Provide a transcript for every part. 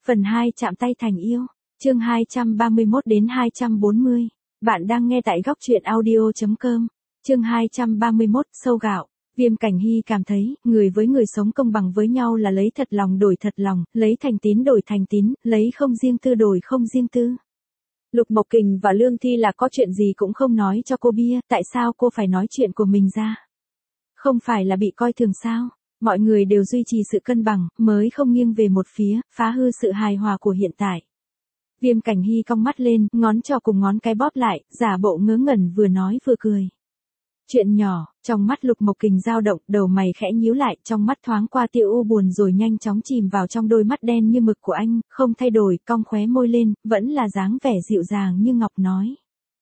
Phần 2 chạm tay thành yêu. Chương 231 đến 240. Bạn đang nghe tại góc truyện audio.com. Chương 231 sâu gạo. Viêm Cảnh Hy cảm thấy, người với người sống công bằng với nhau là lấy thật lòng đổi thật lòng, lấy thành tín đổi thành tín, lấy không riêng tư đổi không riêng tư. Lục Mộc Kình và Lương Thi là có chuyện gì cũng không nói cho cô bia, tại sao cô phải nói chuyện của mình ra? Không phải là bị coi thường sao? Mọi người đều duy trì sự cân bằng, mới không nghiêng về một phía, phá hư sự hài hòa của hiện tại. Viêm Cảnh Hy cong mắt lên, ngón trỏ cùng ngón cái bóp lại, giả bộ ngớ ngẩn vừa nói vừa cười. Chuyện nhỏ, trong mắt Lục Mộc Kình dao động, đầu mày khẽ nhíu lại, trong mắt thoáng qua tia u buồn rồi nhanh chóng chìm vào trong đôi mắt đen như mực của anh, không thay đổi, cong khóe môi lên, vẫn là dáng vẻ dịu dàng như ngọc nói.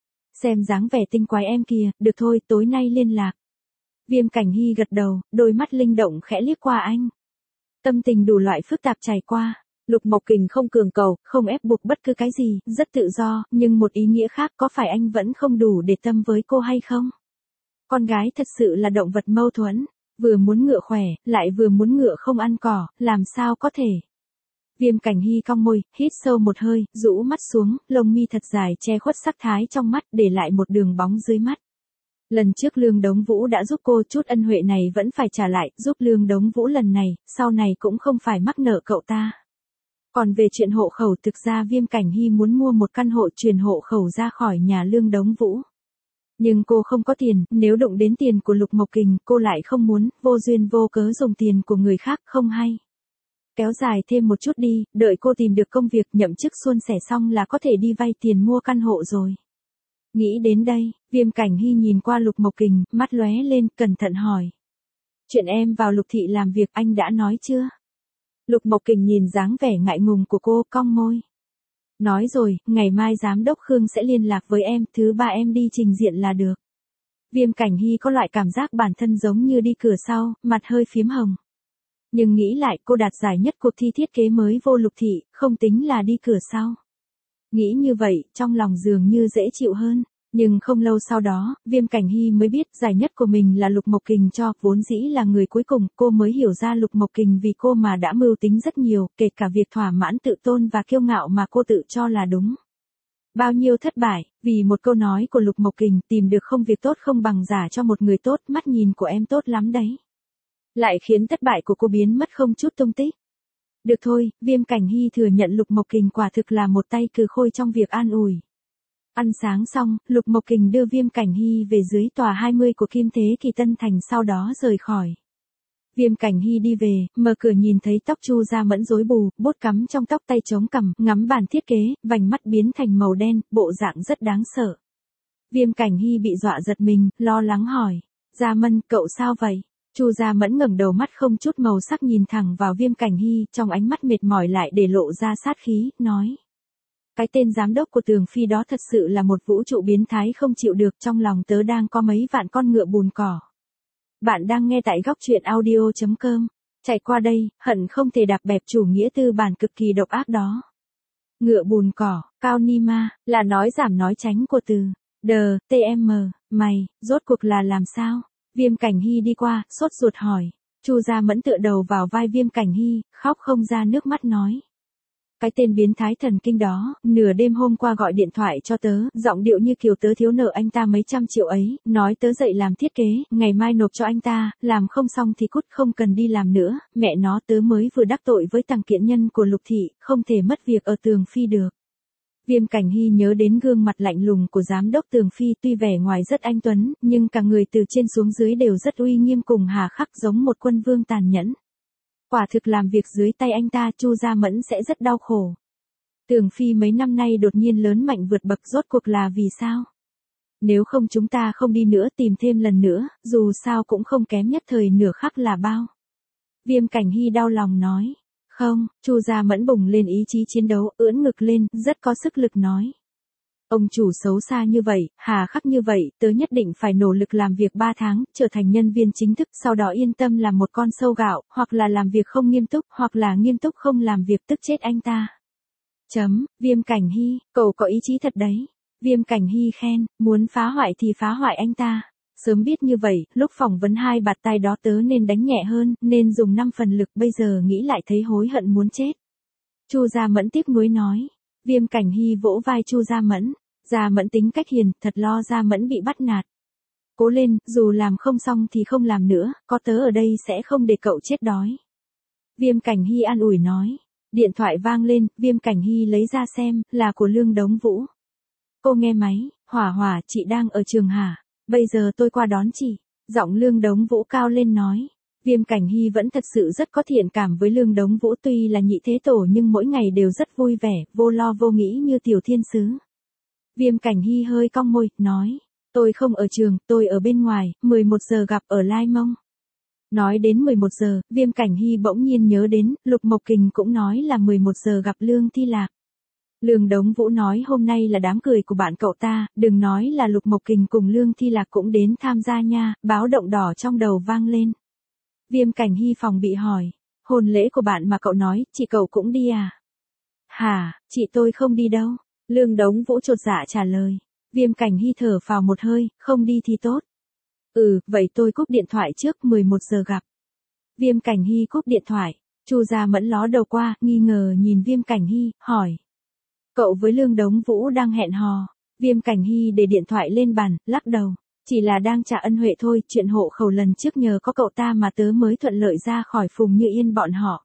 Xem dáng vẻ tinh quái em kìa, được thôi, tối nay liên lạc. Viêm Cảnh Hy gật đầu, đôi mắt linh động khẽ liếc qua anh. Tâm tình đủ loại phức tạp trải qua. Lục Mộc Kình không cường cầu, không ép buộc bất cứ cái gì, rất tự do, nhưng một ý nghĩa khác có phải anh vẫn không đủ để tâm với cô hay không? Con gái thật sự là động vật mâu thuẫn, vừa muốn ngựa khỏe, lại vừa muốn ngựa không ăn cỏ, làm sao có thể? Viêm Cảnh Hy cong môi, hít sâu một hơi, rũ mắt xuống, lông mi thật dài che khuất sắc thái trong mắt, để lại một đường bóng dưới mắt. Lần trước Lương Đống Vũ đã giúp cô, chút ân huệ này vẫn phải trả lại, giúp Lương Đống Vũ lần này, sau này cũng không phải mắc nợ cậu ta. Còn về chuyện hộ khẩu, thực ra Viêm Cảnh Hy muốn mua một căn hộ chuyển hộ khẩu ra khỏi nhà Lương Đống Vũ. Nhưng cô không có tiền, nếu đụng đến tiền của Lục Mộc Kình, cô lại không muốn, vô duyên vô cớ dùng tiền của người khác, không hay. Kéo dài thêm một chút đi, đợi cô tìm được công việc nhậm chức suôn sẻ xong là có thể đi vay tiền mua căn hộ rồi. Nghĩ đến đây, Viêm Cảnh Hy nhìn qua Lục Mộc Kình, mắt lóe lên, cẩn thận hỏi. Chuyện em vào Lục thị làm việc anh đã nói chưa? Lục Mộc Kình nhìn dáng vẻ ngại ngùng của cô, cong môi. Nói rồi, ngày mai giám đốc Khương sẽ liên lạc với em, thứ ba em đi trình diện là được. Viêm Cảnh Hy có loại cảm giác bản thân giống như đi cửa sau, mặt hơi phím hồng. Nhưng nghĩ lại, cô đạt giải nhất cuộc thi thiết kế mới vô Lục thị, không tính là đi cửa sau. Nghĩ như vậy, trong lòng dường như dễ chịu hơn. Nhưng không lâu sau đó, Viêm Cảnh Hy mới biết giải nhất của mình là Lục Mộc Kình cho, vốn dĩ là người cuối cùng, cô mới hiểu ra Lục Mộc Kình vì cô mà đã mưu tính rất nhiều, kể cả việc thỏa mãn tự tôn và kiêu ngạo mà cô tự cho là đúng. Bao nhiêu thất bại, vì một câu nói của Lục Mộc Kình, tìm được không việc tốt không bằng giả cho một người tốt, mắt nhìn của em tốt lắm đấy. Lại khiến thất bại của cô biến mất không chút tung tích. Được thôi, Viêm Cảnh Hy thừa nhận Lục Mộc Kình quả thực là một tay cừ khôi trong việc an ủi. Ăn sáng xong, Lục Mộc Kình đưa Viêm Cảnh Hy về dưới tòa 20 của Kim Thế Kỳ Tân Thành sau đó rời khỏi. Viêm Cảnh Hy đi về, mở cửa nhìn thấy tóc Chu Gia Mẫn rối bù, bốt cắm trong tóc tay chống cằm, ngắm bản thiết kế, vành mắt biến thành màu đen, bộ dạng rất đáng sợ. Viêm Cảnh Hy bị dọa giật mình, lo lắng hỏi. Gia Mẫn, cậu sao vậy? Chu Gia Mẫn ngẩng đầu mắt không chút màu sắc nhìn thẳng vào Viêm Cảnh Hy, trong ánh mắt mệt mỏi lại để lộ ra sát khí, nói. Cái tên giám đốc của Tường Phi đó thật sự là một vũ trụ biến thái không chịu được, trong lòng tớ đang có mấy vạn con ngựa bùn cỏ. Bạn đang nghe tại góc truyện audio.com. Chạy qua đây, hận không thể đạp bẹp chủ nghĩa tư bản cực kỳ độc ác đó. Ngựa bùn cỏ, Cao Ni Ma, là nói giảm nói tránh của từ tm, mày, rốt cuộc là làm sao? Viêm Cảnh Hy đi qua, sốt ruột hỏi. Chu Gia Mẫn tựa đầu vào vai Viêm Cảnh Hy, khóc không ra nước mắt nói. Cái tên biến thái thần kinh đó, nửa đêm hôm qua gọi điện thoại cho tớ, giọng điệu như kiểu tớ thiếu nợ anh ta mấy trăm triệu ấy, nói tớ dậy làm thiết kế, ngày mai nộp cho anh ta, làm không xong thì cút, không cần đi làm nữa, mẹ nó tớ mới vừa đắc tội với thằng kiện nhân của Lục thị, không thể mất việc ở Tường Phi được. Viêm Cảnh Hy nhớ đến gương mặt lạnh lùng của giám đốc Tường Phi, tuy vẻ ngoài rất anh tuấn, nhưng cả người từ trên xuống dưới đều rất uy nghiêm cùng hà khắc, giống một quân vương tàn nhẫn. Quả thực làm việc dưới tay anh ta, Chu Gia Mẫn sẽ rất đau khổ. Tường Phi mấy năm nay đột nhiên lớn mạnh vượt bậc, rốt cuộc là vì sao? Nếu không chúng ta không đi nữa, tìm thêm lần nữa, dù sao cũng không kém nhất thời nửa khắc là bao. Viêm Cảnh Hy đau lòng nói. Không, Chu Gia Mẫn bùng lên ý chí chiến đấu, ưỡn ngực lên, rất có sức lực nói. Ông chủ xấu xa như vậy, hà khắc như vậy, tớ nhất định phải nỗ lực làm việc 3 tháng, trở thành nhân viên chính thức, sau đó yên tâm làm một con sâu gạo, hoặc là làm việc không nghiêm túc, hoặc là nghiêm túc không làm việc, tức chết anh ta. Viêm Cảnh Hy, cậu có ý chí thật đấy. Viêm Cảnh Hy khen, muốn phá hoại thì phá hoại anh ta. Sớm biết như vậy, lúc phỏng vấn 2 bạt tai đó tớ nên đánh nhẹ hơn, nên dùng 5 phần lực, bây giờ nghĩ lại thấy hối hận muốn chết. Chu Gia Mẫn tiếc nuối nói. Viêm Cảnh Hy vỗ vai Chu Gia Mẫn. Gia Mẫn tính cách hiền, thật lo Gia Mẫn bị bắt nạt. Cố lên, dù làm không xong thì không làm nữa, có tớ ở đây sẽ không để cậu chết đói. Viêm Cảnh Hy an ủi nói. Điện thoại vang lên, Viêm Cảnh Hy lấy ra xem, là của Lương Đống Vũ. Cô nghe máy, Hỏa, chị đang ở trường hả? Bây giờ tôi qua đón chị. Giọng Lương Đống Vũ cao lên nói. Viêm Cảnh Hy vẫn thật sự rất có thiện cảm với Lương Đống Vũ, tuy là nhị thế tổ nhưng mỗi ngày đều rất vui vẻ, vô lo vô nghĩ như tiểu thiên sứ. Viêm Cảnh Hy hơi cong môi, nói. Tôi không ở trường, tôi ở bên ngoài, 11 giờ gặp ở Lai Mông. Nói đến 11 giờ, Viêm Cảnh Hy bỗng nhiên nhớ đến, Lục Mộc Kình cũng nói là 11 giờ gặp Lương Thi Lạc. Lương Đống Vũ nói hôm nay là đám cười của bạn cậu ta, đừng nói là Lục Mộc Kình cùng Lương Thi Lạc cũng đến tham gia nha, báo động đỏ trong đầu vang lên. Viêm Cảnh Hy phòng bị hỏi, hôn lễ của bạn mà cậu nói, chị cậu cũng đi à? Hả, chị tôi không đi đâu. Lương Đống Vũ chột dạ trả lời. Viêm Cảnh Hy thở phào một hơi, không đi thì tốt. Vậy tôi cúp điện thoại trước 11 giờ gặp. Viêm Cảnh Hy cúp điện thoại, Chu Gia Mẫn ló đầu qua, nghi ngờ nhìn Viêm Cảnh Hy, hỏi. Cậu với Lương Đống Vũ đang hẹn hò. Viêm Cảnh Hy để điện thoại lên bàn, lắc đầu. Chỉ là đang trả ân huệ thôi, chuyện hộ khẩu lần trước nhờ có cậu ta mà tớ mới thuận lợi ra khỏi Phùng Như Yên bọn họ.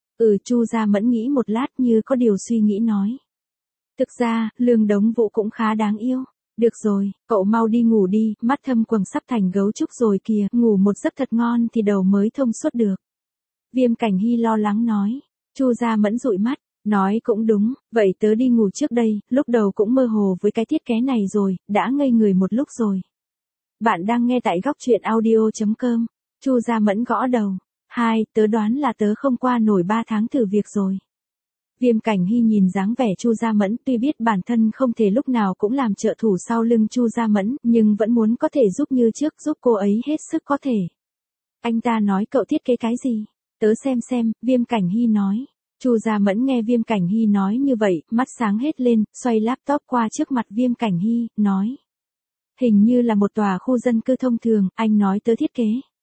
Chu Gia Mẫn nghĩ một lát như có điều suy nghĩ nói. Thực ra, Lương Đống Vũ cũng khá đáng yêu. Được rồi, cậu mau đi ngủ đi, mắt thâm quầng sắp thành gấu trúc rồi kìa, ngủ một giấc thật ngon thì đầu mới thông suốt được. Viêm Cảnh Hy lo lắng nói. Chu Gia Mẫn dụi mắt, nói cũng đúng, vậy tớ đi ngủ trước đây, lúc đầu cũng mơ hồ với cái thiết kế này rồi, đã ngây người một lúc rồi. Bạn đang nghe tại góc truyện audio.com. Chu Gia Mẫn gõ đầu. Tớ đoán là tớ không qua nổi 3 tháng thử việc rồi. Viêm Cảnh Hy nhìn dáng vẻ Chu Gia Mẫn, tuy biết bản thân không thể lúc nào cũng làm trợ thủ sau lưng Chu Gia Mẫn, nhưng vẫn muốn có thể giúp như trước, giúp cô ấy hết sức có thể. Anh ta nói cậu thiết kế cái gì? Tớ xem, Viêm Cảnh Hy nói. Chu Gia Mẫn nghe Viêm Cảnh Hy nói như vậy, mắt sáng hết lên, xoay laptop qua trước mặt Viêm Cảnh Hy, nói. Hình như là một tòa khu dân cư thông thường, anh nói tớ thiết kế.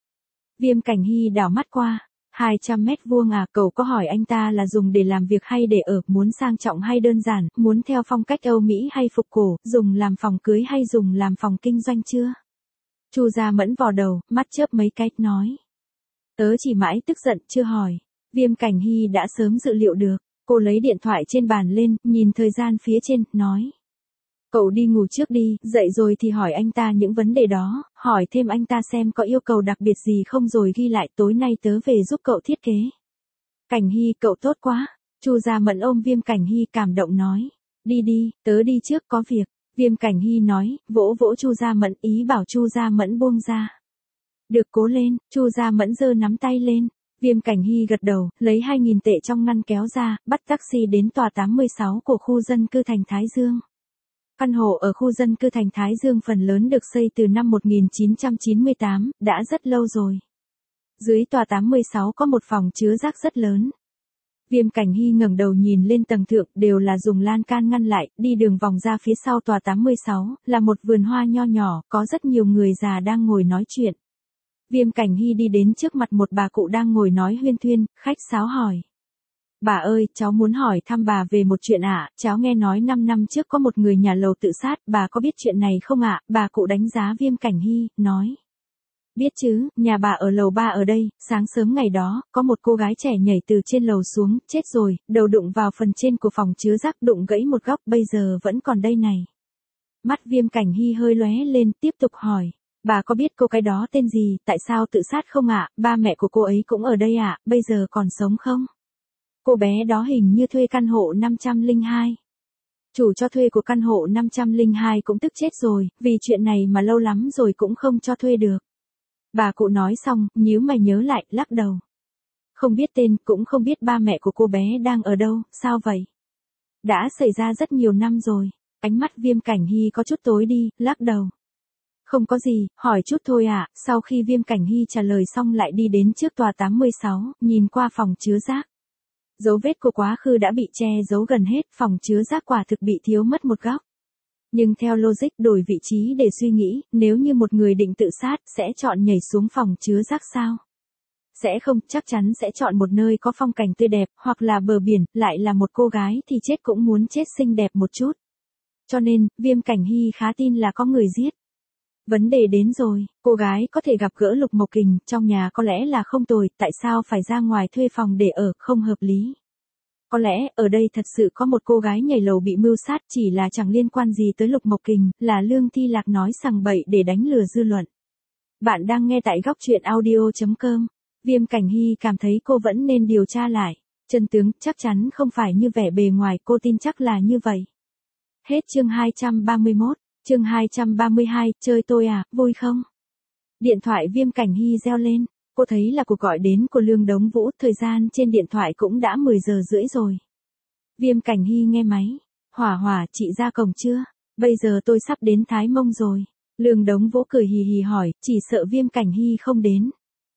Viêm Cảnh Hy đảo mắt qua. 200 mét vuông à, cậu có hỏi anh ta là dùng để làm việc hay để ở, muốn sang trọng hay đơn giản, muốn theo phong cách Âu Mỹ hay phục cổ, dùng làm phòng cưới hay dùng làm phòng kinh doanh chưa? Chu Gia Mẫn vò đầu, mắt chớp mấy cái, nói. Tớ chỉ mãi tức giận, chưa hỏi. Viêm Cảnh Hy đã sớm dự liệu được, cô lấy điện thoại trên bàn lên, nhìn thời gian phía trên, nói. Cậu đi ngủ trước đi, dậy rồi thì hỏi anh ta những vấn đề đó, hỏi thêm anh ta xem có yêu cầu đặc biệt gì không rồi ghi lại, tối nay tớ về giúp cậu thiết kế. Cảnh Hy, cậu tốt quá. Chu Gia Mẫn ôm Viêm Cảnh Hy cảm động nói. Đi, tớ đi trước có việc. Viêm Cảnh Hy nói, vỗ Chu Gia Mẫn, ý bảo Chu Gia Mẫn buông ra. Được, cố lên. Chu Gia Mẫn giơ nắm tay lên. Viêm Cảnh Hy gật đầu, lấy 2.000 tệ trong ngăn kéo ra, bắt taxi đến tòa 86 của khu dân cư thành Thái Dương. Căn hộ ở khu dân cư thành Thái Dương phần lớn được xây từ năm 1998, đã rất lâu rồi. Dưới tòa 86 có một phòng chứa rác rất lớn. Viêm Cảnh Hy ngẩng đầu nhìn lên tầng thượng, đều là dùng lan can ngăn lại, đi đường vòng ra phía sau tòa 86, là một vườn hoa nho nhỏ, có rất nhiều người già đang ngồi nói chuyện. Viêm Cảnh Hy đi đến trước mặt một bà cụ đang ngồi nói huyên thuyên, khách sáo hỏi. Bà ơi, cháu muốn hỏi thăm bà về một chuyện ạ, cháu nghe nói 5 năm trước có một người nhà lầu tự sát, bà có biết chuyện này không ạ? Bà cụ đánh giá Viêm Cảnh Hy, nói. Biết chứ, nhà bà ở lầu 3 ở đây, sáng sớm ngày đó, có một cô gái trẻ nhảy từ trên lầu xuống, chết rồi, đầu đụng vào phần trên của phòng chứa rác, đụng gãy một góc, bây giờ vẫn còn đây này. Mắt Viêm Cảnh Hy hơi lóe lên, tiếp tục hỏi. Bà có biết cô cái đó tên gì, tại sao tự sát không ạ? Ba mẹ của cô ấy cũng ở đây ạ, bây giờ còn sống không? Cô bé đó hình như thuê căn hộ 502. Chủ cho thuê của căn hộ 502 cũng tức chết rồi, vì chuyện này mà lâu lắm rồi cũng không cho thuê được. Bà cụ nói xong, nhíu mày nhớ lại, lắc đầu. Không biết tên, cũng không biết ba mẹ của cô bé đang ở đâu, sao vậy? Đã xảy ra rất nhiều năm rồi. Ánh mắt Viêm Cảnh Hy có chút tối đi, lắc đầu. Không có gì, hỏi chút thôi ạ. Sau khi Viêm Cảnh Hy trả lời xong lại đi đến trước tòa 86, nhìn qua phòng chứa rác. Dấu vết của quá khứ đã bị che giấu gần hết, phòng chứa rác quả thực bị thiếu mất một góc. Nhưng theo logic đổi vị trí để suy nghĩ, nếu như một người định tự sát, sẽ chọn nhảy xuống phòng chứa rác sao? Sẽ không, chắc chắn sẽ chọn một nơi có phong cảnh tươi đẹp, hoặc là bờ biển, lại là một cô gái thì chết cũng muốn chết xinh đẹp một chút. Cho nên, Viêm Cảnh Hy khá tin là có người giết. Vấn đề đến rồi, cô gái có thể gặp gỡ Lục Mộc Kình, trong nhà có lẽ là không tồi, tại sao phải ra ngoài thuê phòng để ở, không hợp lý. Có lẽ, ở đây thật sự có một cô gái nhảy lầu bị mưu sát, chỉ là chẳng liên quan gì tới Lục Mộc Kình, là Lương Thi Lạc nói sằng bậy để đánh lừa dư luận. Bạn đang nghe tại góc truyện audio.com. Viêm Cảnh Hy cảm thấy cô vẫn nên điều tra lại. Chân tướng chắc chắn không phải như vẻ bề ngoài, cô tin chắc là như vậy. Hết chương 231, chương 232, chơi tôi à, vui không? Điện thoại Viêm Cảnh Hy reo lên, cô thấy là cuộc gọi đến của Lương Đống Vũ, thời gian trên điện thoại cũng đã 10 giờ rưỡi rồi. Viêm Cảnh Hy nghe máy, Hỏa, chị ra cổng chưa? Bây giờ tôi sắp đến Thái Mông rồi. Lương Đống Vũ cười hì hì hỏi, chỉ sợ Viêm Cảnh Hy không đến.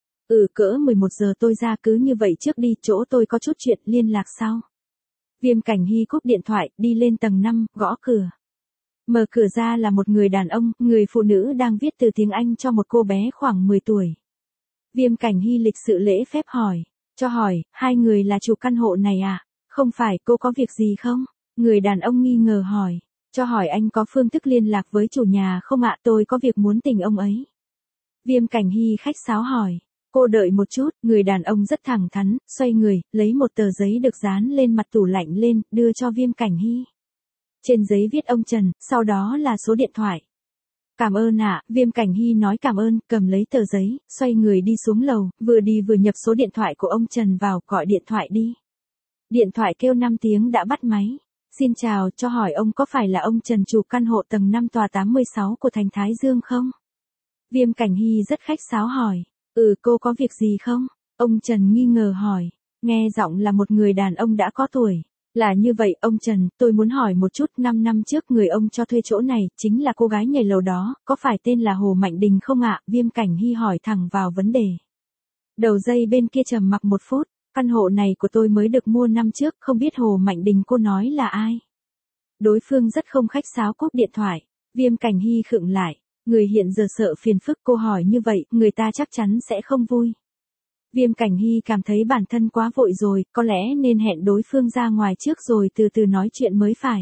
Cỡ 11 giờ tôi ra, cứ như vậy trước đi, chỗ tôi có chút chuyện, liên lạc sau. Viêm Cảnh Hy cúp điện thoại, đi lên tầng 5, gõ cửa. Mở cửa ra là một người đàn ông, người phụ nữ đang viết từ tiếng Anh cho một cô bé khoảng 10 tuổi. Viêm Cảnh Hy lịch sự lễ phép hỏi, cho hỏi, hai người là chủ căn hộ này à? Không phải, cô có việc gì không? Người đàn ông nghi ngờ hỏi, cho hỏi anh có phương thức liên lạc với chủ nhà không ạ, tôi có việc muốn tìm ông ấy. Viêm Cảnh Hy khách sáo hỏi, cô đợi một chút, người đàn ông rất thẳng thắn, xoay người, lấy một tờ giấy được dán lên mặt tủ lạnh lên, đưa cho Viêm Cảnh Hy. Trên giấy viết ông Trần, sau đó là số điện thoại. Cảm ơn ạ, Viêm Cảnh Hy nói cảm ơn, cầm lấy tờ giấy, xoay người đi xuống lầu, vừa đi vừa nhập số điện thoại của ông Trần vào, gọi điện thoại đi. Điện thoại kêu 5 tiếng đã bắt máy. Xin chào, cho hỏi ông có phải là ông Trần chủ căn hộ tầng 5 tòa 86 của thành Thái Dương không? Viêm Cảnh Hy rất khách sáo hỏi, cô có việc gì không? Ông Trần nghi ngờ hỏi, nghe giọng là một người đàn ông đã có tuổi. Là như vậy, ông Trần, tôi muốn hỏi một chút, 5 năm trước người ông cho thuê chỗ này, chính là cô gái nhảy lầu đó, có phải tên là Hồ Mạnh Đình không ạ? Viêm Cảnh Hy hỏi thẳng vào vấn đề. Đầu dây bên kia trầm mặc một phút, căn hộ này của tôi mới được mua năm trước, không biết Hồ Mạnh Đình cô nói là ai? Đối phương rất không khách sáo cúp điện thoại, Viêm Cảnh Hy khựng lại, người hiện giờ sợ phiền phức, cô hỏi như vậy, người ta chắc chắn sẽ không vui. Viêm Cảnh Hy cảm thấy bản thân quá vội rồi, có lẽ nên hẹn đối phương ra ngoài trước rồi từ từ nói chuyện mới phải.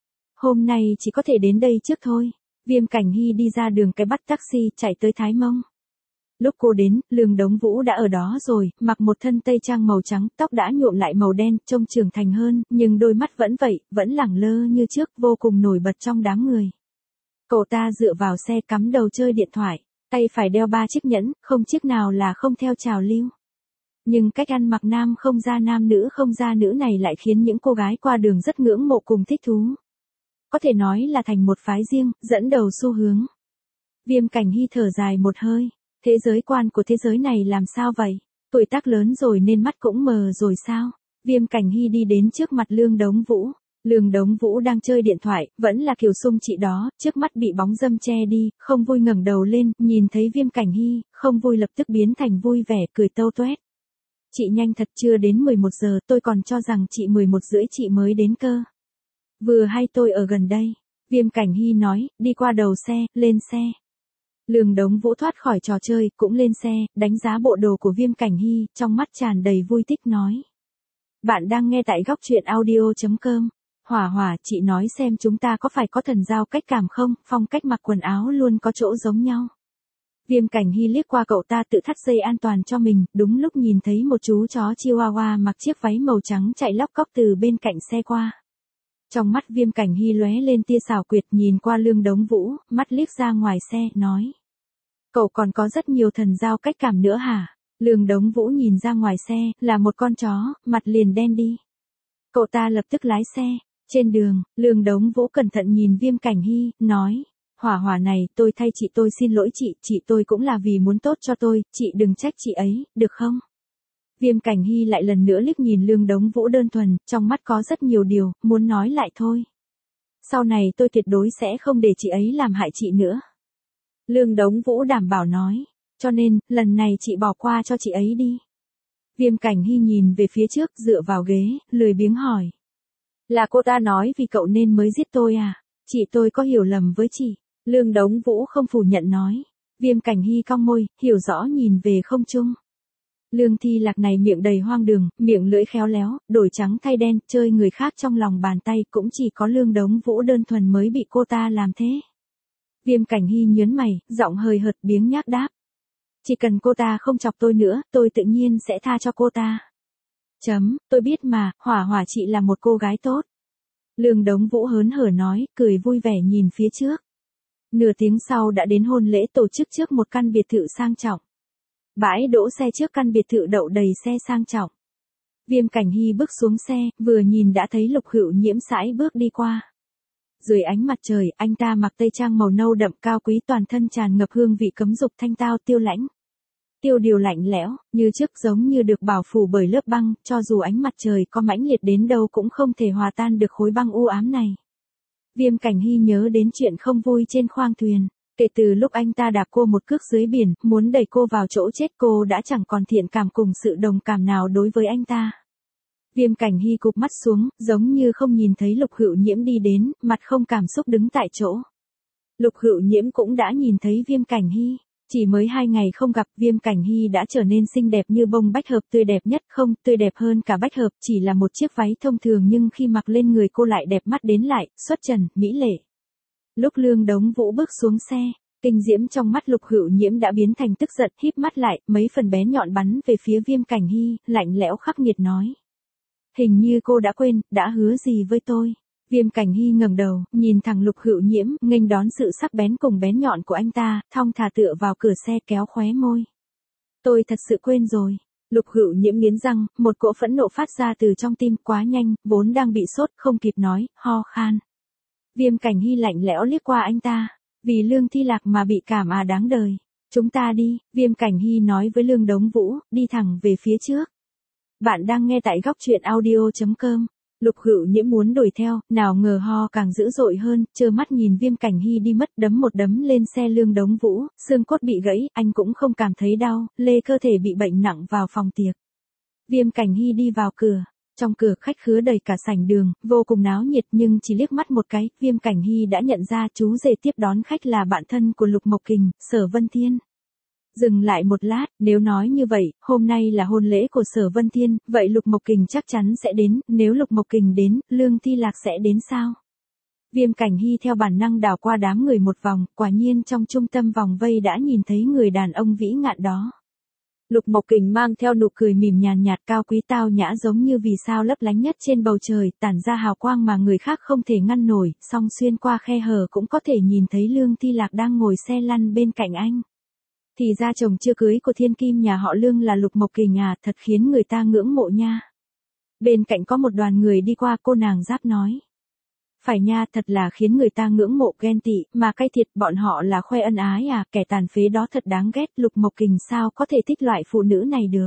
Hôm nay chỉ có thể đến đây trước thôi. Viêm Cảnh Hy đi ra đường cái bắt taxi, chạy tới Thái Mông. Lúc cô đến, Lương Đống Vũ đã ở đó rồi, mặc một thân tây trang màu trắng, tóc đã nhuộm lại màu đen, trông trưởng thành hơn, nhưng đôi mắt vẫn vậy, vẫn lẳng lơ như trước, vô cùng nổi bật trong đám người. Cậu ta dựa vào xe cắm đầu chơi điện thoại, tay phải đeo 3 chiếc nhẫn, không chiếc nào là không theo trào lưu. Nhưng cách ăn mặc nam không ra nam nữ không ra nữ này lại khiến những cô gái qua đường rất ngưỡng mộ cùng thích thú. Có thể nói là thành một phái riêng, dẫn đầu xu hướng. Viêm Cảnh Hy thở dài một hơi. Thế giới quan của thế giới này làm sao vậy? Tuổi tác lớn rồi nên mắt cũng mờ rồi sao? Viêm Cảnh Hy đi đến trước mặt Lương Đống Vũ. Lương Đống Vũ đang chơi điện thoại, vẫn là Kiều Sung chị đó, trước mắt bị bóng râm che đi, không vui ngẩng đầu lên, nhìn thấy Viêm Cảnh Hy, không vui lập tức biến thành vui vẻ, cười tâu toét. Chị nhanh thật, chưa đến 11 giờ, tôi còn cho rằng chị 11 rưỡi chị mới đến cơ. Vừa hay tôi ở gần đây. Viêm Cảnh Hy nói, đi qua đầu xe, lên xe. Lương Đống Vũ thoát khỏi trò chơi, cũng lên xe, đánh giá bộ đồ của Viêm Cảnh Hy, trong mắt tràn đầy vui thích nói. Bạn đang nghe tại góc truyện audio.com. Hỏa, chị nói xem chúng ta có phải có thần giao cách cảm không, phong cách mặc quần áo luôn có chỗ giống nhau. Viêm Cảnh Hy liếc qua cậu ta tự thắt dây an toàn cho mình, đúng lúc nhìn thấy một chú chó Chihuahua mặc chiếc váy màu trắng chạy lóc cóc từ bên cạnh xe qua. Trong mắt Viêm Cảnh Hy lóe lên tia xảo quyệt, nhìn qua Lương Đống Vũ, mắt liếc ra ngoài xe, nói. Cậu còn có rất nhiều thần giao cách cảm nữa hả? Lương Đống Vũ nhìn ra ngoài xe, là một con chó, mặt liền đen đi. Cậu ta lập tức lái xe. Trên đường, Lương Đống Vũ cẩn thận nhìn Viêm Cảnh Hy, nói. Hỏa này, tôi thay chị, tôi xin lỗi chị tôi cũng là vì muốn tốt cho tôi, chị đừng trách chị ấy, được không? Viêm Cảnh Hy lại lần nữa liếc nhìn Lương Đống Vũ đơn thuần, trong mắt có rất nhiều điều, muốn nói lại thôi. Sau này tôi tuyệt đối sẽ không để chị ấy làm hại chị nữa. Lương Đống Vũ đảm bảo nói, cho nên, lần này chị bỏ qua cho chị ấy đi. Viêm Cảnh Hy nhìn về phía trước, dựa vào ghế, lười biếng hỏi. Là cô ta nói vì cậu nên mới giết tôi à? Chị tôi có hiểu lầm với chị. Lương Đống Vũ không phủ nhận nói. Viêm Cảnh Hy cong môi, hiểu rõ nhìn về không trung. Lương Thi Lạc này miệng đầy hoang đường, miệng lưỡi khéo léo, đổi trắng thay đen, chơi người khác trong lòng bàn tay, cũng chỉ có Lương Đống Vũ đơn thuần mới bị cô ta làm thế. Viêm Cảnh Hy nhớn mày, giọng hơi hợt biếng nhác đáp. Chỉ cần cô ta không chọc tôi nữa, tôi tự nhiên sẽ tha cho cô ta. Tôi biết mà, Hỏa Hỏa chị là một cô gái tốt. Lương Đống Vũ hớn hở nói, cười vui vẻ nhìn phía trước. Nửa tiếng sau đã đến hôn lễ tổ chức trước một căn biệt thự sang trọng. Bãi đỗ xe trước căn biệt thự đậu đầy xe sang trọng. Viêm Cảnh Hy bước xuống xe, vừa nhìn đã thấy Lục Hữu Nhiễm sải bước đi qua. Dưới ánh mặt trời, anh ta mặc tây trang màu nâu đậm cao quý, toàn thân tràn ngập hương vị cấm dục thanh tao tiêu lãnh. Tiêu điều lạnh lẽo, như trước giống như được bảo phủ bởi lớp băng, cho dù ánh mặt trời có mãnh liệt đến đâu cũng không thể hòa tan được khối băng u ám này. Viêm Cảnh Hy nhớ đến chuyện không vui trên khoang thuyền. Kể từ lúc anh ta đạp cô một cước dưới biển, muốn đẩy cô vào chỗ chết, cô đã chẳng còn thiện cảm cùng sự đồng cảm nào đối với anh ta. Viêm Cảnh Hy cụp mắt xuống, giống như không nhìn thấy Lục Hữu Nhiễm đi đến, mặt không cảm xúc đứng tại chỗ. Lục Hữu Nhiễm cũng đã nhìn thấy Viêm Cảnh Hy. Chỉ mới 2 ngày không gặp, Viêm Cảnh Hy đã trở nên xinh đẹp như bông bách hợp, tươi đẹp nhất, không, tươi đẹp hơn cả bách hợp, chỉ là một chiếc váy thông thường nhưng khi mặc lên người cô lại đẹp mắt đến lại, xuất trần, mỹ lệ. Lúc Lương Đống Vũ bước xuống xe, kinh diễm trong mắt Lục Hữu Nhiễm đã biến thành tức giận, híp mắt lại, mấy phần bén nhọn bắn về phía Viêm Cảnh Hy, lạnh lẽo khắc nghiệt nói. Hình như cô đã quên, đã hứa gì với tôi. Viêm Cảnh Hy ngẩng đầu, nhìn thẳng Lục Hữu Nhiễm, nghênh đón sự sắc bén cùng bén nhọn của anh ta, thong thả tựa vào cửa xe kéo khóe môi. Tôi thật sự quên rồi. Lục Hữu Nhiễm nghiến răng, một cỗ phẫn nộ phát ra từ trong tim, quá nhanh, vốn đang bị sốt, không kịp nói, ho khan. Viêm Cảnh Hy lạnh lẽo liếc qua anh ta, vì Lương Thi Lạc mà bị cảm à, đáng đời. Chúng ta đi, Viêm Cảnh Hy nói với Lương Đống Vũ, đi thẳng về phía trước. Bạn đang nghe tại góc truyện audio.com. Lục Hữu Nhiễm muốn đuổi theo, nào ngờ ho càng dữ dội hơn, trơ mắt nhìn Viêm Cảnh Hy đi mất, đấm một đấm lên xe Lương Đống Vũ, xương cốt bị gãy, anh cũng không cảm thấy đau, lê cơ thể bị bệnh nặng vào phòng tiệc. Viêm Cảnh Hy đi vào cửa, trong cửa khách khứa đầy cả sảnh đường, vô cùng náo nhiệt, nhưng chỉ liếc mắt một cái, Viêm Cảnh Hy đã nhận ra chú rể tiếp đón khách là bạn thân của Lục Mộc Kình, Sở Vân Thiên. Dừng lại một lát, nếu nói như vậy, hôm nay là hôn lễ của Sở Vân Thiên, vậy Lục Mộc Kình chắc chắn sẽ đến, nếu Lục Mộc Kình đến, Lương Thi Lạc sẽ đến sao? Viêm Cảnh Hy theo bản năng đảo qua đám người một vòng, quả nhiên trong trung tâm vòng vây đã nhìn thấy người đàn ông vĩ ngạn đó. Lục Mộc Kình mang theo nụ cười mỉm nhàn nhạt, cao quý tao nhã, giống như vì sao lấp lánh nhất trên bầu trời, tản ra hào quang mà người khác không thể ngăn nổi, song xuyên qua khe hở cũng có thể nhìn thấy Lương Thi Lạc đang ngồi xe lăn bên cạnh anh. Thì ra chồng chưa cưới của thiên kim nhà họ Lương là Lục Mộc Kình à, thật khiến người ta ngưỡng mộ nha. Bên cạnh có một đoàn người đi qua, cô nàng giáp nói. Phải nha, thật là khiến người ta ngưỡng mộ, ghen tị, mà cay thiệt, bọn họ là khoe ân ái à, kẻ tàn phế đó thật đáng ghét, Lục Mộc Kình sao có thể thích loại phụ nữ này được.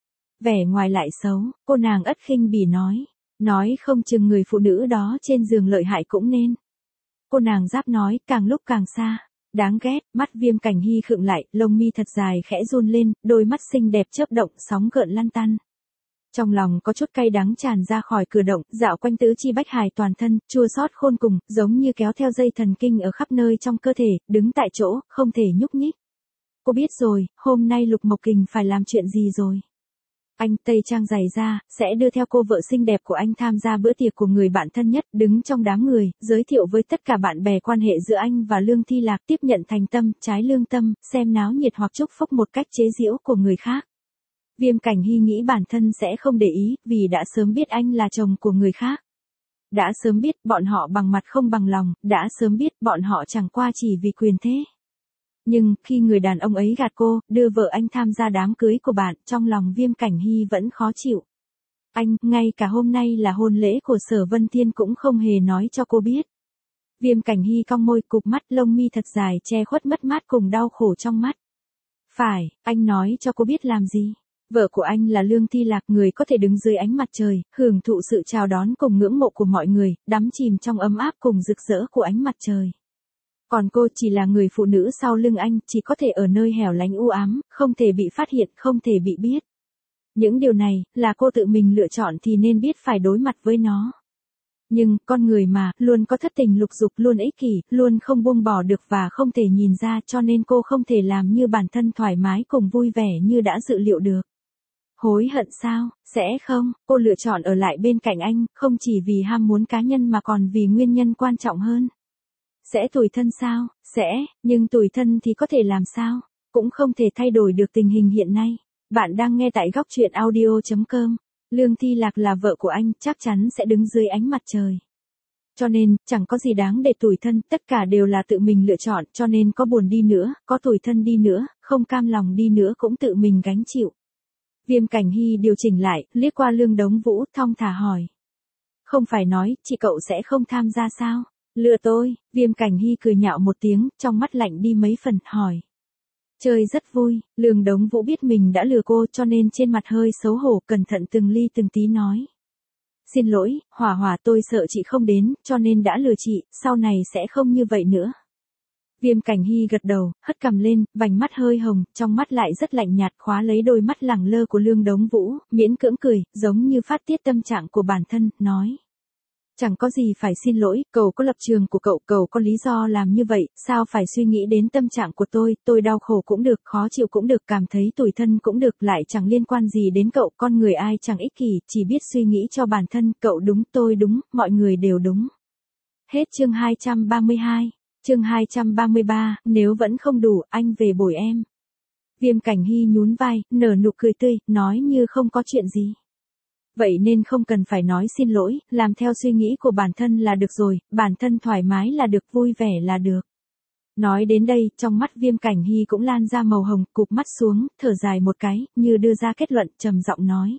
Vẻ ngoài lại xấu, cô nàng ất khinh bỉ nói. Nói không chừng người phụ nữ đó trên giường lợi hại cũng nên. Cô nàng giáp nói, càng lúc càng xa. Đáng ghét, mắt Viêm Cảnh Hy khựng lại, lông mi thật dài khẽ run lên, đôi mắt xinh đẹp chớp động, sóng gợn lăn tăn. Trong lòng có chút cay đắng tràn ra khỏi cửa động, dạo quanh tứ chi bách hài toàn thân, chua xót khôn cùng, giống như kéo theo dây thần kinh ở khắp nơi trong cơ thể, đứng tại chỗ, không thể nhúc nhích. Cô biết rồi, hôm nay Lục Mộc Kình phải làm chuyện gì rồi. Anh tây trang giày ra, sẽ đưa theo cô vợ xinh đẹp của anh tham gia bữa tiệc của người bạn thân nhất, đứng trong đám người, giới thiệu với tất cả bạn bè quan hệ giữa anh và Lương Thi Lạc, tiếp nhận thành tâm, trái lương tâm, xem náo nhiệt hoặc chúc phúc một cách chế giễu của người khác. Viêm Cảnh Hy nghĩ bản thân sẽ không để ý, vì đã sớm biết anh là chồng của người khác. Đã sớm biết bọn họ bằng mặt không bằng lòng, đã sớm biết bọn họ chẳng qua chỉ vì quyền thế. Nhưng, khi người đàn ông ấy gạt cô, đưa vợ anh tham gia đám cưới của bạn, trong lòng Viêm Cảnh Hy vẫn khó chịu. Anh, ngay cả hôm nay là hôn lễ của Sở Vân Thiên cũng không hề nói cho cô biết. Viêm Cảnh Hy cong môi, cụp mắt, lông mi thật dài che khuất mất mát cùng đau khổ trong mắt. Phải, anh nói cho cô biết làm gì? Vợ của anh là Lương Thi Lạc, người có thể đứng dưới ánh mặt trời, hưởng thụ sự chào đón cùng ngưỡng mộ của mọi người, đắm chìm trong ấm áp cùng rực rỡ của ánh mặt trời. Còn cô chỉ là người phụ nữ sau lưng anh, chỉ có thể ở nơi hẻo lánh u ám, không thể bị phát hiện, không thể bị biết. Những điều này, là cô tự mình lựa chọn thì nên biết phải đối mặt với nó. Nhưng, con người mà, luôn có thất tình lục dục, luôn ích kỷ, luôn không buông bỏ được và không thể nhìn ra, cho nên cô không thể làm như bản thân thoải mái cùng vui vẻ như đã dự liệu được. Hối hận sao? Sẽ không, cô lựa chọn ở lại bên cạnh anh, không chỉ vì ham muốn cá nhân mà còn vì nguyên nhân quan trọng hơn. Sẽ tủi thân sao? Sẽ, nhưng tủi thân thì có thể làm sao? Cũng không thể thay đổi được tình hình hiện nay. Bạn đang nghe tại góc truyện audio.com. Lương Thi Lạc là vợ của anh, chắc chắn sẽ đứng dưới ánh mặt trời. Cho nên, chẳng có gì đáng để tủi thân, tất cả đều là tự mình lựa chọn, cho nên có buồn đi nữa, có tủi thân đi nữa, không cam lòng đi nữa cũng tự mình gánh chịu. Viêm Cảnh Hy điều chỉnh lại, liếc qua Lương Đống Vũ, thong thả hỏi. Không phải nói, chị cậu sẽ không tham gia sao? Lừa tôi, Viêm Cảnh Hy cười nhạo một tiếng, trong mắt lạnh đi mấy phần, hỏi. Chơi rất vui, Lương Đống Vũ biết mình đã lừa cô cho nên trên mặt hơi xấu hổ, cẩn thận từng ly từng tí nói. Xin lỗi, Hỏa Hỏa, tôi sợ chị không đến, cho nên đã lừa chị, sau này sẽ không như vậy nữa. Viêm Cảnh Hy gật đầu, hất cằm lên, vành mắt hơi hồng, trong mắt lại rất lạnh nhạt, khóa lấy đôi mắt lẳng lơ của Lương Đống Vũ, miễn cưỡng cười, giống như phát tiết tâm trạng của bản thân, nói. Chẳng có gì phải xin lỗi, cậu có lập trường của cậu có lý do làm như vậy, sao phải suy nghĩ đến tâm trạng của tôi đau khổ cũng được, khó chịu cũng được, cảm thấy tủi thân cũng được, lại chẳng liên quan gì đến cậu, con người ai chẳng ích kỷ, chỉ biết suy nghĩ cho bản thân, cậu đúng, tôi đúng, mọi người đều đúng. Hết chương 232, chương 233, nếu vẫn không đủ, anh về bồi em. Viêm Cảnh Hy nhún vai, nở nụ cười tươi, nói như không có chuyện gì. Vậy nên không cần phải nói xin lỗi, làm theo suy nghĩ của bản thân là được rồi, bản thân thoải mái là được, vui vẻ là được. Nói đến đây, trong mắt Viêm Cảnh Hy cũng lan ra màu hồng, cụp mắt xuống, thở dài một cái, như đưa ra kết luận, trầm giọng nói.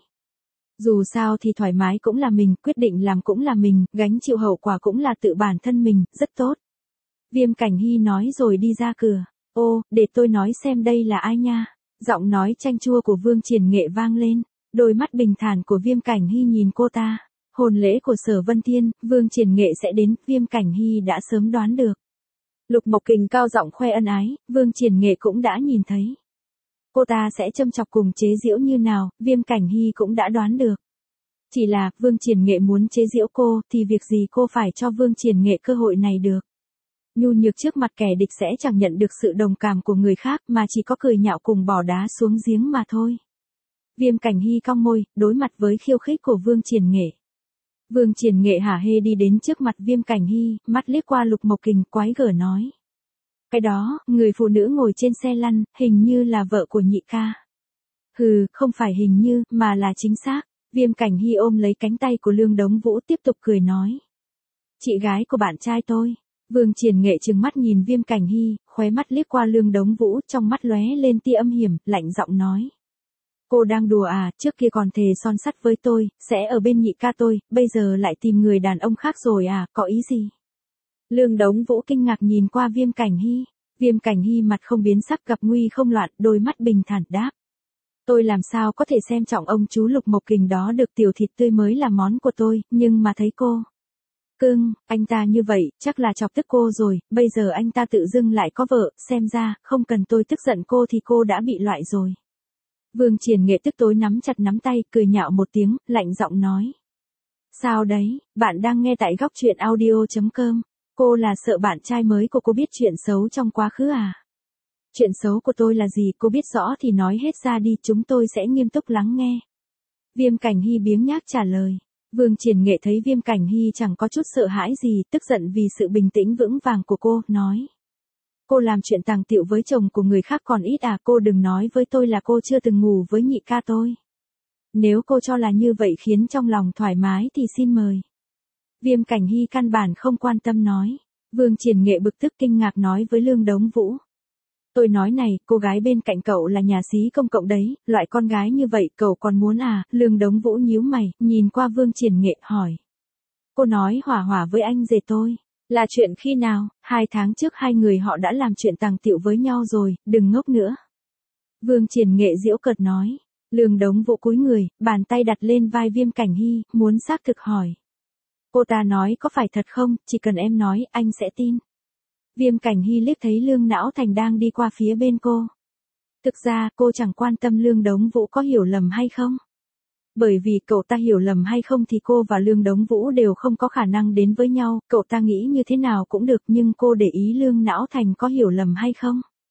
Dù sao thì thoải mái cũng là mình, quyết định làm cũng là mình, gánh chịu hậu quả cũng là tự bản thân mình, rất tốt. Viêm Cảnh Hy nói rồi đi ra cửa. Ô, để tôi nói xem đây là ai nha. Giọng nói chanh chua của Vương Triển Nghệ vang lên. Đôi mắt bình thản của Viêm Cảnh Hy nhìn cô ta. Hôn lễ của Sở Vân Thiên, Vương Triển Nghệ sẽ đến, Viêm Cảnh Hy đã sớm đoán được. Lục Mộc Kình cao giọng khoe ân ái, Vương Triển Nghệ cũng đã nhìn thấy. Cô ta sẽ châm chọc cùng chế giễu như nào, Viêm Cảnh Hy cũng đã đoán được. Chỉ là, Vương Triển Nghệ muốn chế giễu cô, thì việc gì cô phải cho Vương Triển Nghệ cơ hội này được. Nhu nhược trước mặt kẻ địch sẽ chẳng nhận được sự đồng cảm của người khác mà chỉ có cười nhạo cùng bỏ đá xuống giếng mà thôi. Viêm Cảnh Hy cong môi, đối mặt với khiêu khích của Vương Triển Nghệ. Vương Triển Nghệ hả hê đi đến trước mặt Viêm Cảnh Hy, mắt liếc qua Lục Mộc Kình, quái gở nói. Cái đó, người phụ nữ ngồi trên xe lăn, hình như là vợ của nhị ca. Hừ, không phải hình như, mà là chính xác. Viêm Cảnh Hy ôm lấy cánh tay của Lương Đống Vũ tiếp tục cười nói. Chị gái của bạn trai tôi. Vương Triển Nghệ trừng mắt nhìn Viêm Cảnh Hy, khóe mắt liếc qua Lương Đống Vũ, trong mắt lóe lên tia âm hiểm, lạnh giọng nói. Cô đang đùa à, trước kia còn thề son sắt với tôi, sẽ ở bên nhị ca tôi, bây giờ lại tìm người đàn ông khác rồi à, có ý gì? Lương Đống Vũ kinh ngạc nhìn qua Viêm Cảnh Hy. Viêm Cảnh Hy mặt không biến sắc, gặp nguy không loạn, đôi mắt bình thản đáp. Tôi làm sao có thể xem trọng ông chú Lục Mộc Kình đó được, tiểu thịt tươi mới là món của tôi, nhưng mà thấy cô. Cưng, anh ta như vậy, chắc là chọc tức cô rồi, bây giờ anh ta tự dưng lại có vợ, xem ra, không cần tôi tức giận cô thì cô đã bị loại rồi. Vương Triển Nghệ tức tối nắm chặt nắm tay, cười nhạo một tiếng, lạnh giọng nói. Sao đấy, bạn đang nghe tại góc truyện audio.com, cô là sợ bạn trai mới của cô biết chuyện xấu trong quá khứ à? Chuyện xấu của tôi là gì, cô biết rõ thì nói hết ra đi, chúng tôi sẽ nghiêm túc lắng nghe. Viêm Cảnh Hy biếng nhác trả lời. Vương Triển Nghệ thấy Viêm Cảnh Hy chẳng có chút sợ hãi gì, tức giận vì sự bình tĩnh vững vàng của cô, nói. Cô làm chuyện tàng tiệu với chồng của người khác còn ít à, cô đừng nói với tôi là cô chưa từng ngủ với nhị ca tôi. Nếu cô cho là như vậy khiến trong lòng thoải mái thì xin mời. Viêm Cảnh Hy căn bản không quan tâm nói. Vương Triển Nghệ bực tức kinh ngạc nói với Lương Đống Vũ. Tôi nói này, cô gái bên cạnh cậu là nhà xí công cộng đấy, loại con gái như vậy cậu còn muốn à? Lương Đống Vũ nhíu mày, nhìn qua Vương Triển Nghệ, hỏi. Cô nói Hỏa Hỏa với anh rể tôi. Là chuyện khi nào? 2 tháng trước hai người họ đã làm chuyện tàng tiệu với nhau rồi, đừng ngốc nữa. Vương Triển Nghệ giễu cợt nói. Lương Đống Vũ cúi người, bàn tay đặt lên vai Viêm Cảnh Hy, muốn xác thực hỏi. Cô ta nói có phải thật không, chỉ cần em nói, anh sẽ tin. Viêm Cảnh Hy liếc thấy Lương Não Thành đang đi qua phía bên cô. Thực ra, cô chẳng quan tâm Lương Đống Vũ có hiểu lầm hay không. Bởi vì cậu ta hiểu lầm hay không thì cô và Lương Đống Vũ đều không có khả năng đến với nhau, cậu ta nghĩ như thế nào cũng được, nhưng cô để ý Lương Não Thành có hiểu lầm hay không.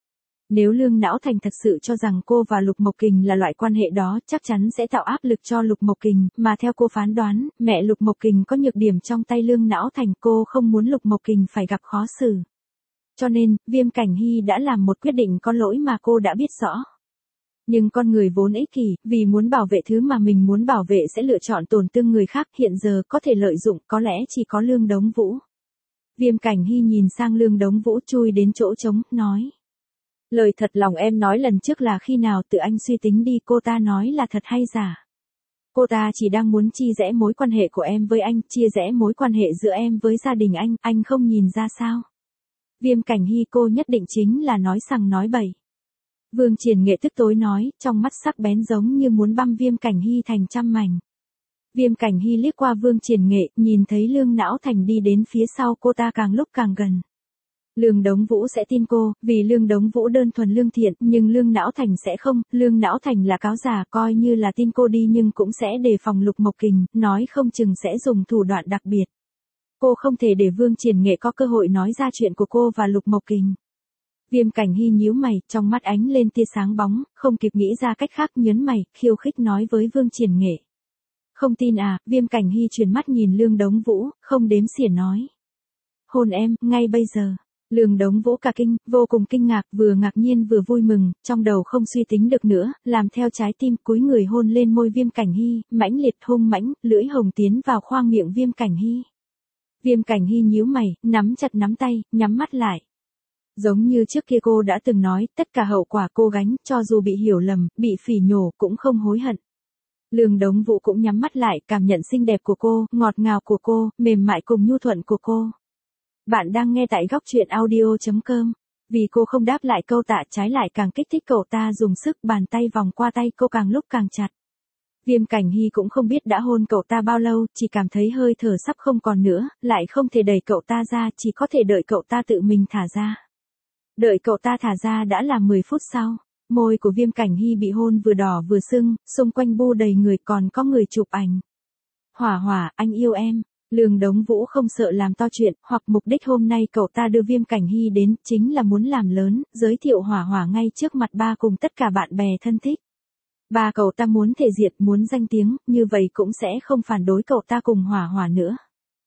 Nếu Lương Não Thành thật sự cho rằng cô và Lục Mộc Kình là loại quan hệ đó, chắc chắn sẽ tạo áp lực cho Lục Mộc Kình, mà theo cô phán đoán, mẹ Lục Mộc Kình có nhược điểm trong tay Lương Não Thành, cô không muốn Lục Mộc Kình phải gặp khó xử. Cho nên, Viêm Cảnh Hy đã làm một quyết định có lỗi mà cô đã biết rõ. Nhưng con người vốn ích kỷ, vì muốn bảo vệ thứ mà mình muốn bảo vệ sẽ lựa chọn tổn thương người khác, hiện giờ có thể lợi dụng có lẽ chỉ có Lương Đống Vũ. Viêm Cảnh Hy nhìn sang Lương Đống Vũ chui đến chỗ trống, nói. Lời thật lòng em nói lần trước là khi nào, tự anh suy tính đi, cô ta nói là thật hay giả. Cô ta chỉ đang muốn chia rẽ mối quan hệ của em với anh, chia rẽ mối quan hệ giữa em với gia đình anh không nhìn ra sao? Viêm Cảnh Hy, cô nhất định chính là nói sằng nói bậy. Vương Triển Nghệ tức tối nói, trong mắt sắc bén giống như muốn băm Viêm Cảnh Hy thành trăm mảnh. Viêm Cảnh Hy liếc qua Vương Triển Nghệ, nhìn thấy Lương Não Thành đi đến phía sau cô ta càng lúc càng gần. Lương Đống Vũ sẽ tin cô, vì Lương Đống Vũ đơn thuần lương thiện, nhưng Lương Não Thành sẽ không, Lương Não Thành là cáo giả, coi như là tin cô đi nhưng cũng sẽ đề phòng Lục Mộc Kình, nói không chừng sẽ dùng thủ đoạn đặc biệt. Cô không thể để Vương Triển Nghệ có cơ hội nói ra chuyện của cô và Lục Mộc Kình. Viêm Cảnh Hy nhíu mày, trong mắt ánh lên tia sáng bóng, không kịp nghĩ ra cách khác, nhớn mày, khiêu khích nói với Vương Triển Nghệ. Không tin à? Viêm Cảnh Hy chuyển mắt nhìn Lương Đống Vũ, không đếm xỉa nói. Hôn em, ngay bây giờ. Lương Đống Vũ cả kinh, vô cùng kinh ngạc, vừa ngạc nhiên vừa vui mừng, trong đầu không suy tính được nữa, làm theo trái tim, cúi người hôn lên môi Viêm Cảnh Hy, mãnh liệt hung mãnh, lưỡi hồng tiến vào khoang miệng Viêm Cảnh Hy. Viêm Cảnh Hy nhíu mày, nắm chặt nắm tay, nhắm mắt lại. Giống như trước kia cô đã từng nói, tất cả hậu quả cô gánh, cho dù bị hiểu lầm, bị phỉ nhổ, cũng không hối hận. Lương Đống Vũ cũng nhắm mắt lại, cảm nhận xinh đẹp của cô, ngọt ngào của cô, mềm mại cùng nhu thuận của cô. Bạn đang nghe tại góc truyện audio.com. Vì cô không đáp lại câu tạ, trái lại càng kích thích cậu ta dùng sức, bàn tay vòng qua tay cô càng lúc càng chặt. Viêm Cảnh Hy cũng không biết đã hôn cậu ta bao lâu, chỉ cảm thấy hơi thở sắp không còn nữa, lại không thể đẩy cậu ta ra, chỉ có thể đợi cậu ta tự mình thả ra. Đợi cậu ta thả ra đã là 10 phút sau, môi của Viêm Cảnh Hy bị hôn vừa đỏ vừa sưng, xung quanh bu đầy người, còn có người chụp ảnh. Hỏa Hỏa, anh yêu em. Lương Đống Vũ không sợ làm to chuyện, hoặc mục đích hôm nay cậu ta đưa Viêm Cảnh Hy đến, chính là muốn làm lớn, giới thiệu Hỏa Hỏa ngay trước mặt ba cùng tất cả bạn bè thân thích. Ba cậu ta muốn thể diệt, muốn danh tiếng, như vậy cũng sẽ không phản đối cậu ta cùng Hỏa Hỏa nữa.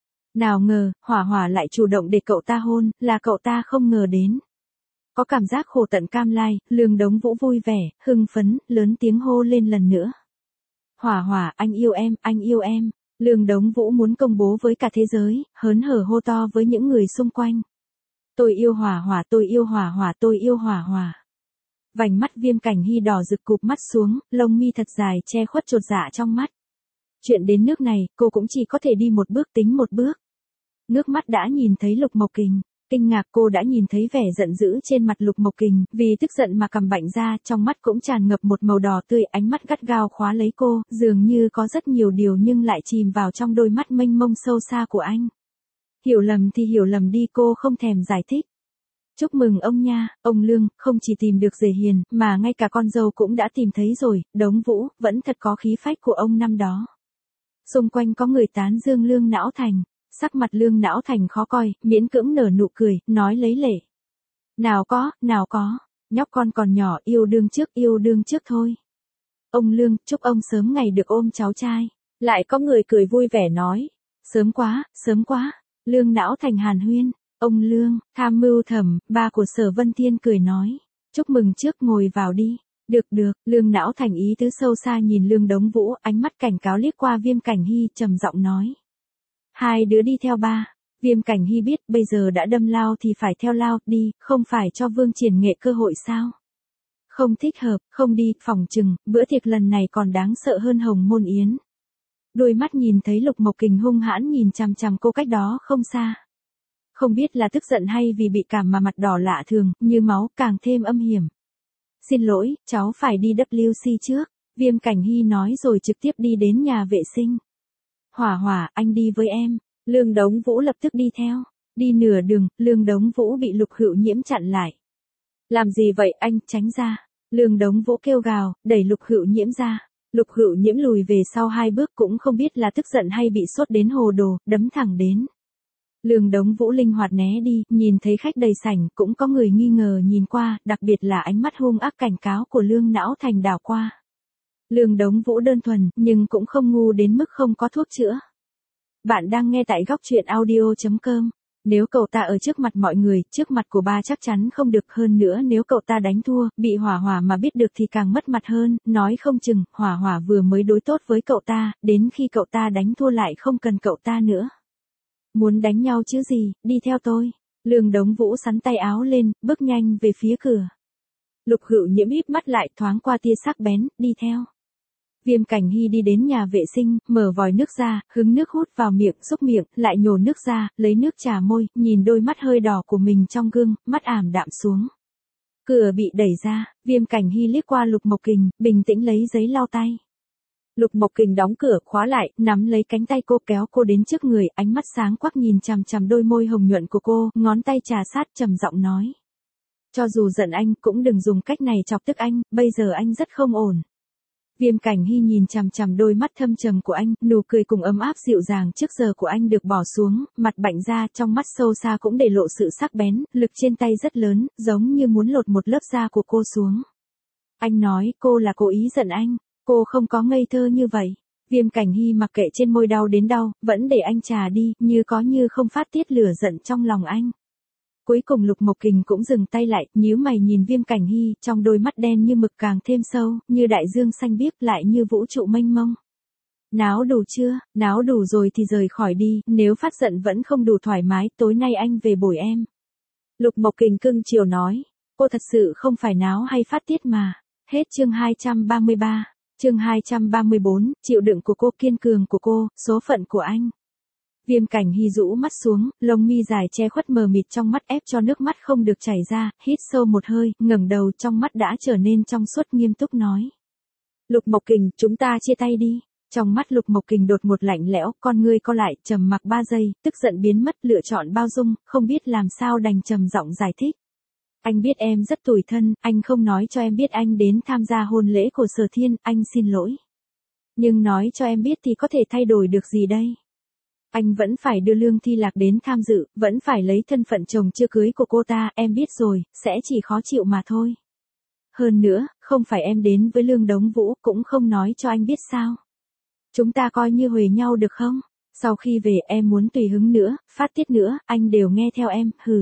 Nào ngờ, Hỏa Hỏa lại chủ động để cậu ta hôn, là cậu ta không ngờ đến. Có cảm giác khổ tận cam lai, Lương Đống Vũ vui vẻ, hưng phấn, lớn tiếng hô lên lần nữa. Hỏa Hỏa, anh yêu em, anh yêu em. Lương Đống Vũ muốn công bố với cả thế giới, hớn hở hô to với những người xung quanh. Tôi yêu Hỏa Hỏa, tôi yêu Hỏa Hỏa, tôi yêu Hỏa Hỏa. Vành mắt Viêm Cảnh Hy đỏ rực, cụp mắt xuống, lông mi thật dài che khuất chột dạ trong mắt. Chuyện đến nước này, cô cũng chỉ có thể đi một bước tính một bước. Nước mắt đã nhìn thấy Lục Mộc Kình. Kinh ngạc, cô đã nhìn thấy vẻ giận dữ trên mặt Lục Mộc Kình, vì tức giận mà cầm bệnh ra, trong mắt cũng tràn ngập một màu đỏ tươi, ánh mắt gắt gao khóa lấy cô, dường như có rất nhiều điều nhưng lại chìm vào trong đôi mắt mênh mông sâu xa của anh. Hiểu lầm thì hiểu lầm đi, cô không thèm giải thích. Chúc mừng ông nha, ông Lương, không chỉ tìm được rể hiền, mà ngay cả con dâu cũng đã tìm thấy rồi, Đống Vũ, vẫn thật có khí phách của ông năm đó. Xung quanh có người tán dương Lương Não Thành. Sắc mặt Lương Não Thành khó coi, miễn cưỡng nở nụ cười, nói lấy lệ. Nào có, nhóc con còn nhỏ, yêu đương trước thôi. Ông Lương, chúc ông sớm ngày được ôm cháu trai. Lại có người cười vui vẻ nói. Sớm quá. Lương Não Thành hàn huyên. Ông Lương, tham mưu thẩm, ba của Sở Vân Thiên cười nói. Chúc mừng trước, ngồi vào đi. Được, Lương Não Thành ý tứ sâu xa nhìn Lương Đống Vũ, ánh mắt cảnh cáo liếc qua Viêm Cảnh Hy, trầm giọng nói. Hai đứa đi theo ba. Viêm Cảnh Hy biết bây giờ đã đâm lao thì phải theo lao, đi, không phải cho Vương Triển Nghệ cơ hội sao? Không thích hợp, không đi, phỏng chừng, bữa tiệc lần này còn đáng sợ hơn Hồng Môn Yến. Đôi mắt nhìn thấy Lục Mộc Kình hung hãn nhìn chằm chằm cô cách đó không xa. Không biết là tức giận hay vì bị cảm mà mặt đỏ lạ thường, như máu, càng thêm âm hiểm. Xin lỗi, cháu phải đi WC trước. Viêm Cảnh Hy nói rồi trực tiếp đi đến nhà vệ sinh. Hỏa Hỏa, anh đi với em. Lương Đống Vũ lập tức đi theo. Đi nửa đường, Lương Đống Vũ bị Lục Hữu Nhiễm chặn lại. Làm gì vậy anh, tránh ra. Lương Đống Vũ kêu gào, đẩy Lục Hữu Nhiễm ra. Lục Hữu Nhiễm lùi về sau 2 bước, cũng không biết là tức giận hay bị sốt đến hồ đồ, đấm thẳng đến. Lương Đống Vũ linh hoạt né đi, nhìn thấy khách đầy sảnh, cũng có người nghi ngờ nhìn qua, đặc biệt là ánh mắt hung ác cảnh cáo của Lương Não Thành đảo qua. Lương Đống Vũ đơn thuần, nhưng cũng không ngu đến mức không có thuốc chữa. Bạn đang nghe tại góc truyện audio.com. Nếu cậu ta ở trước mặt mọi người, trước mặt của ba chắc chắn không được, hơn nữa nếu cậu ta đánh thua, bị Hỏa Hỏa mà biết được thì càng mất mặt hơn, nói không chừng, Hỏa Hỏa vừa mới đối tốt với cậu ta, đến khi cậu ta đánh thua lại không cần cậu ta nữa. Muốn đánh nhau chứ gì, đi theo tôi. Lương Đống Vũ sắn tay áo lên, bước nhanh về phía cửa. Lục Hữu Nhiễm híp mắt lại, thoáng qua tia sắc bén, đi theo. Viêm Cảnh Hy đi đến nhà vệ sinh, mở vòi nước ra, hứng nước hút vào miệng, xúc miệng, lại nhổ nước ra, lấy nước chà môi, nhìn đôi mắt hơi đỏ của mình trong gương, mắt ảm đạm xuống. Cửa bị đẩy ra, Viêm Cảnh Hy liếc qua Lục Mộc Kình, bình tĩnh lấy giấy lau tay. Lục Mộc Kình đóng cửa, khóa lại, nắm lấy cánh tay cô kéo cô đến trước người, ánh mắt sáng quắc nhìn chằm chằm đôi môi hồng nhuận của cô, ngón tay trà sát trầm giọng nói. Cho dù giận anh, cũng đừng dùng cách này chọc tức anh, bây giờ anh rất không ổn. Viêm Cảnh Hy nhìn chằm chằm đôi mắt thâm trầm của anh, nụ cười cùng ấm áp dịu dàng trước giờ của anh được bỏ xuống, mặt bạnh ra, trong mắt sâu xa cũng để lộ sự sắc bén, lực trên tay rất lớn, giống như muốn lột một lớp da của cô xuống. Anh nói cô là cố ý giận anh, cô không có ngây thơ như vậy. Viêm Cảnh Hy mặc kệ trên môi đau đến đau, vẫn để anh trà đi, như có như không phát tiết lửa giận trong lòng anh. Cuối cùng Lục Mộc Kình cũng dừng tay lại, nhíu mày nhìn Viêm Cảnh Hy, trong đôi mắt đen như mực càng thêm sâu, như đại dương xanh biếc lại như vũ trụ mênh mông. Náo đủ chưa, náo đủ rồi thì rời khỏi đi, nếu phát giận vẫn không đủ thoải mái, tối nay anh về bồi em. Lục Mộc Kình cưng chiều nói, cô thật sự không phải náo hay phát tiết mà. Hết chương 233, chương 234, chịu đựng của cô, kiên cường của cô, số phận của anh. Viêm Cảnh Hy rũ mắt xuống, lông mi dài che khuất mờ mịt trong mắt ép cho nước mắt không được chảy ra, hít sâu một hơi, ngẩng đầu trong mắt đã trở nên trong suốt nghiêm túc nói. Lục Mộc Kình, chúng ta chia tay đi. Trong mắt Lục Mộc Kình đột ngột lạnh lẽo, con ngươi co lại, trầm mặc 3 giây, tức giận biến mất, lựa chọn bao dung, không biết làm sao đành trầm giọng giải thích. Anh biết em rất tủi thân, anh không nói cho em biết anh đến tham gia hôn lễ của Sở Thiên, anh xin lỗi. Nhưng nói cho em biết thì có thể thay đổi được gì đây? Anh vẫn phải đưa Lương Thi Lạc đến tham dự, vẫn phải lấy thân phận chồng chưa cưới của cô ta, em biết rồi, sẽ chỉ khó chịu mà thôi. Hơn nữa, không phải em đến với Lương Đống Vũ, cũng không nói cho anh biết sao. Chúng ta coi như huề nhau được không? Sau khi về em muốn tùy hứng nữa, phát tiết nữa, anh đều nghe theo em, hừ.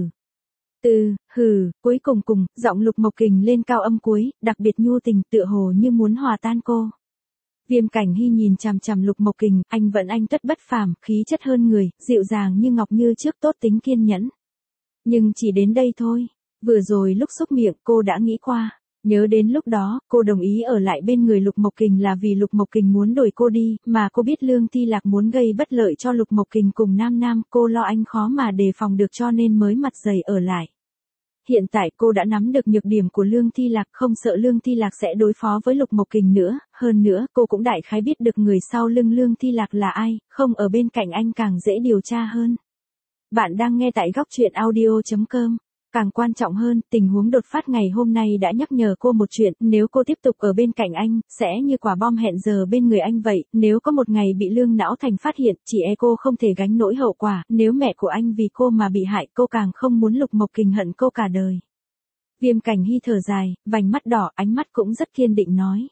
Cuối cùng, giọng Lục Mộc Kình lên cao âm cuối, đặc biệt nhu tình, tựa hồ như muốn hòa tan cô. Viêm Cảnh Hy nhìn chằm chằm Lục Mộc Kình, anh tất bất phàm, khí chất hơn người, dịu dàng như ngọc như trước, tốt tính kiên nhẫn. Nhưng chỉ đến đây thôi. Vừa rồi lúc xúc miệng cô đã nghĩ qua. Nhớ đến lúc đó, cô đồng ý ở lại bên người Lục Mộc Kình là vì Lục Mộc Kình muốn đuổi cô đi, mà cô biết Lương Thi Lạc muốn gây bất lợi cho Lục Mộc Kình cùng Nam, cô lo anh khó mà đề phòng được cho nên mới mặt dày ở lại. Hiện tại cô đã nắm được nhược điểm của Lương Thi Lạc, không sợ Lương Thi Lạc sẽ đối phó với Lục Mộc Kình nữa, hơn nữa cô cũng đại khái biết được người sau lưng Lương Thi Lạc là ai, không ở bên cạnh anh càng dễ điều tra hơn. Bạn đang nghe tại góc truyện audio.com. Càng quan trọng hơn, tình huống đột phát ngày hôm nay đã nhắc nhở cô một chuyện, nếu cô tiếp tục ở bên cạnh anh, sẽ như quả bom hẹn giờ bên người anh vậy, nếu có một ngày bị Lương Não Thành phát hiện, chỉ cô không thể gánh nỗi hậu quả, nếu mẹ của anh vì cô mà bị hại, cô càng không muốn Lục Mộc Kình hận cô cả đời. Viêm Cảnh Hy thở dài, vành mắt đỏ, ánh mắt cũng rất kiên định nói.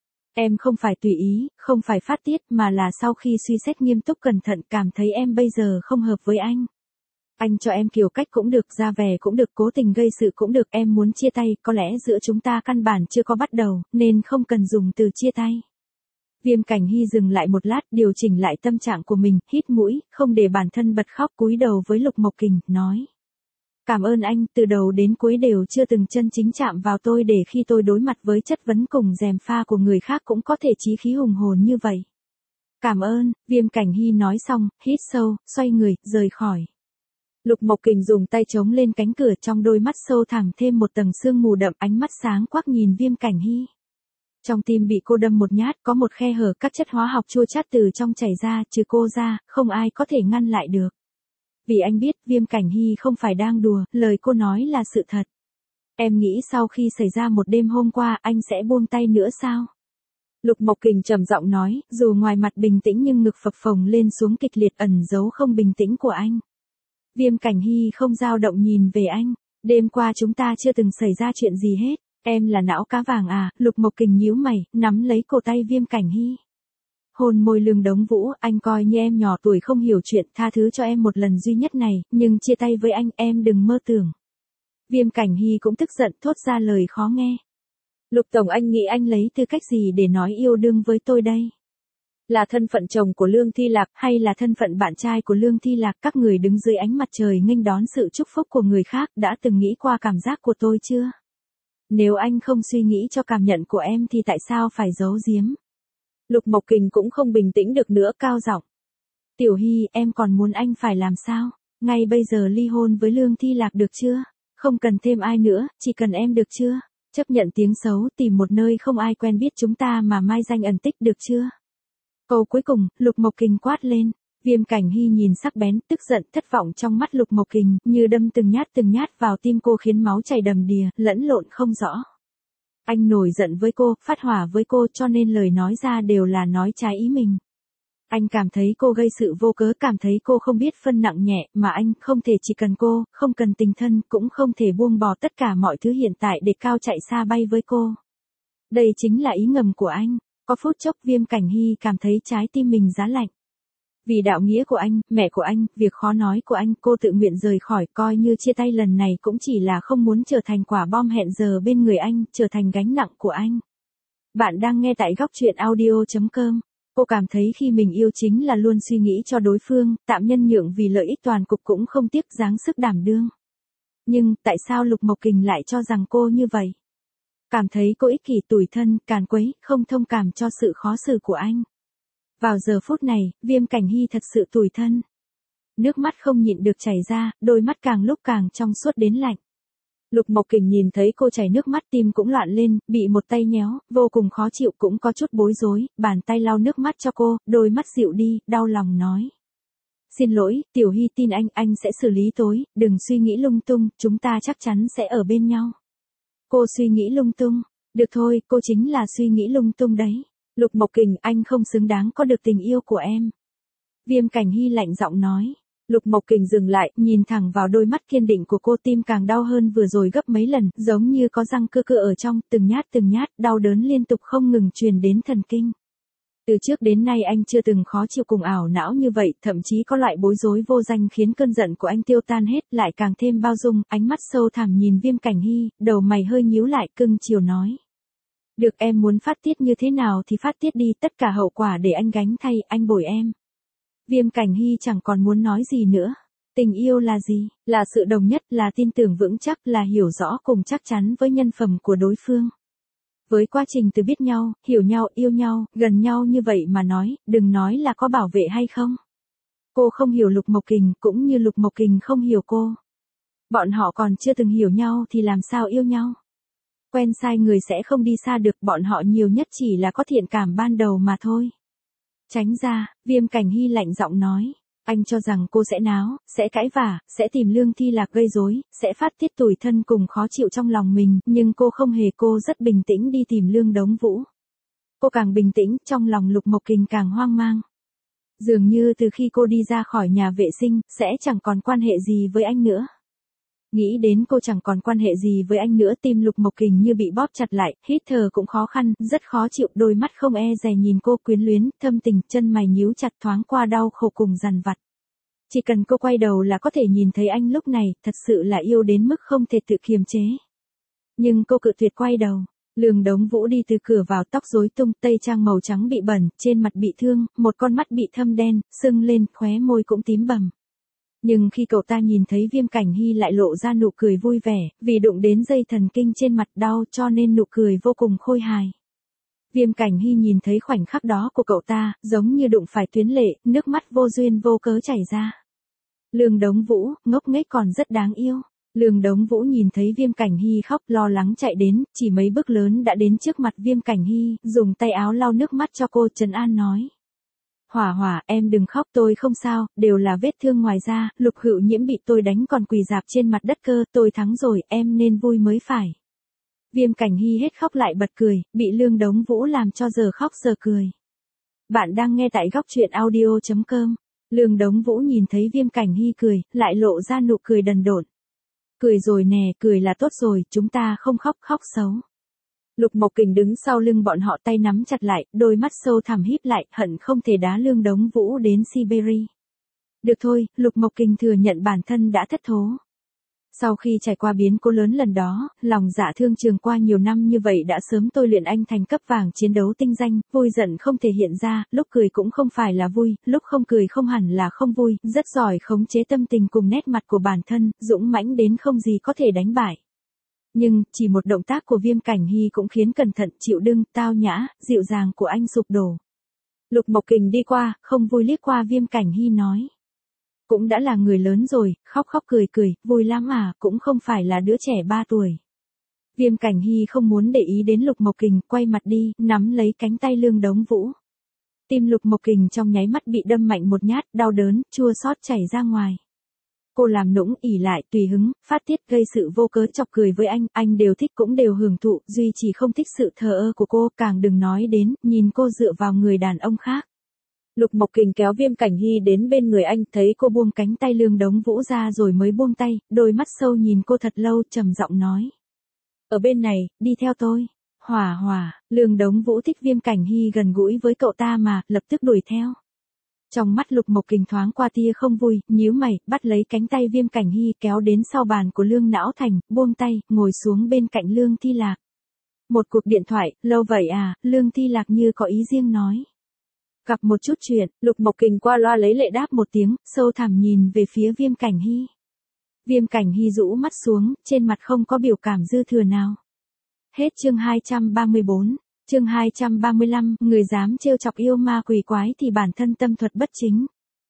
Em không phải tùy ý, không phải phát tiết, mà là sau khi suy xét nghiêm túc cẩn thận cảm thấy em bây giờ không hợp với anh. Anh cho em kiểu cách cũng được, ra vẻ cũng được, cố tình gây sự cũng được, em muốn chia tay, có lẽ giữa chúng ta căn bản chưa có bắt đầu, nên không cần dùng từ chia tay. Viêm Cảnh Hy dừng lại một lát, điều chỉnh lại tâm trạng của mình, hít mũi, không để bản thân bật khóc, cúi đầu với Lục Mộc Kình, nói. Cảm ơn anh, từ đầu đến cuối đều chưa từng chân chính chạm vào tôi để khi tôi đối mặt với chất vấn cùng gièm pha của người khác cũng có thể chí khí hùng hồn như vậy. Cảm ơn, Viêm Cảnh Hy nói xong, hít sâu, xoay người, rời khỏi. Lục Mộc Kình dùng tay chống lên cánh cửa, trong đôi mắt sâu thẳm thêm một tầng sương mù đậm, ánh mắt sáng quắc nhìn Viêm Cảnh Hy. Trong tim bị cô đâm một nhát, có một khe hở, các chất hóa học chua chát từ trong chảy ra, trừ cô ra, không ai có thể ngăn lại được. Vì anh biết, Viêm Cảnh Hy không phải đang đùa, lời cô nói là sự thật. Em nghĩ sau khi xảy ra một đêm hôm qua, anh sẽ buông tay nữa sao? Lục Mộc Kình trầm giọng nói, dù ngoài mặt bình tĩnh nhưng ngực phập phồng lên xuống kịch liệt ẩn giấu không bình tĩnh của anh. Viêm Cảnh Hy không dao động nhìn về anh. Đêm qua chúng ta chưa từng xảy ra chuyện gì hết. Em là não cá vàng à? Lục Mộc Kình nhíu mày, nắm lấy cổ tay Viêm Cảnh Hy. Hôn môi Lương Đống Vũ, anh coi như em nhỏ tuổi không hiểu chuyện, tha thứ cho em một lần duy nhất này, nhưng chia tay với anh, em đừng mơ tưởng. Viêm Cảnh Hy cũng tức giận thốt ra lời khó nghe. Lục Tổng, anh nghĩ anh lấy tư cách gì để nói yêu đương với tôi đây? Là thân phận chồng của Lương Thi Lạc hay là thân phận bạn trai của Lương Thi Lạc? Các người đứng dưới ánh mặt trời nghênh đón sự chúc phúc của người khác, đã từng nghĩ qua cảm giác của tôi chưa? Nếu anh không suy nghĩ cho cảm nhận của em thì tại sao phải giấu giếm? Lục Mộc Kình cũng không bình tĩnh được nữa, cao giọng. Tiểu Hy, em còn muốn anh phải làm sao? Ngay bây giờ ly hôn với Lương Thi Lạc được chưa? Không cần thêm ai nữa, chỉ cần em được chưa? Chấp nhận tiếng xấu, tìm một nơi không ai quen biết chúng ta mà mai danh ẩn tích được chưa? Câu cuối cùng, Lục Mộc Kình quát lên. Viêm Cảnh Hy nhìn sắc bén, tức giận, thất vọng trong mắt Lục Mộc Kình, như đâm từng nhát vào tim cô khiến máu chảy đầm đìa, lẫn lộn không rõ. Anh nổi giận với cô, phát hỏa với cô, cho nên lời nói ra đều là nói trái ý mình. Anh cảm thấy cô gây sự vô cớ, cảm thấy cô không biết phân nặng nhẹ, mà anh không thể chỉ cần cô, không cần tình thân, cũng không thể buông bỏ tất cả mọi thứ hiện tại để cao chạy xa bay với cô. Đây chính là ý ngầm của anh. Có phút chốc Viêm Cảnh Hy cảm thấy trái tim mình giá lạnh. Vì đạo nghĩa của anh, mẹ của anh, việc khó nói của anh, cô tự nguyện rời khỏi, coi như chia tay lần này cũng chỉ là không muốn trở thành quả bom hẹn giờ bên người anh, trở thành gánh nặng của anh. Bạn đang nghe tại góc truyện audio.com. Cô cảm thấy khi mình yêu chính là luôn suy nghĩ cho đối phương, tạm nhân nhượng vì lợi ích toàn cục cũng không tiếc dáng sức đảm đương. Nhưng, tại sao Lục Mộc Kình lại cho rằng cô như vậy? Cảm thấy cô ích kỷ, tủi thân, càn quấy, không thông cảm cho sự khó xử của anh. Vào giờ phút này, Viêm Cảnh Hy thật sự tủi thân. Nước mắt không nhịn được chảy ra, đôi mắt càng lúc càng trong suốt đến lạnh. Lục Mộc Kình nhìn thấy cô chảy nước mắt, tim cũng loạn lên, bị một tay nhéo, vô cùng khó chịu, cũng có chút bối rối, bàn tay lau nước mắt cho cô, đôi mắt dịu đi, đau lòng nói. Xin lỗi, Tiểu Hy tin anh sẽ xử lý tối, đừng suy nghĩ lung tung, chúng ta chắc chắn sẽ ở bên nhau. Cô suy nghĩ lung tung, được thôi, cô chính là suy nghĩ lung tung đấy. Lục Mộc Kình, anh không xứng đáng có được tình yêu của em. Viêm Cảnh Hy lạnh giọng nói. Lục Mộc Kình dừng lại, nhìn thẳng vào đôi mắt kiên định của cô, tim càng đau hơn vừa rồi gấp mấy lần, giống như có răng cưa ở trong, từng nhát, đau đớn liên tục không ngừng truyền đến thần kinh. Từ trước đến nay anh chưa từng khó chịu cùng ảo não như vậy, thậm chí có loại bối rối vô danh khiến cơn giận của anh tiêu tan hết, lại càng thêm bao dung, ánh mắt sâu thẳm nhìn Viêm Cảnh Hy, đầu mày hơi nhíu lại, cưng chiều nói. Được, em muốn phát tiết như thế nào thì phát tiết đi, tất cả hậu quả để anh gánh thay, anh bồi em. Viêm Cảnh Hy chẳng còn muốn nói gì nữa. Tình yêu là gì? Là sự đồng nhất, là tin tưởng vững chắc, là hiểu rõ cùng chắc chắn với nhân phẩm của đối phương. Với quá trình từ biết nhau, hiểu nhau, yêu nhau, gần nhau như vậy mà nói, đừng nói là có bảo vệ hay không. Cô không hiểu Lục Mộc Kình, cũng như Lục Mộc Kình không hiểu cô. Bọn họ còn chưa từng hiểu nhau thì làm sao yêu nhau. Quen sai người sẽ không đi xa được, bọn họ nhiều nhất chỉ là có thiện cảm ban đầu mà thôi. Tránh ra, Viêm Cảnh Hy lạnh giọng nói. Anh cho rằng cô sẽ náo, sẽ cãi vả, sẽ tìm Lương Thi Lạc gây rối, sẽ phát tiết tủi thân cùng khó chịu trong lòng mình, nhưng cô không hề, cô rất bình tĩnh đi tìm Lương Đống Vũ. Cô càng bình tĩnh, trong lòng Lục Mộc Kình càng hoang mang. Dường như từ khi cô đi ra khỏi nhà vệ sinh, sẽ chẳng còn quan hệ gì với anh nữa. Nghĩ đến cô chẳng còn quan hệ gì với anh nữa, tim Lục Mộc Kình như bị bóp chặt lại, hít thở cũng khó khăn, rất khó chịu, đôi mắt không e dè nhìn cô, quyến luyến, thâm tình, chân mày nhíu chặt, thoáng qua đau khổ cùng dằn vặt. Chỉ cần cô quay đầu là có thể nhìn thấy anh lúc này, thật sự là yêu đến mức không thể tự kiềm chế. Nhưng cô cự tuyệt quay đầu. Lương Đống Vũ đi từ cửa vào, tóc rối tung, tây trang màu trắng bị bẩn, trên mặt bị thương, một con mắt bị thâm đen, sưng lên, khóe môi cũng tím bầm. Nhưng khi cậu ta nhìn thấy Viêm Cảnh Hy lại lộ ra nụ cười vui vẻ, vì đụng đến dây thần kinh trên mặt đau cho nên nụ cười vô cùng khôi hài. Viêm Cảnh Hy nhìn thấy khoảnh khắc đó của cậu ta, giống như đụng phải tuyến lệ, nước mắt vô duyên vô cớ chảy ra. Lương Đống Vũ, ngốc nghếch còn rất đáng yêu. Lương Đống Vũ nhìn thấy Viêm Cảnh Hy khóc, lo lắng chạy đến, chỉ mấy bước lớn đã đến trước mặt Viêm Cảnh Hy, dùng tay áo lau nước mắt cho cô, trấn an nói. Hỏa Hỏa, em đừng khóc, tôi không sao, đều là vết thương ngoài da, Lục Hữu Nhiễm bị tôi đánh còn quỳ rạp trên mặt đất cơ, tôi thắng rồi, em nên vui mới phải. Viêm Cảnh Hy hết khóc lại bật cười, bị Lương Đống Vũ làm cho giờ khóc giờ cười. Bạn đang nghe tại góc truyện audio.com. Lương Đống Vũ nhìn thấy Viêm Cảnh Hy cười, lại lộ ra nụ cười đần độn. Cười rồi nè, cười là tốt rồi, chúng ta không khóc, khóc xấu. Lục Mộc Kình đứng sau lưng bọn họ, tay nắm chặt lại, đôi mắt sâu thẳm híp lại, hận không thể đá Lương Đống Vũ đến Siberia. Được thôi, Lục Mộc Kình thừa nhận bản thân đã thất thố. Sau khi trải qua biến cố lớn lần đó, lòng dạ thương trường qua nhiều năm như vậy đã sớm tôi luyện anh thành cấp vàng chiến đấu tinh danh, vui giận không thể hiện ra, lúc cười cũng không phải là vui, lúc không cười không hẳn là không vui, rất giỏi khống chế tâm tình cùng nét mặt của bản thân, dũng mãnh đến không gì có thể đánh bại. Nhưng, chỉ một động tác của Viêm Cảnh Hy cũng khiến cẩn thận, chịu đựng, tao nhã, dịu dàng của anh sụp đổ. Lục Mộc Kình đi qua, không vui liếc qua Viêm Cảnh Hy nói. Cũng đã là người lớn rồi, khóc khóc cười cười, vui lắm à, cũng không phải là đứa trẻ 3 tuổi. Viêm Cảnh Hy không muốn để ý đến Lục Mộc Kình, quay mặt đi, nắm lấy cánh tay Lương Đống Vũ. Tim Lục Mộc Kình trong nháy mắt bị đâm mạnh một nhát, đau đớn, chua xót chảy ra ngoài. Cô làm nũng, ỉ lại, tùy hứng, phát tiết, gây sự vô cớ chọc cười với anh đều thích cũng đều hưởng thụ, duy chỉ không thích sự thờ ơ của cô, càng đừng nói đến, nhìn cô dựa vào người đàn ông khác. Lục Mộc Kình kéo Viêm Cảnh Hy đến bên người anh, thấy cô buông cánh tay Lương Đống Vũ ra rồi mới buông tay, đôi mắt sâu nhìn cô thật lâu, trầm giọng nói. Ở bên này, đi theo tôi. Hỏa, Lương Đống Vũ thích Viêm Cảnh Hy gần gũi với cậu ta mà, lập tức đuổi theo. Trong mắt Lục Mộc Kình thoáng qua tia không vui, nhíu mày, bắt lấy cánh tay Viêm Cảnh Hy kéo đến sau bàn của Lương Não Thành, buông tay, ngồi xuống bên cạnh Lương Thi Lạc. Một cuộc điện thoại, lâu vậy à, Lương Thi Lạc như có ý riêng nói. Gặp một chút chuyện, Lục Mộc Kình qua loa lấy lệ đáp một tiếng, sâu thẳm nhìn về phía Viêm Cảnh Hy. Viêm Cảnh Hy rũ mắt xuống, trên mặt không có biểu cảm dư thừa nào. Hết chương 234, chương 235, người dám trêu chọc yêu ma quỷ quái thì bản thân tâm thuật bất chính.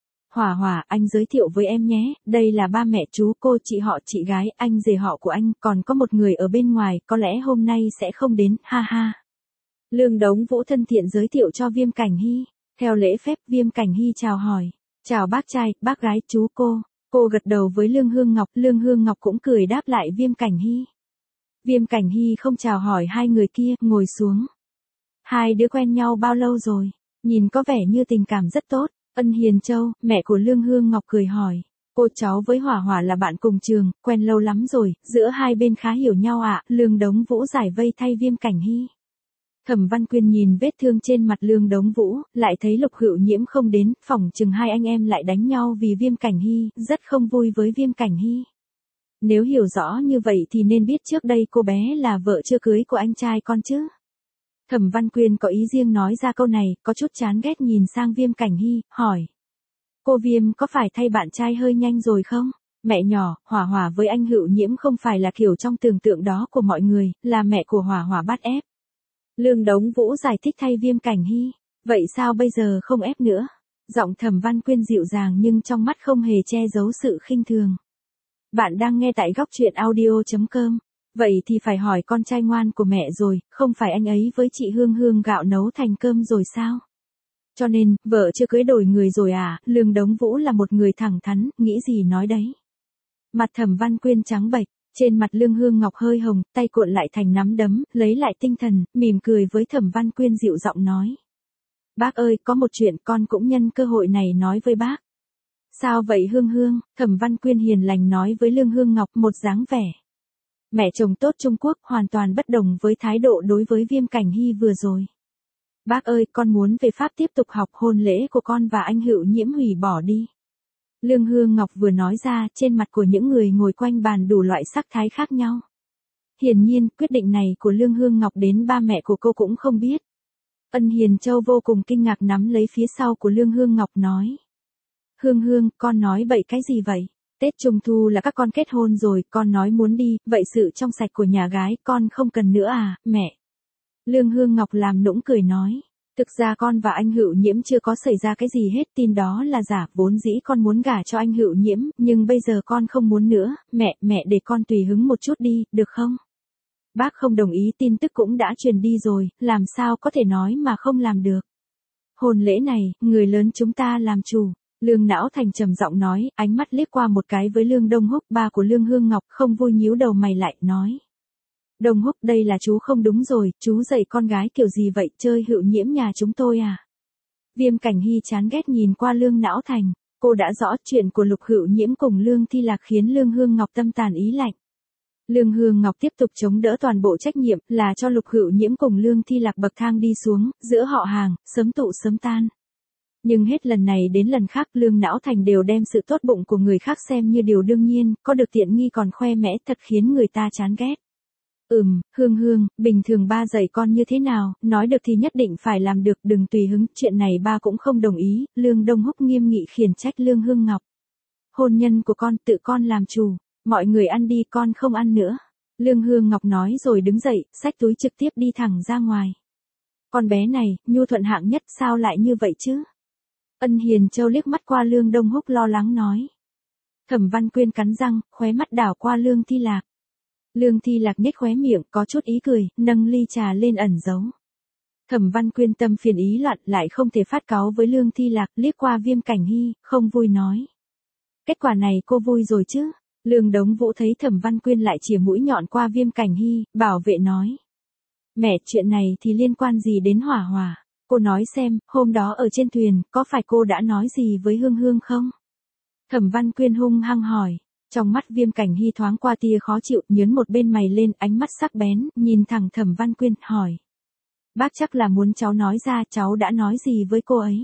Hỏa, anh giới thiệu với em nhé, đây là ba mẹ chú, cô, chị họ, chị gái, anh rể họ của anh, còn có một người ở bên ngoài, có lẽ hôm nay sẽ không đến, ha ha. Lương Đống Vũ thân thiện giới thiệu cho Viêm Cảnh Hy. Theo lễ phép, Viêm Cảnh Hy chào hỏi. Chào bác trai, bác gái, chú cô. Cô gật đầu với Lương Hương Ngọc cũng cười đáp lại Viêm Cảnh Hy. Viêm Cảnh Hy không chào hỏi hai người kia, ngồi xuống. Hai đứa quen nhau bao lâu rồi? Nhìn có vẻ như tình cảm rất tốt. Ân Hiền Châu, mẹ của Lương Hương Ngọc cười hỏi. Cô cháu với Hỏa là bạn cùng trường, quen lâu lắm rồi, giữa hai bên khá hiểu nhau ạ. Lương Đống Vũ giải vây thay Viêm Cảnh Hy. Thẩm Văn Quyên nhìn vết thương trên mặt Lương Đống Vũ, lại thấy Lục Hữu Nhiễm không đến, phỏng chừng hai anh em lại đánh nhau vì Viêm Cảnh Hy, rất không vui với Viêm Cảnh Hy. Nếu hiểu rõ như vậy thì nên biết trước đây cô bé là vợ chưa cưới của anh trai con chứ. Thẩm Văn Quyên có ý riêng nói ra câu này, có chút chán ghét nhìn sang Viêm Cảnh Hy, hỏi. Cô Viêm có phải thay bạn trai hơi nhanh rồi không? Mẹ nhỏ, Hỏa với anh Hữu Nhiễm không phải là kiểu trong tưởng tượng đó của mọi người, là mẹ của Hỏa bắt ép. Lương Đống Vũ giải thích thay Viêm Cảnh Hy. Vậy sao bây giờ không ép nữa? Giọng Thẩm Văn Quyên dịu dàng nhưng trong mắt không hề che giấu sự khinh thường. Bạn đang nghe tại góc truyện audio.com. Vậy thì phải hỏi con trai ngoan của mẹ rồi, không phải anh ấy với chị Hương gạo nấu thành cơm rồi sao? Cho nên, vợ chưa cưới đổi người rồi à? Lương Đống Vũ là một người thẳng thắn, nghĩ gì nói đấy. Mặt Thẩm Văn Quyên trắng bệch. Trên mặt Lương Hương Ngọc hơi hồng, tay cuộn lại thành nắm đấm, lấy lại tinh thần, mỉm cười với Thẩm Văn Quyên dịu giọng nói. Bác ơi, có một chuyện con cũng nhân cơ hội này nói với bác. Sao vậy Hương? Thẩm Văn Quyên hiền lành nói với Lương Hương Ngọc một dáng vẻ. Mẹ chồng tốt Trung Quốc hoàn toàn bất đồng với thái độ đối với Viêm Cảnh Hy vừa rồi. Bác ơi, con muốn về Pháp tiếp tục học, hôn lễ của con và anh Hữu Nhiễm hủy bỏ đi. Lương Hương Ngọc vừa nói ra, trên mặt của những người ngồi quanh bàn đủ loại sắc thái khác nhau. Hiển nhiên, quyết định này của Lương Hương Ngọc đến ba mẹ của cô cũng không biết. Ân Hiền Châu vô cùng kinh ngạc nắm lấy phía sau của Lương Hương Ngọc nói. Hương, con nói bậy cái gì vậy? Tết Trung Thu là các con kết hôn rồi, con nói muốn đi, vậy sự trong sạch của nhà gái con không cần nữa à, mẹ? Lương Hương Ngọc làm nũng cười nói. Thực ra con và anh Hữu Nhiễm chưa có xảy ra cái gì hết, tin đó là giả, vốn dĩ con muốn gả cho anh Hữu Nhiễm, nhưng bây giờ con không muốn nữa, mẹ để con tùy hứng một chút đi, được không? Bác không đồng ý, tin tức cũng đã truyền đi rồi, làm sao có thể nói mà không làm được. Hôn lễ này, người lớn chúng ta làm chủ. Lương Não Thành trầm giọng nói, ánh mắt liếc qua một cái với Lương Đông Húc, ba của Lương Hương Ngọc, không vui nhíu đầu mày lại, nói. Đông Húc, đây là chú không đúng rồi, chú dạy con gái kiểu gì vậy, chơi Hữu Nhiễm nhà chúng tôi à? Viêm Cảnh Hy chán ghét nhìn qua Lương Não Thành, cô đã rõ chuyện của Lục Hữu Nhiễm cùng Lương Thi Lạc khiến Lương Hương Ngọc tâm tàn ý lạnh. Lương Hương Ngọc tiếp tục chống đỡ toàn bộ trách nhiệm là cho Lục Hữu Nhiễm cùng Lương Thi Lạc bậc thang đi xuống, giữa họ hàng, sớm tụ sớm tan. Nhưng hết lần này đến lần khác Lương Não Thành đều đem sự tốt bụng của người khác xem như điều đương nhiên, có được tiện nghi còn khoe mẽ thật khiến người ta chán ghét. Hương Hương, bình thường ba dạy con như thế nào, nói được thì nhất định phải làm được, đừng tùy hứng, chuyện này ba cũng không đồng ý, Lương Đông Húc nghiêm nghị khiển trách Lương Hương Ngọc. Hôn nhân của con tự con làm chủ, mọi người ăn đi con không ăn nữa. Lương Hương Ngọc nói rồi đứng dậy, xách túi trực tiếp đi thẳng ra ngoài. Con bé này, nhu thuận hạng nhất sao lại như vậy chứ? Ân Hiền Châu liếc mắt qua Lương Đông Húc lo lắng nói. Thẩm Văn Quyên cắn răng, khóe mắt đảo qua Lương Thi Lạc. Lương Thi Lạc nhếch khóe miệng, có chút ý cười, nâng ly trà lên ẩn giấu. Thẩm Văn Quyên tâm phiền ý loạn, lại không thể phát cáu với Lương Thi Lạc, liếc qua Viêm Cảnh Hy, không vui nói. Kết quả này cô vui rồi chứ? Lương Đống Vũ thấy Thẩm Văn Quyên lại chìa mũi nhọn qua Viêm Cảnh Hy, bảo vệ nói. Mẹ, chuyện này thì liên quan gì đến Hỏa Hỏa? Cô nói xem, hôm đó ở trên thuyền, có phải cô đã nói gì với Hương Hương không? Thẩm Văn Quyên hung hăng hỏi. Trong mắt Viêm Cảnh Hy thoáng qua tia khó chịu, nhướng một bên mày lên, ánh mắt sắc bén, nhìn thẳng Thẩm Văn Quyên, hỏi. Bác chắc là muốn cháu nói ra cháu đã nói gì với cô ấy?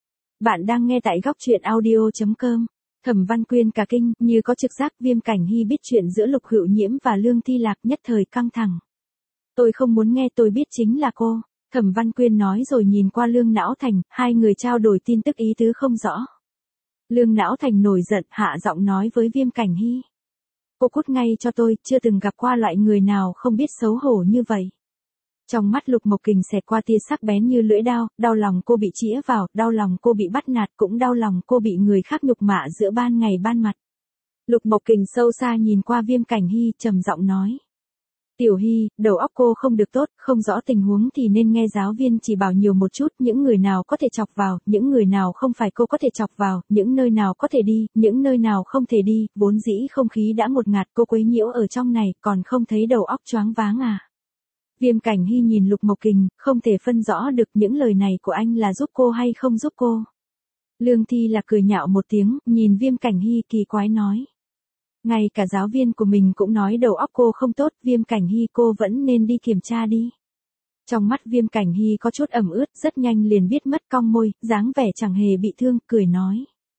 Bạn đang nghe tại góc truyện audio.com. Thẩm Văn Quyên cả kinh, như có trực giác Viêm Cảnh Hy biết chuyện giữa Lục Hữu Nhiễm và Lương Thi Lạc, nhất thời căng thẳng. Tôi không muốn nghe, tôi biết chính là cô. Thẩm Văn Quyên nói rồi nhìn qua Lương Não Thành, hai người trao đổi tin tức ý tứ không rõ. Lương Não Thành nổi giận, hạ giọng nói với Viêm Cảnh Hy. Cô cút ngay cho tôi, chưa từng gặp qua loại người nào không biết xấu hổ như vậy. Trong mắt Lục Mộc Kình xẹt qua tia sắc bén như lưỡi đao, đau lòng cô bị chĩa vào, đau lòng cô bị bắt nạt, cũng đau lòng cô bị người khác nhục mạ giữa ban ngày ban mặt. Lục Mộc Kình sâu xa nhìn qua Viêm Cảnh Hy, trầm giọng nói. Tiểu Hy, đầu óc cô không được tốt, không rõ tình huống thì nên nghe giáo viên chỉ bảo nhiều một chút, những người nào có thể chọc vào, những người nào không phải cô có thể chọc vào, những nơi nào có thể đi, những nơi nào không thể đi, vốn dĩ không khí đã ngột ngạt, cô quấy nhiễu ở trong này, còn không thấy đầu óc choáng váng à. Viêm Cảnh Hy nhìn Lục Mộc Kình, không thể phân rõ được những lời này của anh là giúp cô hay không giúp cô. Lương Thi Lạc cười nhạo một tiếng, nhìn Viêm Cảnh Hy kỳ quái nói. Ngay cả giáo viên của mình cũng nói đầu óc cô không tốt, Viêm Cảnh Hy cô vẫn nên đi kiểm tra đi. Trong mắt Viêm Cảnh Hy có chút ẩm ướt, rất nhanh liền biết mất, cong môi, dáng vẻ chẳng hề bị thương, cười nói.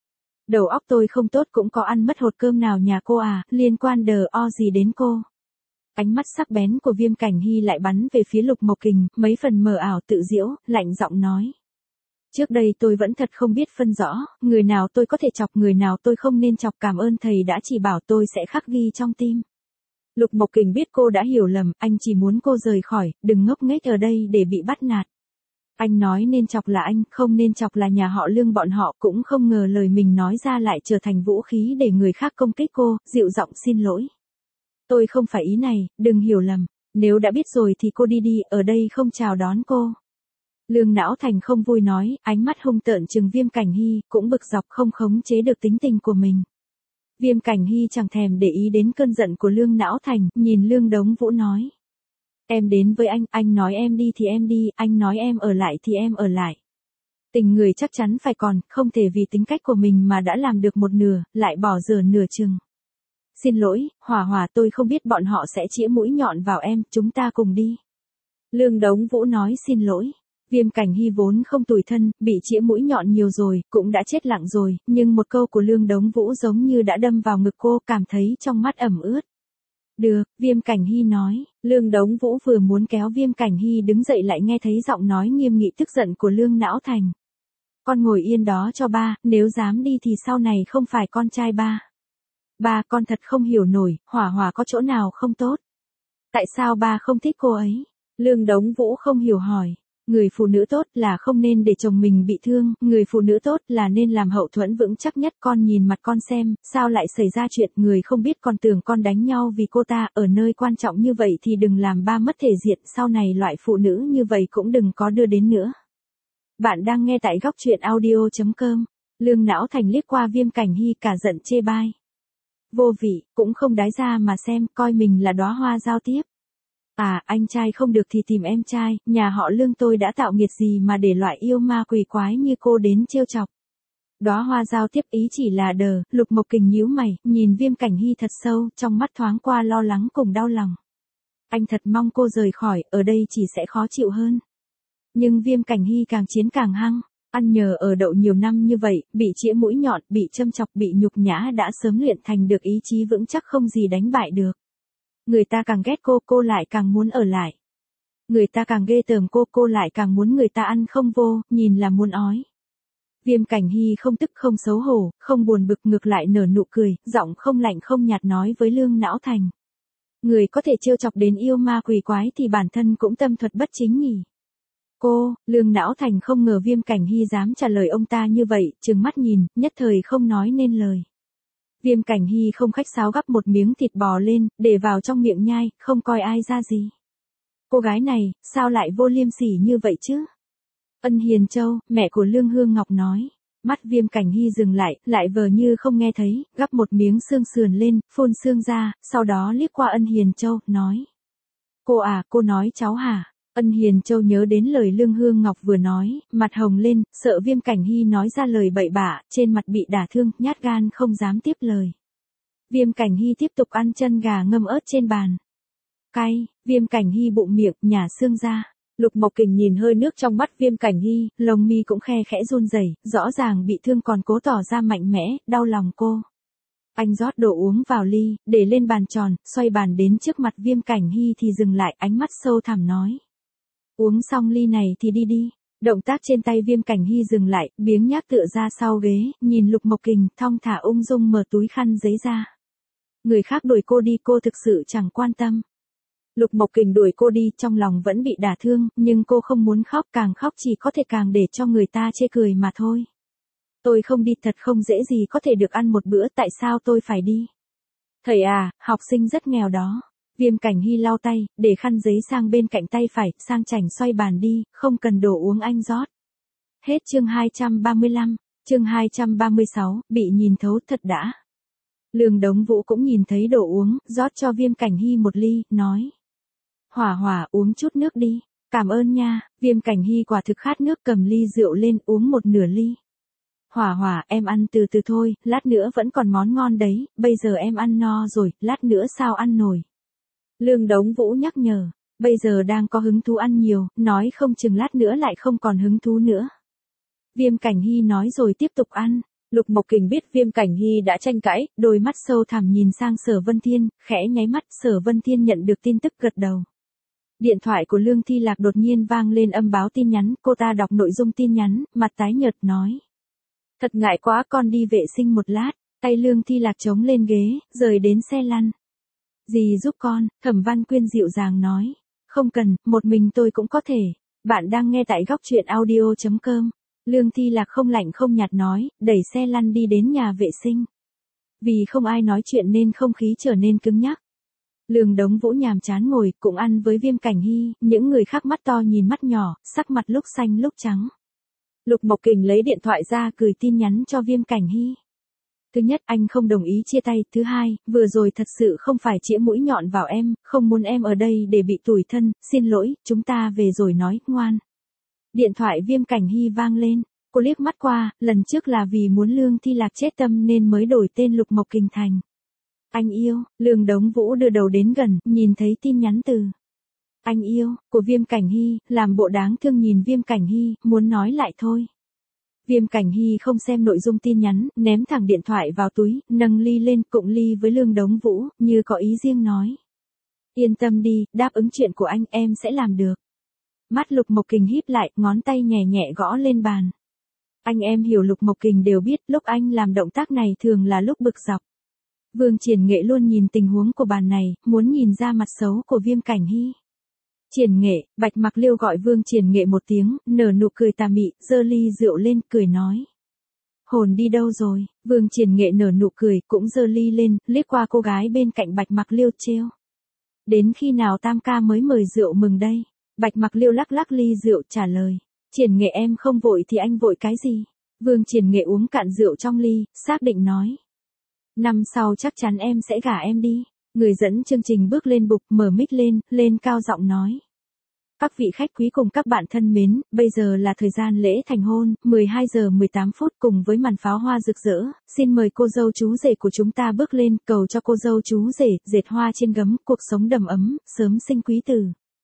Đầu óc tôi không tốt cũng có ăn mất hột cơm nào nhà cô à, liên quan đờ o gì đến cô. Ánh mắt sắc bén của Viêm Cảnh Hy lại bắn về phía Lục Mộc Kình, mấy phần mờ ảo tự diễu, lạnh giọng nói. Trước đây tôi vẫn thật không biết phân rõ, người nào tôi có thể chọc, người nào tôi không nên chọc, cảm ơn thầy đã chỉ bảo, tôi sẽ khắc ghi trong tim. Lục Mộc Kình biết cô đã hiểu lầm, anh chỉ muốn cô rời khỏi, đừng ngốc nghếch ở đây để bị bắt nạt. Anh nói nên chọc là anh, không nên chọc là nhà họ Lương bọn họ, cũng không ngờ lời mình nói ra lại trở thành vũ khí để người khác công kích cô, dịu giọng xin lỗi. Tôi không phải ý này, đừng hiểu lầm, nếu đã biết rồi thì cô đi đi, ở đây không chào đón cô. Lương Não Thành không vui nói, ánh mắt hung tợn trừng Viêm Cảnh Hy, cũng bực dọc không khống chế được tính tình của mình. Viêm Cảnh Hy chẳng thèm để ý đến cơn giận của Lương Não Thành, nhìn Lương Đống Vũ nói. Em đến với anh nói em đi thì em đi, anh nói em ở lại thì em ở lại. Tình người chắc chắn phải còn, không thể vì tính cách của mình mà đã làm được một nửa, lại bỏ dở nửa chừng. Xin lỗi, Hỏa Hỏa, tôi không biết bọn họ sẽ chĩa mũi nhọn vào em, chúng ta cùng đi. Lương Đống Vũ nói xin lỗi. Viêm Cảnh Hy vốn không tủi thân, bị chĩa mũi nhọn nhiều rồi, cũng đã chết lặng rồi, nhưng một câu của Lương Đống Vũ giống như đã đâm vào ngực cô, cảm thấy trong mắt ẩm ướt. Được, Viêm Cảnh Hy nói, Lương Đống Vũ vừa muốn kéo Viêm Cảnh Hy đứng dậy lại nghe thấy giọng nói nghiêm nghị tức giận của Lương Não Thành. Con ngồi yên đó cho ba, nếu dám đi thì sau này không phải con trai ba. Ba, con thật không hiểu nổi, Hỏa Hỏa có chỗ nào không tốt? Tại sao ba không thích cô ấy? Lương Đống Vũ không hiểu hỏi. Người phụ nữ tốt là không nên để chồng mình bị thương, người phụ nữ tốt là nên làm hậu thuẫn vững chắc nhất, con nhìn mặt con xem, sao lại xảy ra chuyện, người không biết còn tưởng con đánh nhau vì cô ta, ở nơi quan trọng như vậy thì đừng làm ba mất thể diện, sau này loại phụ nữ như vậy cũng đừng có đưa đến nữa. Bạn đang nghe tại góc truyện audio.com, Lương Não Thành liếc qua Viêm Cảnh Hy cả giận chê bai. Vô vị, cũng không đái ra mà xem, coi mình là đóa hoa giao tiếp. À, anh trai không được thì tìm em trai, nhà họ Lương tôi đã tạo nghiệt gì mà để loại yêu ma quỷ quái như cô đến trêu chọc. Đóa hoa giao tiếp ý chỉ là đờ, Lục Mộc Kình nhíu mày, nhìn Viêm Cảnh Hy thật sâu, trong mắt thoáng qua lo lắng cùng đau lòng. Anh thật mong cô rời khỏi, ở đây chỉ sẽ khó chịu hơn. Nhưng Viêm Cảnh Hy càng chiến càng hăng, ăn nhờ ở đậu nhiều năm như vậy, bị chĩa mũi nhọn, bị châm chọc, bị nhục nhã đã sớm luyện thành được ý chí vững chắc không gì đánh bại được. Người ta càng ghét cô lại càng muốn ở lại. Người ta càng ghê tởm cô lại càng muốn người ta ăn không vô, nhìn là muốn ói. Viêm Cảnh Hy không tức không xấu hổ, không buồn bực ngược lại nở nụ cười, giọng không lạnh không nhạt nói với Lương Não Thành. Người có thể trêu chọc đến yêu ma quỷ quái thì bản thân cũng tâm thuật bất chính nhỉ. Lương Não Thành không ngờ Viêm Cảnh Hy dám trả lời ông ta như vậy, trừng mắt nhìn, nhất thời không nói nên lời. Viêm Cảnh Hy không khách sáo gắp một miếng thịt bò lên, để vào trong miệng nhai, không coi ai ra gì. Cô gái này, sao lại vô liêm sỉ như vậy chứ? Ân Hiền Châu, mẹ của Lương Hương Ngọc nói. Mắt Viêm Cảnh Hy dừng lại vờ như không nghe thấy, gắp một miếng xương sườn lên, phun xương ra, sau đó liếc qua Ân Hiền Châu, nói. Cô nói cháu hả? Ân Hiền Châu nhớ đến lời Lương Hương Ngọc vừa nói, mặt hồng lên, sợ Viêm Cảnh Hy nói ra lời bậy bạ, trên mặt bị đả thương, nhát gan không dám tiếp lời. Viêm Cảnh Hy tiếp tục ăn chân gà ngâm ớt trên bàn. Cay, Viêm Cảnh Hy bụng miệng, nhả xương ra. Lục Mộc Kình nhìn hơi nước trong mắt Viêm Cảnh Hy, lông mi cũng khe khẽ run rẩy, rõ ràng bị thương còn cố tỏ ra mạnh mẽ, đau lòng cô. Anh rót đồ uống vào ly, để lên bàn tròn, xoay bàn đến trước mặt Viêm Cảnh Hy thì dừng lại, ánh mắt sâu thẳm nói. Uống xong ly này thì đi đi. Động tác trên tay Viêm Cảnh Hy dừng lại, biếng nhác tựa ra sau ghế, nhìn Lục Mộc Kình, thong thả ung dung mở túi khăn giấy ra. Người khác đuổi cô đi cô thực sự chẳng quan tâm. Lục Mộc Kình đuổi cô đi trong lòng vẫn bị đả thương, nhưng cô không muốn khóc, càng khóc chỉ có thể càng để cho người ta chê cười mà thôi. Tôi không đi thật không dễ gì có thể được ăn một bữa, tại sao tôi phải đi? Thầy à, học sinh rất nghèo đó. Viêm Cảnh Hy lau tay, để khăn giấy sang bên cạnh tay phải, sang chảnh xoay bàn đi, không cần đồ uống anh rót. Hết chương 235, chương 236, bị nhìn thấu thật đã. Lương Đống Vũ cũng nhìn thấy đồ uống, rót cho Viêm Cảnh Hy một ly, nói. Hỏa uống chút nước đi, cảm ơn nha. Viêm Cảnh Hy quả thực khát nước, cầm ly rượu lên uống một nửa ly. Hỏa, em ăn từ từ thôi, lát nữa vẫn còn món ngon đấy, bây giờ em ăn no rồi, lát nữa sao ăn nổi. Lương Đống Vũ nhắc nhở, bây giờ đang có hứng thú ăn nhiều, nói không chừng lát nữa lại không còn hứng thú nữa. Viêm Cảnh Hy nói rồi tiếp tục ăn. Lục Mộc Kình biết Viêm Cảnh Hy đã tranh cãi, đôi mắt sâu thẳm nhìn sang Sở Vân Thiên, khẽ nháy mắt. Sở Vân Thiên nhận được tin tức gật đầu. Điện thoại của Lương Thi Lạc đột nhiên vang lên âm báo tin nhắn, cô ta đọc nội dung tin nhắn, mặt tái nhợt nói. Thật ngại quá, con đi vệ sinh một lát. Tay Lương Thi Lạc chống lên ghế, rời đến xe lăn. Dì giúp con, Thẩm Văn Quyên dịu dàng nói. Không cần, một mình tôi cũng có thể. Bạn đang nghe tại góc truyện audio.com. Lương Thi Lạc không lạnh không nhạt nói, đẩy xe lăn đi đến nhà vệ sinh. Vì không ai nói chuyện nên không khí trở nên cứng nhắc. Lương Đống Vũ nhàm chán ngồi, cũng ăn với Viêm Cảnh Hy, những người khác mắt to nhìn mắt nhỏ, sắc mặt lúc xanh lúc trắng. Lục Mộc Kình lấy điện thoại ra gửi tin nhắn cho Viêm Cảnh Hy. Thứ nhất, anh không đồng ý chia tay. Thứ hai, vừa rồi thật sự không phải chĩa mũi nhọn vào em, không muốn em ở đây để bị tủi thân, xin lỗi, chúng ta về rồi nói, ngoan. Điện thoại Viêm Cảnh Hy vang lên, cô liếc mắt qua, lần trước là vì muốn Lương Thi Lạc chết tâm nên mới đổi tên Lục Mộc Kình thành. Anh yêu, Lương Đống Vũ đưa đầu đến gần, nhìn thấy tin nhắn từ anh yêu của Viêm Cảnh Hy, làm bộ đáng thương nhìn Viêm Cảnh Hy, muốn nói lại thôi. Viêm Cảnh Hy không xem nội dung tin nhắn, ném thẳng điện thoại vào túi, nâng ly lên, cụng ly với Lương Đống Vũ, như có ý riêng nói. Yên tâm đi, đáp ứng chuyện của anh em sẽ làm được. Mắt Lục Mộc Kình híp lại, ngón tay nhẹ nhẹ gõ lên bàn. Anh em hiểu Lục Mộc Kình đều biết, lúc anh làm động tác này thường là lúc bực dọc. Vương Triển Nghệ luôn nhìn tình huống của bàn này, muốn nhìn ra mặt xấu của Viêm Cảnh Hy. Triển Nghệ, Bạch Mặc Liêu gọi Vương Triển Nghệ một tiếng, nở nụ cười tà mị, giơ ly rượu lên, cười nói. Hồn đi đâu rồi? Vương Triển Nghệ nở nụ cười, cũng giơ ly lên, liếc qua cô gái bên cạnh Bạch Mặc Liêu trêu. Đến khi nào Tam ca mới mời rượu mừng đây? Bạch Mặc Liêu lắc lắc ly rượu trả lời. Triển Nghệ em không vội thì anh vội cái gì? Vương Triển Nghệ uống cạn rượu trong ly, xác định nói. Năm sau chắc chắn em sẽ gả em đi. Người dẫn chương trình bước lên bục, mở mic lên, cao giọng nói. Các vị khách quý cùng các bạn thân mến, bây giờ là thời gian lễ thành hôn, 12 giờ 18 phút cùng với màn pháo hoa rực rỡ, xin mời cô dâu chú rể của chúng ta bước lên, cầu cho cô dâu chú rể, dệt hoa trên gấm, cuộc sống đầm ấm, sớm sinh quý tử.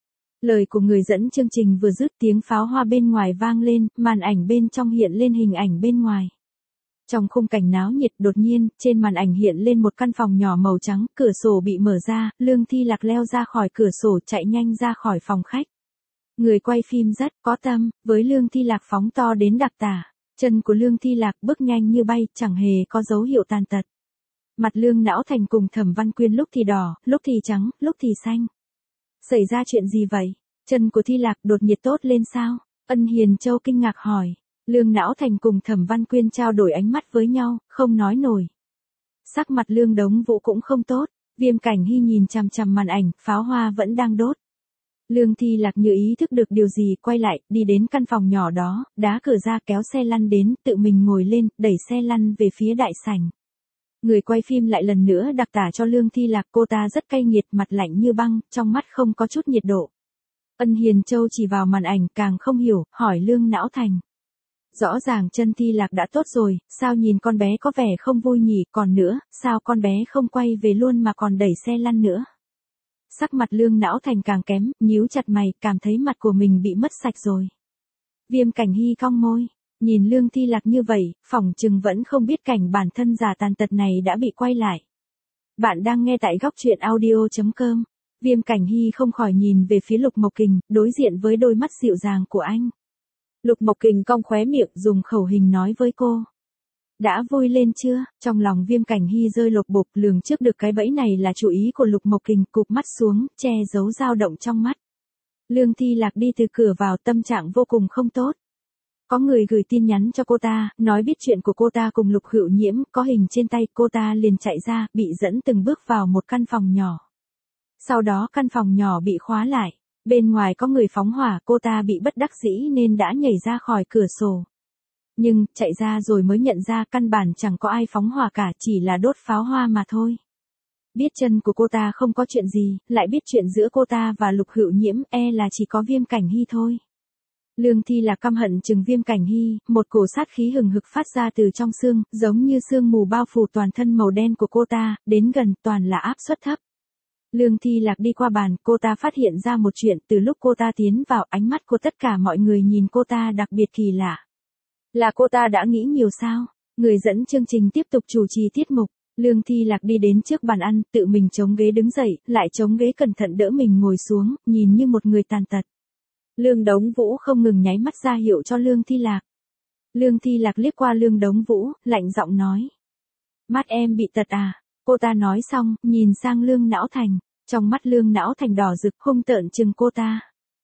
Lời của người dẫn chương trình vừa dứt, tiếng pháo hoa bên ngoài vang lên, màn ảnh bên trong hiện lên hình ảnh bên ngoài. Trong khung cảnh náo nhiệt, đột nhiên, trên màn ảnh hiện lên một căn phòng nhỏ màu trắng, cửa sổ bị mở ra, Lương Thi Lạc leo ra khỏi cửa sổ chạy nhanh ra khỏi phòng khách. Người quay phim rất có tâm, với Lương Thi Lạc phóng to đến đặc tả. Chân của Lương Thi Lạc bước nhanh như bay, chẳng hề có dấu hiệu tàn tật. Mặt Lương Não Thành cùng Thẩm Văn Quyên lúc thì đỏ, lúc thì trắng, lúc thì xanh. Xảy ra chuyện gì vậy? Chân của Thi Lạc đột nhiệt tốt lên sao? Ân Hiền Châu kinh ngạc hỏi. Lương Não Thành cùng Thẩm Văn Quyên trao đổi ánh mắt với nhau, không nói nổi. Sắc mặt Lương Đống Vũ cũng không tốt, Viêm Cảnh Hy nhìn chằm chằm màn ảnh, pháo hoa vẫn đang đốt. Lương Thi Lạc như ý thức được điều gì, quay lại, đi đến căn phòng nhỏ đó, đá cửa ra kéo xe lăn đến, tự mình ngồi lên, đẩy xe lăn về phía đại sảnh. Người quay phim lại lần nữa đặc tả cho Lương Thi Lạc, cô ta rất cay nghiệt, mặt lạnh như băng, trong mắt không có chút nhiệt độ. Ân Hiền Châu chỉ vào màn ảnh càng không hiểu, hỏi Lương Não Thành. Rõ ràng chân Thi Lạc đã tốt rồi, sao nhìn con bé có vẻ không vui nhỉ, còn nữa, sao con bé không quay về luôn mà còn đẩy xe lăn nữa. Sắc mặt Lương Não Thành càng kém, nhíu chặt mày, cảm thấy mặt của mình bị mất sạch rồi. Viêm Cảnh Hy cong môi, nhìn Lương Thi Lạc như vậy, phỏng chừng vẫn không biết cảnh bản thân giả tàn tật này đã bị quay lại. Bạn đang nghe tại góc truyện audio.com. Viêm Cảnh Hy không khỏi nhìn về phía Lục Mộc Kình, đối diện với đôi mắt dịu dàng của anh. Lục Mộc Kình cong khóe miệng, dùng khẩu hình nói với cô. Đã vui lên chưa? Trong lòng Viêm Cảnh Hy rơi lột bột, lường trước được cái bẫy này là chủ ý của Lục Mộc Kình, cụp mắt xuống, che giấu dao động trong mắt. Lương Thi Lạc đi từ cửa vào, tâm trạng vô cùng không tốt. Có người gửi tin nhắn cho cô ta, nói biết chuyện của cô ta cùng Lục Hữu Nhiễm, có hình trên tay, cô ta liền chạy ra, bị dẫn từng bước vào một căn phòng nhỏ. Sau đó căn phòng nhỏ bị khóa lại, bên ngoài có người phóng hỏa, cô ta bị bất đắc dĩ nên đã nhảy ra khỏi cửa sổ. Nhưng, chạy ra rồi mới nhận ra căn bản chẳng có ai phóng hỏa cả, chỉ là đốt pháo hoa mà thôi. Biết chân của cô ta không có chuyện gì, lại biết chuyện giữa cô ta và Lục Hữu Nhiễm, là chỉ có Viêm Cảnh Hy thôi. Lương Thi Lạc căm hận chừng Viêm Cảnh Hy, một cổ sát khí hừng hực phát ra từ trong xương, giống như sương mù bao phủ toàn thân màu đen của cô ta, đến gần toàn là áp suất thấp. Lương Thi Lạc đi qua bàn, cô ta phát hiện ra một chuyện, từ lúc cô ta tiến vào, ánh mắt của tất cả mọi người nhìn cô ta đặc biệt kỳ lạ. Là cô ta đã nghĩ nhiều sao? Người dẫn chương trình tiếp tục chủ trì tiết mục. Lương Thi Lạc đi đến trước bàn ăn, tự mình chống ghế đứng dậy, lại chống ghế cẩn thận đỡ mình ngồi xuống, nhìn như một người tàn tật. Lương Đống Vũ không ngừng nháy mắt ra hiệu cho Lương Thi Lạc. Lương Thi Lạc liếc qua Lương Đống Vũ, lạnh giọng nói. Mắt em bị tật à? Cô ta nói xong, nhìn sang Lương Não Thành. Trong mắt Lương Não Thành đỏ rực, hung tợn chừng cô ta.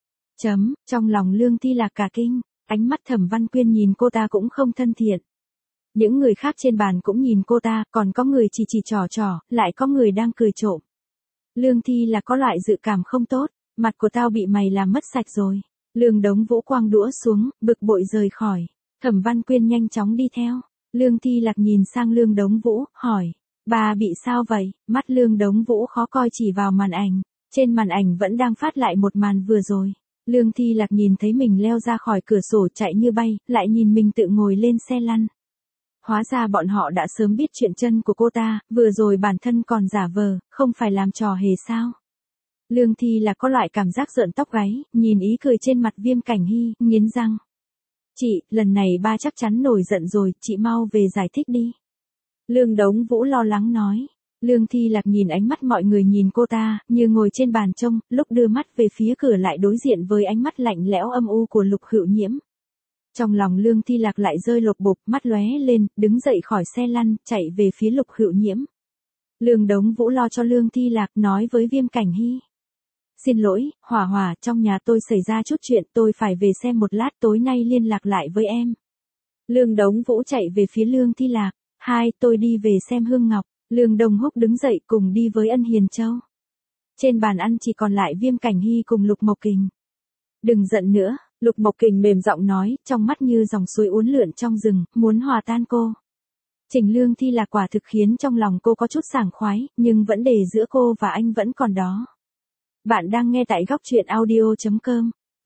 Trong lòng Lương Thi Lạc cả kinh. Ánh mắt Thẩm Văn Quyên nhìn cô ta cũng không thân thiện. Những người khác trên bàn cũng nhìn cô ta, còn có người chỉ trò, lại có người đang cười trộm. Lương Thi là có loại dự cảm không tốt, mặt của tao bị mày làm mất sạch rồi. Lương Đống Vũ quăng đũa xuống, bực bội rời khỏi. Thẩm Văn Quyên nhanh chóng đi theo. Lương Thi Lạc nhìn sang Lương Đống Vũ, hỏi. Bà bị sao vậy? Mắt Lương Đống Vũ khó coi chỉ vào màn ảnh. Trên màn ảnh vẫn đang phát lại một màn vừa rồi. Lương Thi Lạc nhìn thấy mình leo ra khỏi cửa sổ chạy như bay, lại nhìn mình tự ngồi lên xe lăn. Hóa ra bọn họ đã sớm biết chuyện chân của cô ta, vừa rồi bản thân còn giả vờ, không phải làm trò hề sao. Lương Thi Lạc có loại cảm giác rợn tóc gáy, nhìn ý cười trên mặt Viêm Cảnh Hy, nghiến răng. Chị, lần này ba chắc chắn nổi giận rồi, chị mau về giải thích đi. Lương Đống Vũ lo lắng nói. Lương Thi Lạc nhìn ánh mắt mọi người nhìn cô ta, như ngồi trên bàn trông, lúc đưa mắt về phía cửa lại đối diện với ánh mắt lạnh lẽo âm u của Lục Hữu Nhiễm. Trong lòng Lương Thi Lạc lại rơi lột bột, mắt lóe lên, đứng dậy khỏi xe lăn, chạy về phía Lục Hữu Nhiễm. Lương Đống Vũ lo cho Lương Thi Lạc, nói với Viêm Cảnh Hy. Xin lỗi, Hỏa, trong nhà tôi xảy ra chút chuyện, tôi phải về xem một lát, tối nay liên lạc lại với em. Lương Đống Vũ chạy về phía Lương Thi Lạc. Tôi đi về xem Hương Ngọc. Lương Đông Húc đứng dậy cùng đi với Ân Hiền Châu. Trên bàn ăn chỉ còn lại Viêm Cảnh Hy cùng Lục Mộc Kình. Đừng giận nữa, Lục Mộc Kình mềm giọng nói, trong mắt như dòng suối uốn lượn trong rừng, muốn hòa tan cô. Trình Lương Thi Lạc quả thực khiến trong lòng cô có chút sảng khoái, nhưng vấn đề giữa cô và anh vẫn còn đó. Bạn đang nghe tại góc truyện audio.com.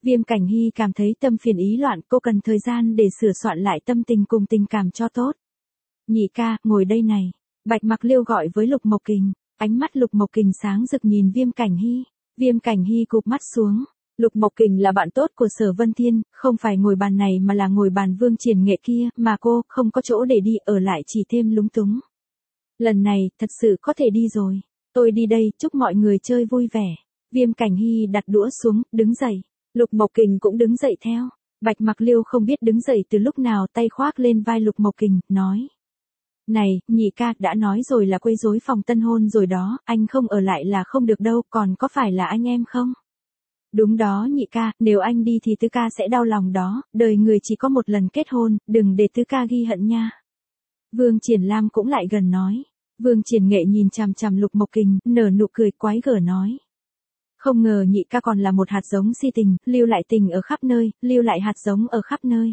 Viêm Cảnh Hy cảm thấy tâm phiền ý loạn, cô cần thời gian để sửa soạn lại tâm tình cùng tình cảm cho tốt. Nhị ca, ngồi đây này. Bạch Mặc Liêu gọi với Lục Mộc Kình, ánh mắt Lục Mộc Kình sáng rực nhìn Viêm Cảnh Hy. Viêm Cảnh Hy cụp mắt xuống. Lục Mộc Kình là bạn tốt của Sở Vân Thiên, không phải ngồi bàn này mà là ngồi bàn Vương Triển Nghệ kia, mà cô không có chỗ để đi, ở lại chỉ thêm lúng túng. Lần này, thật sự có thể đi rồi. Tôi đi đây, chúc mọi người chơi vui vẻ. Viêm Cảnh Hy đặt đũa xuống, đứng dậy. Lục Mộc Kình cũng đứng dậy theo. Bạch Mặc Liêu không biết đứng dậy từ lúc nào, tay khoác lên vai Lục Mộc Kình, nói. Này, nhị ca, đã nói rồi là quấy rối phòng tân hôn rồi đó, anh không ở lại là không được đâu, còn có phải là anh em không? Đúng đó nhị ca, nếu anh đi thì tứ ca sẽ đau lòng đó, đời người chỉ có một lần kết hôn, đừng để tứ ca ghi hận nha. Vương Triển Lam cũng lại gần nói. Vương Triển Nghệ nhìn chằm chằm Lục Mộc Kình, nở nụ cười quái gở nói. Không ngờ nhị ca còn là một hạt giống si tình, lưu lại tình ở khắp nơi, lưu lại hạt giống ở khắp nơi.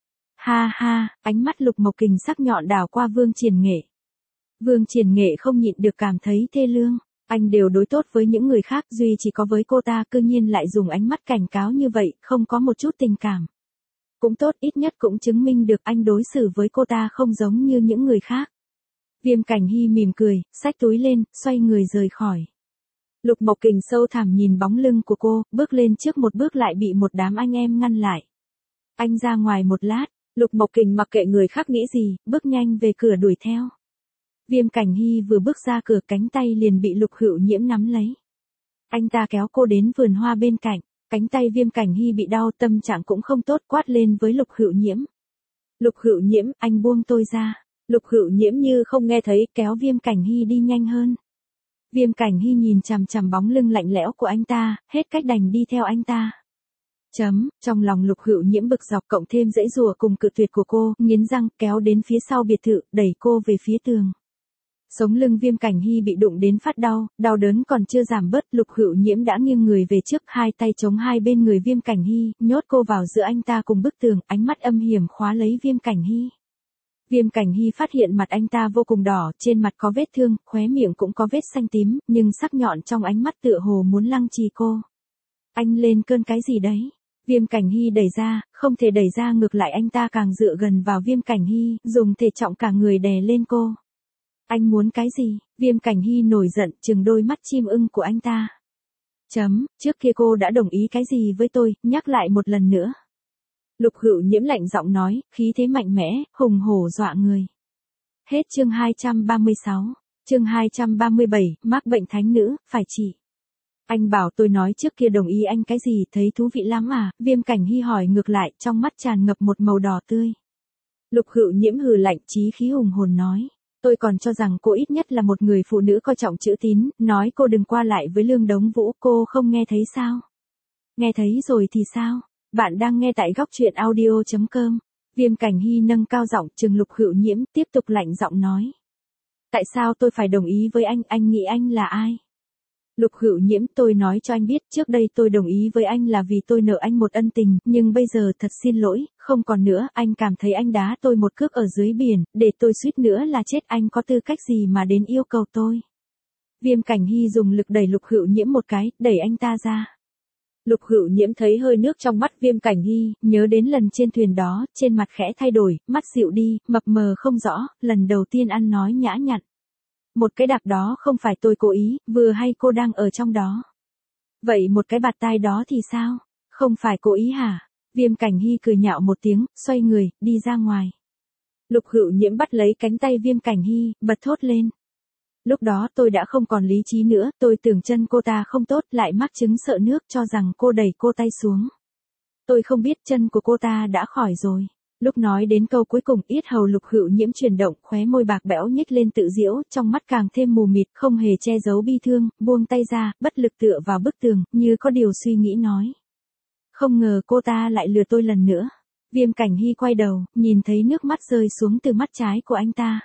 Ha ha, ánh mắt Lục Mộc Kình sắc nhọn đảo qua Vương Triển Nghệ. Vương Triển Nghệ không nhịn được cảm thấy thê lương. Anh đều đối tốt với những người khác, duy chỉ có với cô ta cư nhiên lại dùng ánh mắt cảnh cáo như vậy, không có một chút tình cảm. Cũng tốt, ít nhất cũng chứng minh được anh đối xử với cô ta không giống như những người khác. Viêm Cảnh Hy mỉm cười, xách túi lên, xoay người rời khỏi. Lục Mộc Kình sâu thẳm nhìn bóng lưng của cô, bước lên trước một bước lại bị một đám anh em ngăn lại. Anh ra ngoài một lát, Lục Mộc Kình mặc kệ người khác nghĩ gì, bước nhanh về cửa đuổi theo. Viêm Cảnh Hy vừa bước ra cửa, cánh tay liền bị Lục Hữu Nhiễm nắm lấy. Anh ta kéo cô đến vườn hoa bên cạnh, cánh tay Viêm Cảnh Hy bị đau, tâm trạng cũng không tốt, quát lên với Lục Hữu Nhiễm. Lục Hữu Nhiễm, anh buông tôi ra. Lục Hữu Nhiễm như không nghe thấy, kéo Viêm Cảnh Hy đi nhanh hơn. Viêm Cảnh Hy nhìn chằm chằm bóng lưng lạnh lẽo của anh ta, hết cách đành đi theo anh ta. Trong lòng Lục Hữu Nhiễm bực dọc cộng thêm giãy giụa cùng cự tuyệt của cô, nghiến răng kéo đến phía sau biệt thự, đẩy cô về phía tường. Sống lưng Viêm Cảnh Hy bị đụng đến phát đau, đau đớn còn chưa giảm bớt, Lục Hữu Nhiễm đã nghiêng người về trước, hai tay chống hai bên người Viêm Cảnh Hy, nhốt cô vào giữa anh ta cùng bức tường, ánh mắt âm hiểm khóa lấy Viêm Cảnh Hy. Viêm Cảnh Hy phát hiện mặt anh ta vô cùng đỏ, trên mặt có vết thương, khóe miệng cũng có vết xanh tím, nhưng sắc nhọn trong ánh mắt tựa hồ muốn lăng trì cô. Anh lên cơn cái gì đấy? Viêm Cảnh Hy đẩy ra, không thể đẩy ra, ngược lại anh ta càng dựa gần vào Viêm Cảnh Hy, dùng thể trọng cả người đè lên cô. Anh muốn cái gì? Viêm Cảnh Hy nổi giận, trừng đôi mắt chim ưng của anh ta. Trước kia cô đã đồng ý cái gì với tôi, nhắc lại một lần nữa. Lục Hữu Nhiễm lạnh giọng nói, khí thế mạnh mẽ, hùng hổ dọa người. Hết chương 236, chương 237, mắc bệnh thánh nữ, phải trị. Anh bảo tôi nói trước kia đồng ý anh cái gì, thấy thú vị lắm à? Viêm Cảnh Hy hỏi ngược lại, trong mắt tràn ngập một màu đỏ tươi. Lục Hữu Nhiễm hừ lạnh, chí khí hùng hồn nói. Tôi còn cho rằng cô ít nhất là một người phụ nữ coi trọng chữ tín, nói cô đừng qua lại với Lương Đống Vũ, cô không nghe thấy sao? Nghe thấy rồi thì sao? Bạn đang nghe tại góc truyện audio.com. Viêm Cảnh Hy nâng cao giọng trừng Lục Hữu Nhiễm, tiếp tục lạnh giọng nói. Tại sao tôi phải đồng ý với anh nghĩ anh là ai? Lục Hữu Nhiễm, tôi nói cho anh biết, trước đây tôi đồng ý với anh là vì tôi nợ anh một ân tình, nhưng bây giờ thật xin lỗi, không còn nữa, anh cảm thấy anh đá tôi một cước ở dưới biển, để tôi suýt nữa là chết, anh có tư cách gì mà đến yêu cầu tôi? Viêm Cảnh Hy dùng lực đẩy Lục Hữu Nhiễm một cái, đẩy anh ta ra. Lục Hữu Nhiễm thấy hơi nước trong mắt Viêm Cảnh Hy, nhớ đến lần trên thuyền đó, trên mặt khẽ thay đổi, mắt dịu đi, mập mờ không rõ, lần đầu tiên ăn nói nhã nhặn. Một cái đạp đó không phải tôi cố ý, vừa hay cô đang ở trong đó. Vậy một cái bạt tai đó thì sao? Không phải cố ý hả? Viêm Cảnh Hy cười nhạo một tiếng, xoay người, đi ra ngoài. Lục Hữu Nhiễm bắt lấy cánh tay Viêm Cảnh Hy, bật thốt lên. Lúc đó tôi đã không còn lý trí nữa, tôi tưởng chân cô ta không tốt, lại mắc chứng sợ nước, cho rằng cô đẩy cô tay xuống. Tôi không biết chân của cô ta đã khỏi rồi. Lúc nói đến câu cuối cùng, yết hầu Lục Hữu Nhiễm chuyển động, khóe môi bạc bẽo nhếch lên tự giễu, trong mắt càng thêm mù mịt, không hề che giấu bi thương, buông tay ra, bất lực tựa vào bức tường, như có điều suy nghĩ nói. Không ngờ cô ta lại lừa tôi lần nữa. Viêm Cảnh Hy quay đầu, nhìn thấy nước mắt rơi xuống từ mắt trái của anh ta.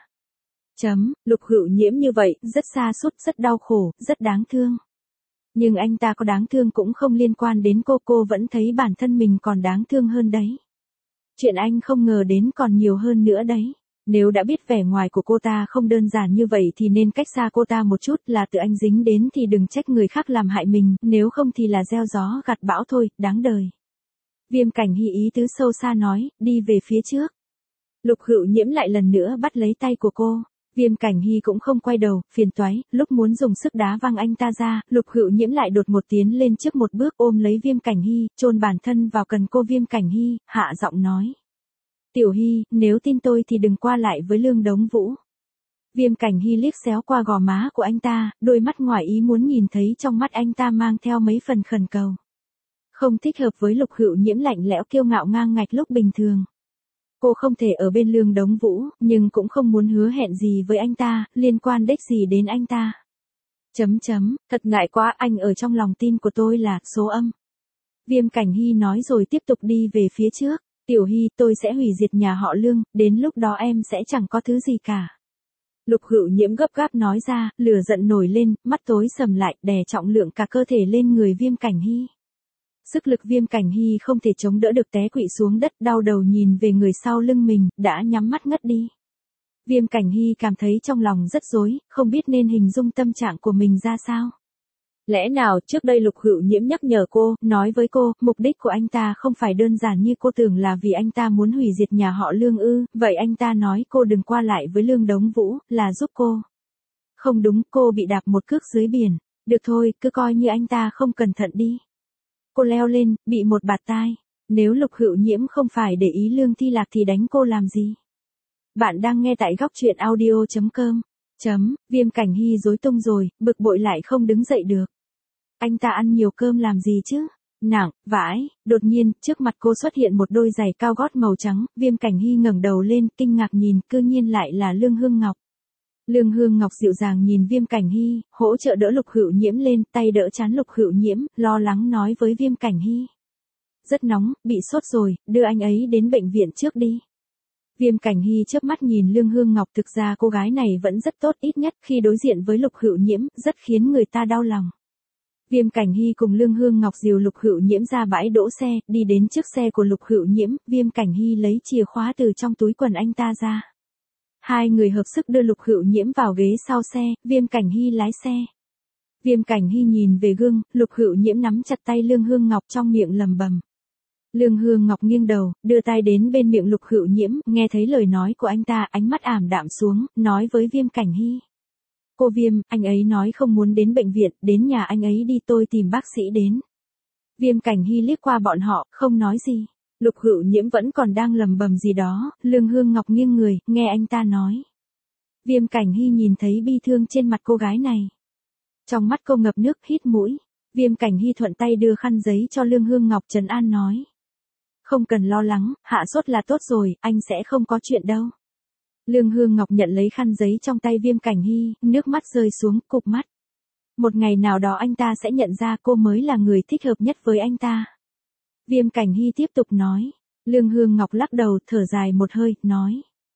Lục Hữu Nhiễm như vậy, rất sa sút, rất đau khổ, rất đáng thương. Nhưng anh ta có đáng thương cũng không liên quan đến cô vẫn thấy bản thân mình còn đáng thương hơn đấy. Chuyện anh không ngờ đến còn nhiều hơn nữa đấy. Nếu đã biết vẻ ngoài của cô ta không đơn giản như vậy thì nên cách xa cô ta một chút, là tự anh dính đến thì đừng trách người khác làm hại mình, nếu không thì là gieo gió gặt bão thôi, đáng đời. Viêm Cảnh Hy ý tứ sâu xa nói, đi về phía trước. Lục Hữu Nhiễm lại lần nữa bắt lấy tay của cô. Viêm Cảnh Hy cũng không quay đầu, phiền toái, lúc muốn dùng sức đá văng anh ta ra, Lục Hữu Nhiễm lại đột một tiến lên trước một bước ôm lấy Viêm Cảnh Hy, chôn bản thân vào cần cô Viêm Cảnh Hy, hạ giọng nói. Tiểu Hy, nếu tin tôi thì đừng qua lại với Lương Đống Vũ. Viêm Cảnh Hy liếc xéo qua gò má của anh ta, đôi mắt ngoài ý muốn nhìn thấy trong mắt anh ta mang theo mấy phần khẩn cầu. Không thích hợp với Lục Hữu Nhiễm lạnh lẽo kiêu ngạo ngang ngạch lúc bình thường. Cô không thể ở bên Lương Đống Vũ, nhưng cũng không muốn hứa hẹn gì với anh ta, liên quan đếch gì đến anh ta. Thật ngại quá, anh ở trong lòng tin của tôi là số âm. Viêm Cảnh Hy nói rồi tiếp tục đi về phía trước. Tiểu Hy, tôi sẽ hủy diệt nhà họ Lương, đến lúc đó em sẽ chẳng có thứ gì cả. Lục Hữu Nhiễm gấp gáp nói ra, lửa giận nổi lên, mắt tối sầm lại, đè trọng lượng cả cơ thể lên người Viêm Cảnh Hy. Sức lực Viêm Cảnh Hy không thể chống đỡ được té quỵ xuống đất, đau đầu nhìn về người sau lưng mình, đã nhắm mắt ngất đi. Viêm Cảnh Hy cảm thấy trong lòng rất rối, không biết nên hình dung tâm trạng của mình ra sao. Lẽ nào trước đây Lục Hữu Nhiễm nhắc nhở cô, nói với cô, mục đích của anh ta không phải đơn giản như cô tưởng là vì anh ta muốn hủy diệt nhà họ Lương ư, vậy anh ta nói cô đừng qua lại với Lương Đống Vũ, là giúp cô. Không đúng, cô bị đạp một cước dưới biển. Được thôi, cứ coi như anh ta không cẩn thận đi. Cô leo lên, bị một bạt tai. Nếu Lục Hữu Nhiễm không phải để ý Lương Thi Lạc thì đánh cô làm gì? Bạn đang nghe tại góc truyện audio.com. Viêm Cảnh Hy rối tung rồi, bực bội lại không đứng dậy được. Anh ta ăn nhiều cơm làm gì chứ? Nặng, vãi, đột nhiên, trước mặt cô xuất hiện một đôi giày cao gót màu trắng, Viêm Cảnh Hy ngẩng đầu lên, kinh ngạc nhìn, cư nhiên lại là Lương Hương Ngọc. Lương Hương Ngọc dịu dàng nhìn Viêm Cảnh Hy, hỗ trợ đỡ Lục Hữu Nhiễm lên, tay đỡ trán Lục Hữu Nhiễm, lo lắng nói với Viêm Cảnh Hy. Rất nóng, bị sốt rồi, đưa anh ấy đến bệnh viện trước đi. Viêm Cảnh Hy chớp mắt nhìn Lương Hương Ngọc, thực ra cô gái này vẫn rất tốt, ít nhất khi đối diện với Lục Hữu Nhiễm, rất khiến người ta đau lòng. Viêm Cảnh Hy cùng Lương Hương Ngọc dìu Lục Hữu Nhiễm ra bãi đỗ xe, đi đến trước xe của Lục Hữu Nhiễm, Viêm Cảnh Hy lấy chìa khóa từ trong túi quần anh ta ra. Hai người hợp sức đưa Lục Hữu Nhiễm vào ghế sau xe, Viêm Cảnh Hy lái xe. Viêm Cảnh Hy nhìn về gương, Lục Hữu Nhiễm nắm chặt tay Lương Hương Ngọc trong miệng lẩm bẩm. Lương Hương Ngọc nghiêng đầu, đưa tay đến bên miệng Lục Hữu Nhiễm, nghe thấy lời nói của anh ta, ánh mắt ảm đạm xuống, nói với Viêm Cảnh Hy. Cô Viêm, anh ấy nói không muốn đến bệnh viện, đến nhà anh ấy đi, tôi tìm bác sĩ đến. Viêm Cảnh Hy liếc qua bọn họ, không nói gì. Lục Hữu Nhiễm vẫn còn đang lẩm bẩm gì đó, Lương Hương Ngọc nghiêng người, nghe anh ta nói. Viêm Cảnh Hy nhìn thấy bi thương trên mặt cô gái này. Trong mắt cô ngập nước, hít mũi. Viêm Cảnh Hy thuận tay đưa khăn giấy cho Lương Hương Ngọc trấn an nói. Không cần lo lắng, hạ sốt là tốt rồi, anh sẽ không có chuyện đâu. Lương Hương Ngọc nhận lấy khăn giấy trong tay Viêm Cảnh Hy, nước mắt rơi xuống, cụp mắt. Một ngày nào đó anh ta sẽ nhận ra cô mới là người thích hợp nhất với anh ta. Viêm Cảnh Hy tiếp tục nói. Lương Hương Ngọc lắc đầu, thở dài một hơi, nói.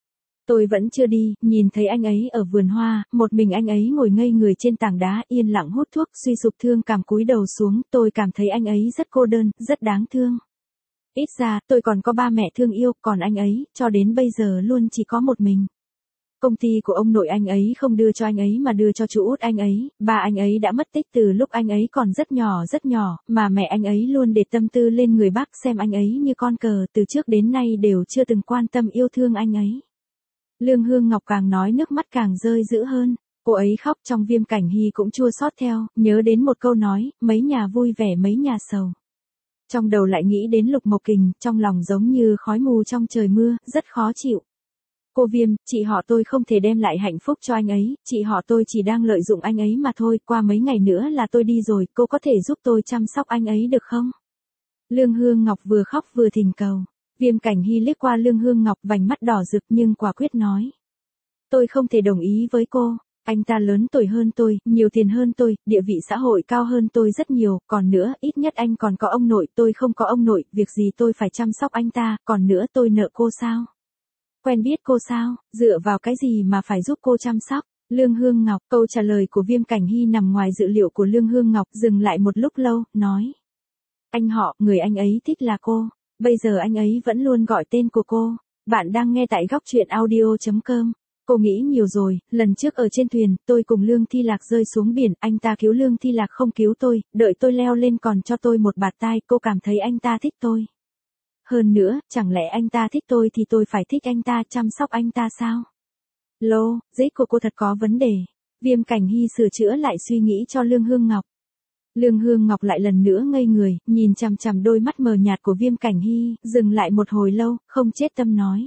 Tôi vẫn chưa đi, nhìn thấy anh ấy ở vườn hoa, một mình anh ấy ngồi ngây người trên tảng đá, yên lặng hút thuốc, suy sụp thương cảm cúi đầu xuống, tôi cảm thấy anh ấy rất cô đơn, rất đáng thương. Ít ra, tôi còn có ba mẹ thương yêu, còn anh ấy, cho đến bây giờ luôn chỉ có một mình. Công ty của ông nội anh ấy không đưa cho anh ấy mà đưa cho chú út anh ấy, ba anh ấy đã mất tích từ lúc anh ấy còn rất nhỏ, mà mẹ anh ấy luôn để tâm tư lên người bác, xem anh ấy như con cờ, từ trước đến nay đều chưa từng quan tâm yêu thương anh ấy. Lương Hương Ngọc càng nói nước mắt càng rơi dữ hơn, cô ấy khóc, trong Viêm Cảnh Hy cũng chua xót theo, nhớ đến một câu nói, mấy nhà vui vẻ mấy nhà sầu. Trong đầu lại nghĩ đến Lục Mộc Kình, trong lòng giống như khói mù trong trời mưa, rất khó chịu. Cô Viêm, chị họ tôi không thể đem lại hạnh phúc cho anh ấy, chị họ tôi chỉ đang lợi dụng anh ấy mà thôi, qua mấy ngày nữa là tôi đi rồi, cô có thể giúp tôi chăm sóc anh ấy được không? Lương Hương Ngọc vừa khóc vừa thỉnh cầu. Viêm Cảnh Hy liếc qua Lương Hương Ngọc, vành mắt đỏ rực nhưng quả quyết nói. Tôi không thể đồng ý với cô. Anh ta lớn tuổi hơn tôi, nhiều tiền hơn tôi, địa vị xã hội cao hơn tôi rất nhiều, còn nữa, ít nhất anh còn có ông nội, tôi không có ông nội, việc gì tôi phải chăm sóc anh ta, còn nữa tôi nợ cô sao? Quen biết cô sao, dựa vào cái gì mà phải giúp cô chăm sóc? Lương Hương Ngọc, câu trả lời của Viêm Cảnh Hy nằm ngoài dự liệu của Lương Hương Ngọc, dừng lại một lúc lâu, nói. Anh họ, người anh ấy thích là cô, bây giờ anh ấy vẫn luôn gọi tên của cô. Bạn đang nghe tại góc truyện audio.com. Cô nghĩ nhiều rồi, lần trước ở trên thuyền, tôi cùng Lương Thi Lạc rơi xuống biển, anh ta cứu Lương Thi Lạc không cứu tôi, đợi tôi leo lên còn cho tôi một bạt tai, cô cảm thấy anh ta thích tôi. hơn nữa, chẳng lẽ anh ta thích tôi thì tôi phải thích anh ta, chăm sóc anh ta sao? Lô, dích của cô thật có vấn đề. Viêm Cảnh Hy sửa chữa lại suy nghĩ cho Lương Hương Ngọc. Lương Hương Ngọc lại lần nữa ngây người, nhìn chằm chằm đôi mắt mờ nhạt của Viêm Cảnh Hy, dừng lại một hồi lâu, không chết tâm nói.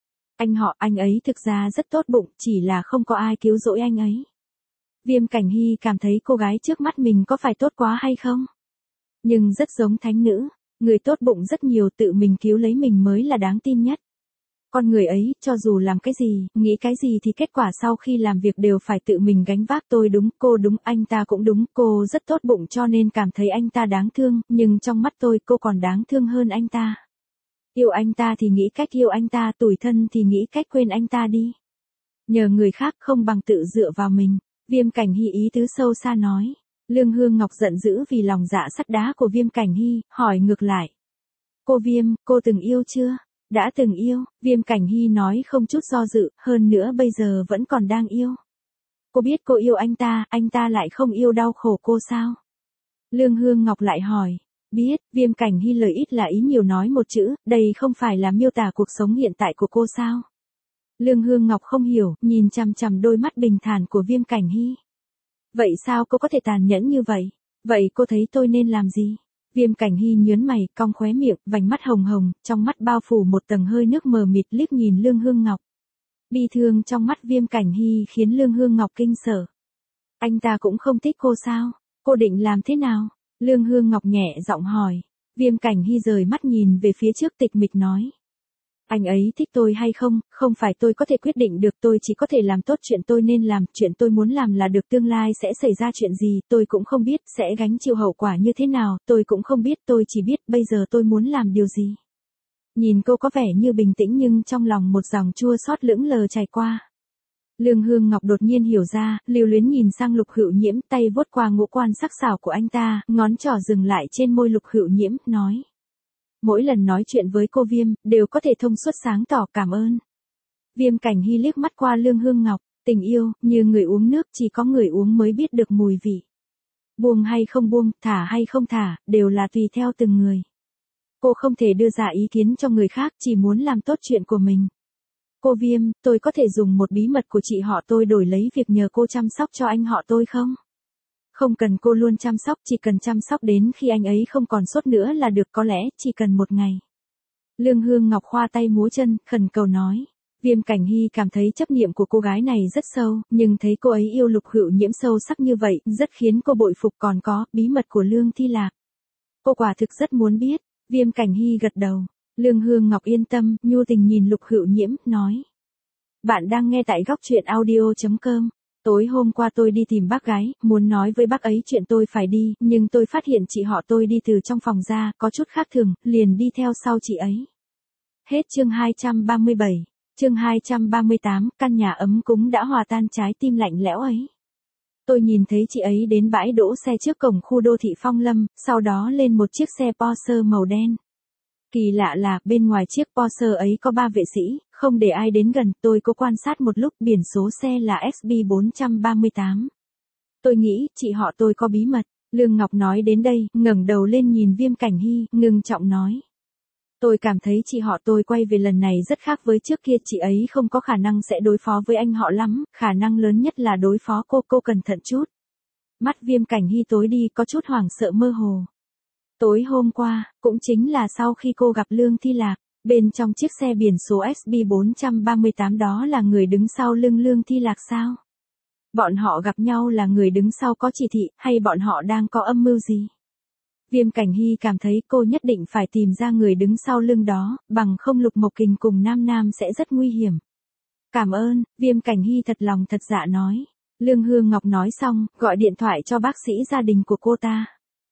Anh ấy thực ra rất tốt bụng, chỉ là không có ai cứu rỗi anh ấy. Viêm Cảnh Hy cảm thấy cô gái trước mắt mình có phải tốt quá hay không? Nhưng rất giống thánh nữ, người tốt bụng rất nhiều, tự mình cứu lấy mình mới là đáng tin nhất. Con người ấy, cho dù làm cái gì, nghĩ cái gì thì kết quả sau khi làm việc đều phải tự mình gánh vác. Tôi đúng, cô đúng, anh ta cũng đúng, cô rất tốt bụng cho nên cảm thấy anh ta đáng thương, nhưng trong mắt tôi cô còn đáng thương hơn anh ta. Yêu anh ta thì nghĩ cách yêu anh ta, tủi thân thì nghĩ cách quên anh ta đi. Nhờ người khác không bằng tự dựa vào mình. Viêm Cảnh Hy ý tứ sâu xa nói. Lương Hương Ngọc giận dữ vì lòng dạ sắt đá của Viêm Cảnh Hy, hỏi ngược lại. Cô Viêm, cô từng yêu chưa? Đã từng yêu, Viêm Cảnh Hy nói không chút do dự, hơn nữa bây giờ vẫn còn đang yêu. Cô biết cô yêu anh ta lại không yêu đau khổ cô sao? Lương Hương Ngọc lại hỏi. Biết, Viêm Cảnh Hy lời ít là ý nhiều nói một chữ, đây không phải là miêu tả cuộc sống hiện tại của cô sao? Lương Hương Ngọc không hiểu, nhìn chằm chằm đôi mắt bình thản của Viêm Cảnh Hy. Vậy sao cô có thể tàn nhẫn như vậy? Vậy cô thấy tôi nên làm gì? Viêm Cảnh Hy nhớn mày, cong khóe miệng, vành mắt hồng hồng, trong mắt bao phủ một tầng hơi nước mờ mịt, liếc nhìn Lương Hương Ngọc. Bi thương trong mắt Viêm Cảnh Hy khiến Lương Hương Ngọc kinh sợ. Anh ta cũng không thích cô sao? Cô định làm thế nào? Lương Hương Ngọc nhẹ giọng hỏi. Viêm Cảnh Hy rời mắt nhìn về phía trước, tịch mịch nói. Anh ấy thích tôi hay không, không phải tôi có thể quyết định được, tôi chỉ có thể làm tốt chuyện tôi nên làm, chuyện tôi muốn làm là được, tương lai sẽ xảy ra chuyện gì, tôi cũng không biết, sẽ gánh chịu hậu quả như thế nào, tôi cũng không biết, tôi chỉ biết bây giờ tôi muốn làm điều gì. Nhìn cô có vẻ như bình tĩnh nhưng trong lòng một dòng chua xót lững lờ chảy qua. Lương Hương Ngọc đột nhiên hiểu ra, lưu luyến nhìn sang Lục Hữu Nhiễm, tay vuốt qua ngũ quan sắc sảo của anh ta, ngón trỏ dừng lại trên môi Lục Hữu Nhiễm, nói. Mỗi lần nói chuyện với cô Viêm, đều có thể thông suốt sáng tỏ, cảm ơn. Viêm Cảnh Hy liếc mắt qua Lương Hương Ngọc, tình yêu, như người uống nước, chỉ có người uống mới biết được mùi vị. Buông hay không buông, thả hay không thả, đều là tùy theo từng người. Cô không thể đưa ra ý kiến cho người khác, chỉ muốn làm tốt chuyện của mình. Cô Viêm, tôi có thể dùng một bí mật của chị họ tôi đổi lấy việc nhờ cô chăm sóc cho anh họ tôi không? Không cần cô luôn chăm sóc, chỉ cần chăm sóc đến khi anh ấy không còn sốt nữa là được, có lẽ chỉ cần một ngày. Lương Hương Ngọc khoa tay múa chân, khẩn cầu nói. Viêm Cảnh Hy cảm thấy chấp niệm của cô gái này rất sâu, nhưng thấy cô ấy yêu Lục Hữu Nhiễm sâu sắc như vậy, rất khiến cô bội phục. Còn có, bí mật của Lương Thi Lạc. Cô quả thực rất muốn biết. Viêm Cảnh Hy gật đầu. Lương Hương Ngọc yên tâm, nhu tình nhìn Lục Hữu Nhiễm, nói. Bạn đang nghe tại góc truyện audio.com. Tối hôm qua tôi đi tìm bác gái, muốn nói với bác ấy chuyện tôi phải đi, nhưng tôi phát hiện chị họ tôi đi từ trong phòng ra, có chút khác thường, liền đi theo sau chị ấy. Hết chương 237, chương 238, căn nhà ấm cúng đã hòa tan trái tim lạnh lẽo ấy. Tôi nhìn thấy chị ấy đến bãi đỗ xe trước cổng khu đô thị Phong Lâm, sau đó lên một chiếc xe Porsche màu đen. Kỳ lạ là, bên ngoài chiếc Porsche ấy có 3 vệ sĩ, không để ai đến gần, tôi có quan sát một lúc, biển số xe là SB438. Tôi nghĩ, chị họ tôi có bí mật. Lương Ngọc nói đến đây, ngẩng đầu lên nhìn Viêm Cảnh Hy, ngưng trọng nói. Tôi cảm thấy chị họ tôi quay về lần này rất khác với trước kia, chị ấy không có khả năng sẽ đối phó với anh họ lắm, khả năng lớn nhất là đối phó cô cẩn thận chút. Mắt Viêm Cảnh Hy tối đi, có chút hoảng sợ mơ hồ. Tối hôm qua, cũng chính là sau khi cô gặp Lương Thi Lạc, bên trong chiếc xe biển số SB438 đó là người đứng sau lưng Lương Thi Lạc sao? Bọn họ gặp nhau là người đứng sau có chỉ thị, hay bọn họ đang có âm mưu gì? Viêm Cảnh Hy cảm thấy cô nhất định phải tìm ra người đứng sau lưng đó, bằng không Lục Mộc Kình cùng Nam Nam sẽ rất nguy hiểm. Cảm ơn, Viêm Cảnh Hy thật lòng thật dạ nói. Lương Hương Ngọc nói xong, gọi điện thoại cho bác sĩ gia đình của cô ta.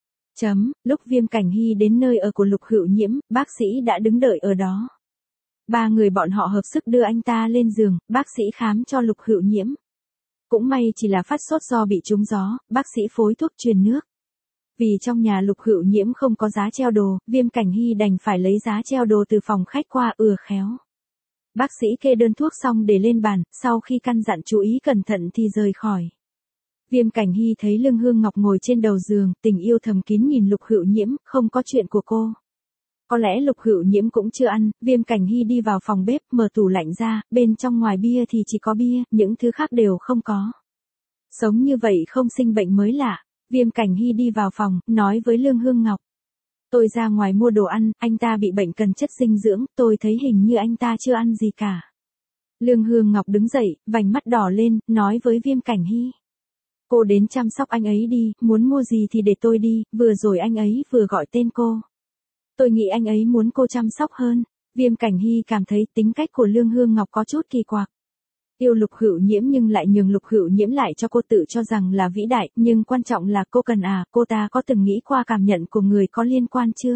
Lúc Viêm Cảnh Hy đến nơi ở của Lục Hữu Nhiễm, bác sĩ đã đứng đợi ở đó. 3 người bọn họ hợp sức đưa anh ta lên giường, bác sĩ khám cho Lục Hữu Nhiễm. Cũng may chỉ là phát sốt do bị trúng gió, bác sĩ phối thuốc truyền nước. Vì trong nhà Lục Hữu Nhiễm không có giá treo đồ, Viêm Cảnh Hy đành phải lấy giá treo đồ từ phòng khách qua, khéo. Bác sĩ kê đơn thuốc xong để lên bàn, sau khi căn dặn chú ý cẩn thận thì rời khỏi. Viêm Cảnh Hy thấy Lương Hương Ngọc ngồi trên đầu giường, tình yêu thầm kín nhìn Lục Hữu Nhiễm, không có chuyện của cô. Có lẽ Lục Hữu Nhiễm cũng chưa ăn, Viêm Cảnh Hy đi vào phòng bếp, mở tủ lạnh ra, bên trong ngoài bia thì chỉ có bia, những thứ khác đều không có. Sống như vậy không sinh bệnh mới lạ. Viêm Cảnh Hy đi vào phòng, nói với Lương Hương Ngọc. Tôi ra ngoài mua đồ ăn, anh ta bị bệnh cần chất dinh dưỡng, tôi thấy hình như anh ta chưa ăn gì cả. Lương Hương Ngọc đứng dậy, vành mắt đỏ lên, nói với Viêm Cảnh Hy. Cô đến chăm sóc anh ấy đi, muốn mua gì thì để tôi đi, vừa rồi anh ấy vừa gọi tên cô. Tôi nghĩ anh ấy muốn cô chăm sóc hơn. Viêm Cảnh Hy cảm thấy tính cách của Lương Hương Ngọc có chút kỳ quặc. Yêu Lục Hữu Nhiễm nhưng lại nhường Lục Hữu Nhiễm lại cho cô tự cho rằng là vĩ đại, nhưng quan trọng là cô cần cô ta có từng nghĩ qua cảm nhận của người có liên quan chưa?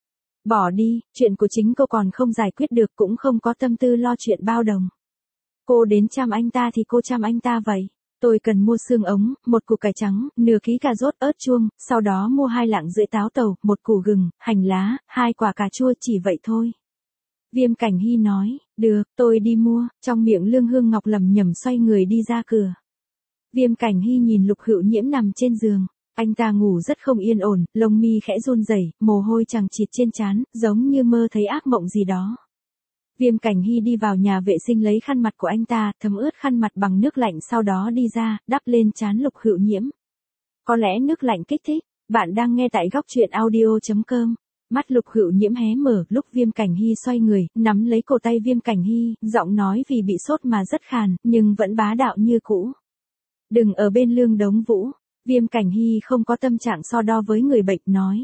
Bỏ đi, chuyện của chính cô còn không giải quyết được cũng không có tâm tư lo chuyện bao đồng. Cô đến chăm anh ta thì cô chăm anh ta vậy. Tôi cần mua xương ống, một củ cải trắng, nửa ký cà rốt ớt chuông, sau đó mua 2 lạng rưỡi táo tàu, 1 củ gừng, hành lá, 2 quả cà chua chỉ vậy thôi. Viêm Cảnh Hy nói, được, tôi đi mua, trong miệng Lương Hương Ngọc lẩm nhẩm xoay người đi ra cửa. Viêm Cảnh Hy nhìn Lục Hữu Nhiễm nằm trên giường, anh ta ngủ rất không yên ổn, lông mi khẽ run rẩy, mồ hôi chằng chịt trên trán, giống như mơ thấy ác mộng gì đó. Viêm Cảnh Hy đi vào nhà vệ sinh lấy khăn mặt của anh ta, thấm ướt khăn mặt bằng nước lạnh sau đó đi ra, đắp lên trán Lục Hữu Nhiễm. Có lẽ nước lạnh kích thích, bạn đang nghe tại góc truyện audio.com. Mắt Lục Hữu Nhiễm hé mở, lúc Viêm Cảnh Hy xoay người, nắm lấy cổ tay Viêm Cảnh Hy, giọng nói vì bị sốt mà rất khàn, nhưng vẫn bá đạo như cũ. Đừng ở bên Lương Đống Vũ. Viêm Cảnh Hy không có tâm trạng so đo với người bệnh, nói.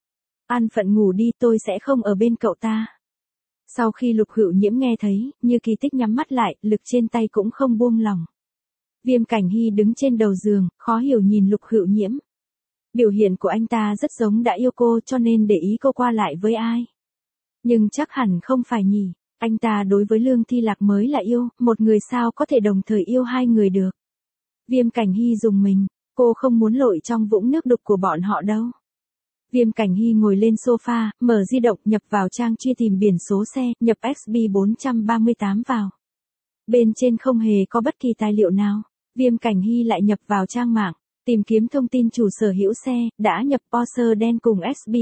An phận ngủ đi, tôi sẽ không ở bên cậu ta. Sau khi Lục Hữu Nhiễm nghe thấy, như kỳ tích nhắm mắt lại, lực trên tay cũng không buông lỏng. Viêm Cảnh Hy đứng trên đầu giường, khó hiểu nhìn Lục Hữu Nhiễm. Biểu hiện của anh ta rất giống đã yêu cô cho nên để ý cô qua lại với ai. Nhưng chắc hẳn không phải nhỉ, anh ta đối với Lương Thi Lạc mới là yêu, một người sao có thể đồng thời yêu 2 người được. Viêm Cảnh Hy rùng mình, cô không muốn lội trong vũng nước đục của bọn họ đâu. Viêm Cảnh Hy ngồi lên sofa, mở di động nhập vào trang truy tìm biển số xe, nhập XB438 vào. Bên trên không hề có bất kỳ tài liệu nào. Viêm Cảnh Hy lại nhập vào trang mạng, tìm kiếm thông tin chủ sở hữu xe, đã nhập Porsche đen cùng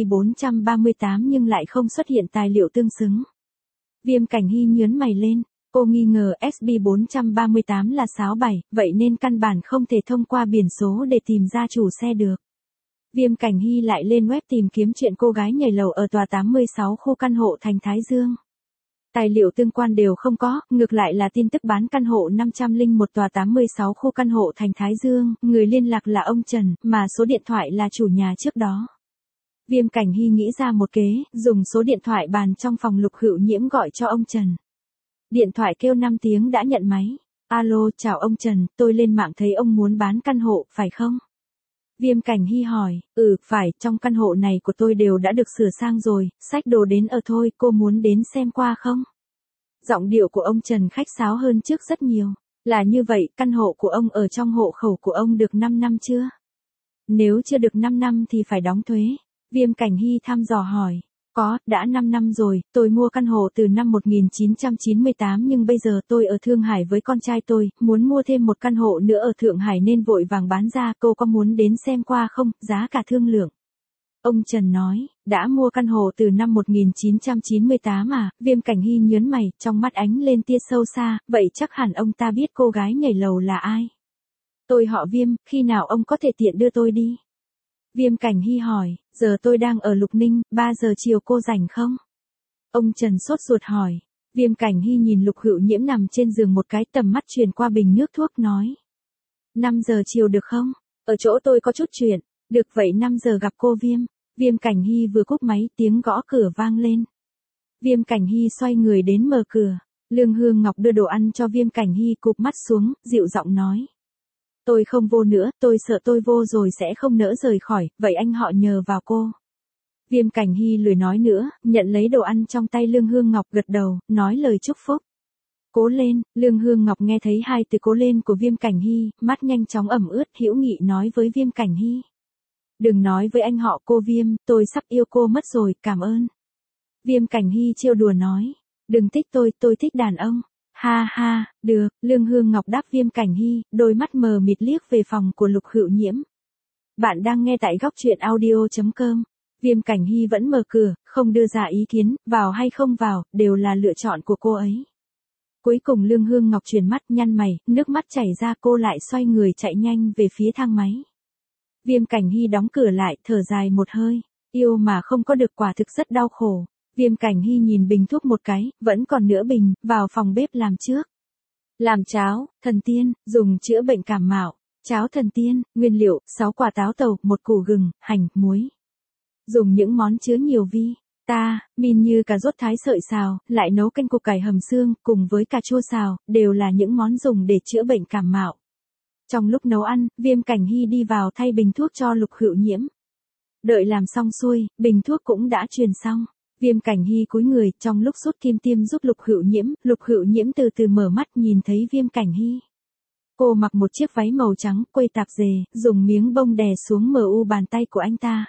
XB438 nhưng lại không xuất hiện tài liệu tương xứng. Viêm Cảnh Hy nhướng mày lên, cô nghi ngờ XB438 là sáo bày, vậy nên căn bản không thể thông qua biển số để tìm ra chủ xe được. Viêm Cảnh Hy lại lên web tìm kiếm chuyện cô gái nhảy lầu ở tòa 86 khu căn hộ thành Thái Dương. Tài liệu tương quan đều không có, ngược lại là tin tức bán căn hộ 501 tòa 86 khu căn hộ thành Thái Dương, người liên lạc là ông Trần, mà số điện thoại là chủ nhà trước đó. Viêm Cảnh Hy nghĩ ra một kế, dùng số điện thoại bàn trong phòng Lục Hữu Nhiễm gọi cho ông Trần. Điện thoại kêu 5 tiếng đã nhận máy. Alo, chào ông Trần, tôi lên mạng thấy ông muốn bán căn hộ, phải không? Viêm Cảnh Hy hỏi, phải, trong căn hộ này của tôi đều đã được sửa sang rồi, xách đồ đến ở thôi, cô muốn đến xem qua không? Giọng điệu của ông Trần khách sáo hơn trước rất nhiều. Là như vậy, căn hộ của ông ở trong hộ khẩu của ông được 5 năm chưa? Nếu chưa được 5 năm thì phải đóng thuế. Viêm Cảnh Hy thăm dò hỏi. Có, đã 5 năm rồi, tôi mua căn hộ từ năm 1998 nhưng bây giờ tôi ở Thượng Hải với con trai tôi, muốn mua thêm một căn hộ nữa ở Thượng Hải nên vội vàng bán ra, cô có muốn đến xem qua không, giá cả thương lượng. Ông Trần nói, đã mua căn hộ từ năm 1998 à, Viêm Cảnh Hy nhướng mày, trong mắt ánh lên tia sâu xa, vậy chắc hẳn ông ta biết cô gái nhảy lầu là ai. Tôi họ Viêm, khi nào ông có thể tiện đưa tôi đi? Viêm Cảnh Hy hỏi, giờ tôi đang ở Lục Ninh, 3 giờ chiều cô rảnh không? Ông Trần sốt ruột hỏi. Viêm Cảnh Hy nhìn Lục Hữu Nhiễm nằm trên giường một cái, tầm mắt truyền qua bình nước thuốc nói. 5 giờ chiều được không? Ở chỗ tôi có chút chuyện. Được vậy 5 giờ gặp cô Viêm. Viêm Cảnh Hy vừa cúp máy, tiếng gõ cửa vang lên. Viêm Cảnh Hy xoay người đến mở cửa. Lương Hương Ngọc đưa đồ ăn cho Viêm Cảnh Hy, cụp mắt xuống, dịu giọng nói. Tôi không vô nữa, tôi sợ tôi vô rồi sẽ không nỡ rời khỏi, vậy anh họ nhờ vào cô. Viêm Cảnh Hy lười nói nữa, nhận lấy đồ ăn trong tay Lương Hương Ngọc, gật đầu, nói lời chúc phúc. Cố lên, Lương Hương Ngọc nghe thấy 2 từ cố lên của Viêm Cảnh Hy, mắt nhanh chóng ẩm ướt, hữu nghị nói với Viêm Cảnh Hy. Đừng nói với anh họ cô Viêm, tôi sắp yêu cô mất rồi, cảm ơn. Viêm Cảnh Hy trêu đùa nói. Đừng thích tôi thích đàn ông. Ha ha, được, Lương Hương Ngọc đáp Viêm Cảnh Hy, đôi mắt mờ mịt liếc về phòng của Lục Hữu Nhiễm. Bạn đang nghe tại góc truyện audio.com. Viêm Cảnh Hy vẫn mở cửa, không đưa ra ý kiến, vào hay không vào, đều là lựa chọn của cô ấy. Cuối cùng Lương Hương Ngọc chuyển mắt nhăn mày, nước mắt chảy ra cô lại xoay người chạy nhanh về phía thang máy. Viêm Cảnh Hy đóng cửa lại, thở dài một hơi, yêu mà không có được quả thực rất đau khổ. Viêm Cảnh Hy nhìn bình thuốc một cái, vẫn còn nửa bình, vào phòng bếp làm trước. Làm cháo, thần tiên, dùng chữa bệnh cảm mạo. Cháo thần tiên, nguyên liệu, 6 quả táo tàu, 1 củ gừng, hành, muối. Dùng những món chứa nhiều vitamin như cà rốt thái sợi xào, lại nấu canh củ cải hầm xương, cùng với cà chua xào, đều là những món dùng để chữa bệnh cảm mạo. Trong lúc nấu ăn, Viêm Cảnh Hy đi vào thay bình thuốc cho Lục Hữu Nhiễm. Đợi làm xong xuôi, bình thuốc cũng đã truyền xong. Viêm Cảnh Hy cúi người, trong lúc rút kim tiêm giúp Lục Hữu Nhiễm từ từ mở mắt nhìn thấy Viêm Cảnh Hy. Cô mặc một chiếc váy màu trắng, quây tạp dề, dùng miếng bông đè xuống bàn tay của anh ta.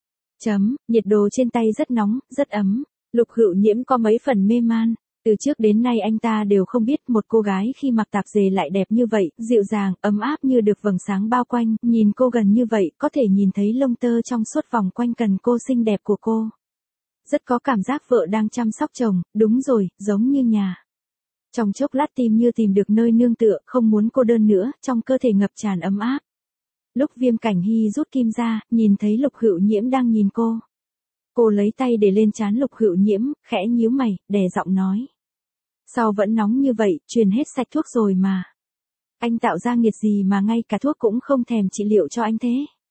Nhiệt độ trên tay rất nóng, rất ấm. Lục Hữu Nhiễm có mấy phần mê man. Từ trước đến nay anh ta đều không biết một cô gái khi mặc tạp dề lại đẹp như vậy, dịu dàng, ấm áp như được vầng sáng bao quanh, nhìn cô gần như vậy, có thể nhìn thấy lông tơ trong suốt vòng quanh cần cô xinh đẹp của cô. Rất có cảm giác vợ đang chăm sóc chồng, đúng rồi, giống như nhà. Trong chốc lát tim như tìm được nơi nương tựa, không muốn cô đơn nữa, trong cơ thể ngập tràn ấm áp. Lúc Viêm Cảnh Hy rút kim ra, nhìn thấy Lục Hữu Nhiễm đang nhìn cô. Cô lấy tay để lên trán Lục Hữu Nhiễm, khẽ nhíu mày, đè giọng nói. Sao vẫn nóng như vậy, truyền hết sạch thuốc rồi mà. Anh tạo ra nghiệt gì mà ngay cả thuốc cũng không thèm trị liệu cho anh thế?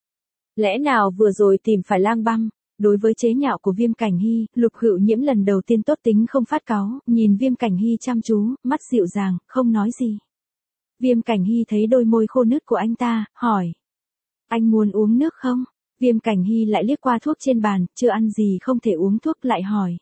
Lẽ nào vừa rồi tìm phải lang băm? Đối với chế nhạo của Viêm Cảnh Hy, Lục Hữu Nhiễm lần đầu tiên tốt tính không phát cáu, nhìn Viêm Cảnh Hy chăm chú, mắt dịu dàng, không nói gì. Viêm Cảnh Hy thấy đôi môi khô nứt của anh ta, hỏi. Anh muốn uống nước không? Viêm Cảnh Hy lại liếc qua thuốc trên bàn, chưa ăn gì không thể uống thuốc lại hỏi.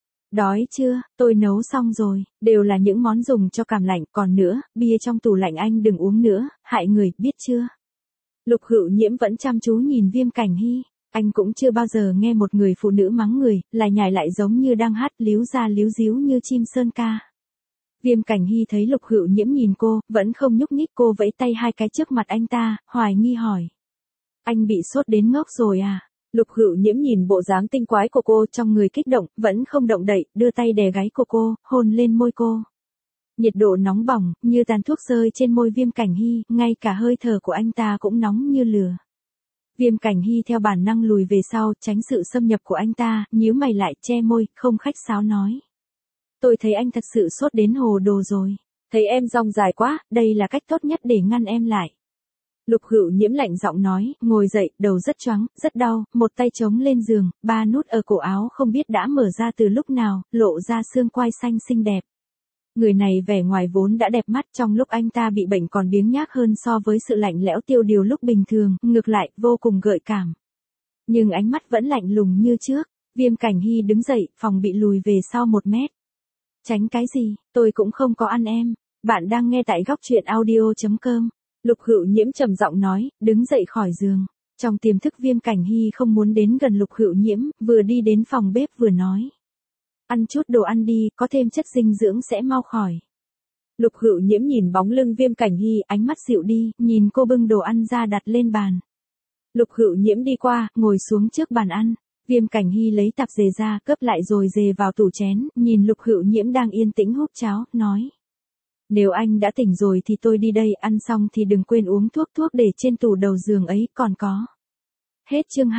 Đói chưa, tôi nấu xong rồi, đều là những món dùng cho cảm lạnh, còn nữa, bia trong tủ lạnh anh đừng uống nữa, hại người, biết chưa? Lục Hữu Nhiễm vẫn chăm chú nhìn Viêm Cảnh Hy. Anh cũng chưa bao giờ nghe một người phụ nữ mắng người, lại nhảy lại giống như đang hát líu ra líu díu như chim sơn ca. Viêm Cảnh Hy thấy Lục Hữu Nhiễm nhìn cô, vẫn không nhúc nhích, cô vẫy tay 2 cái trước mặt anh ta, hoài nghi hỏi. Anh bị sốt đến ngốc rồi à? Lục Hữu Nhiễm nhìn bộ dáng tinh quái của cô, trong người kích động, vẫn không động đậy, đưa tay đè gáy của cô, hôn lên môi cô. Nhiệt độ nóng bỏng, như tàn thuốc rơi trên môi Viêm Cảnh Hy, ngay cả hơi thở của anh ta cũng nóng như lửa. Viêm Cảnh Hy theo bản năng lùi về sau, tránh sự xâm nhập của anh ta, nhíu mày lại, che môi, không khách sáo nói. Tôi thấy anh thật sự sốt đến hồ đồ rồi. Thấy em dong dài quá, đây là cách tốt nhất để ngăn em lại. Lục Hữu Nhiễm lạnh giọng nói, ngồi dậy, đầu rất choáng, rất đau, một tay chống lên giường, 3 nút ở cổ áo không biết đã mở ra từ lúc nào, lộ ra xương quai xanh xinh đẹp. Người này vẻ ngoài vốn đã đẹp mắt, trong lúc anh ta bị bệnh còn biếng nhác hơn so với sự lạnh lẽo tiêu điều lúc bình thường, ngược lại, vô cùng gợi cảm. Nhưng ánh mắt vẫn lạnh lùng như trước. Viêm Cảnh Hy đứng dậy, phòng bị lùi về sau 1 mét. Tránh cái gì, tôi cũng không có ăn em. Bạn đang nghe tại góc truyện audio.com. Lục Hữu Nhiễm trầm giọng nói, đứng dậy khỏi giường. Trong tiềm thức Viêm Cảnh Hy không muốn đến gần Lục Hữu Nhiễm, vừa đi đến phòng bếp vừa nói. Ăn chút đồ ăn đi, có thêm chất dinh dưỡng sẽ mau khỏi. Lục Hữu Nhiễm nhìn bóng lưng Viêm Cảnh Hy, ánh mắt dịu đi, nhìn cô bưng đồ ăn ra đặt lên bàn. Lục Hữu Nhiễm đi qua, ngồi xuống trước bàn ăn. Viêm Cảnh Hy lấy tạp dề ra, cướp lại rồi dề vào tủ chén, nhìn Lục Hữu Nhiễm đang yên tĩnh húp cháo, nói. Nếu anh đã tỉnh rồi thì tôi đi đây, ăn xong thì đừng quên uống thuốc để trên tủ đầu giường ấy, còn có. Hết chương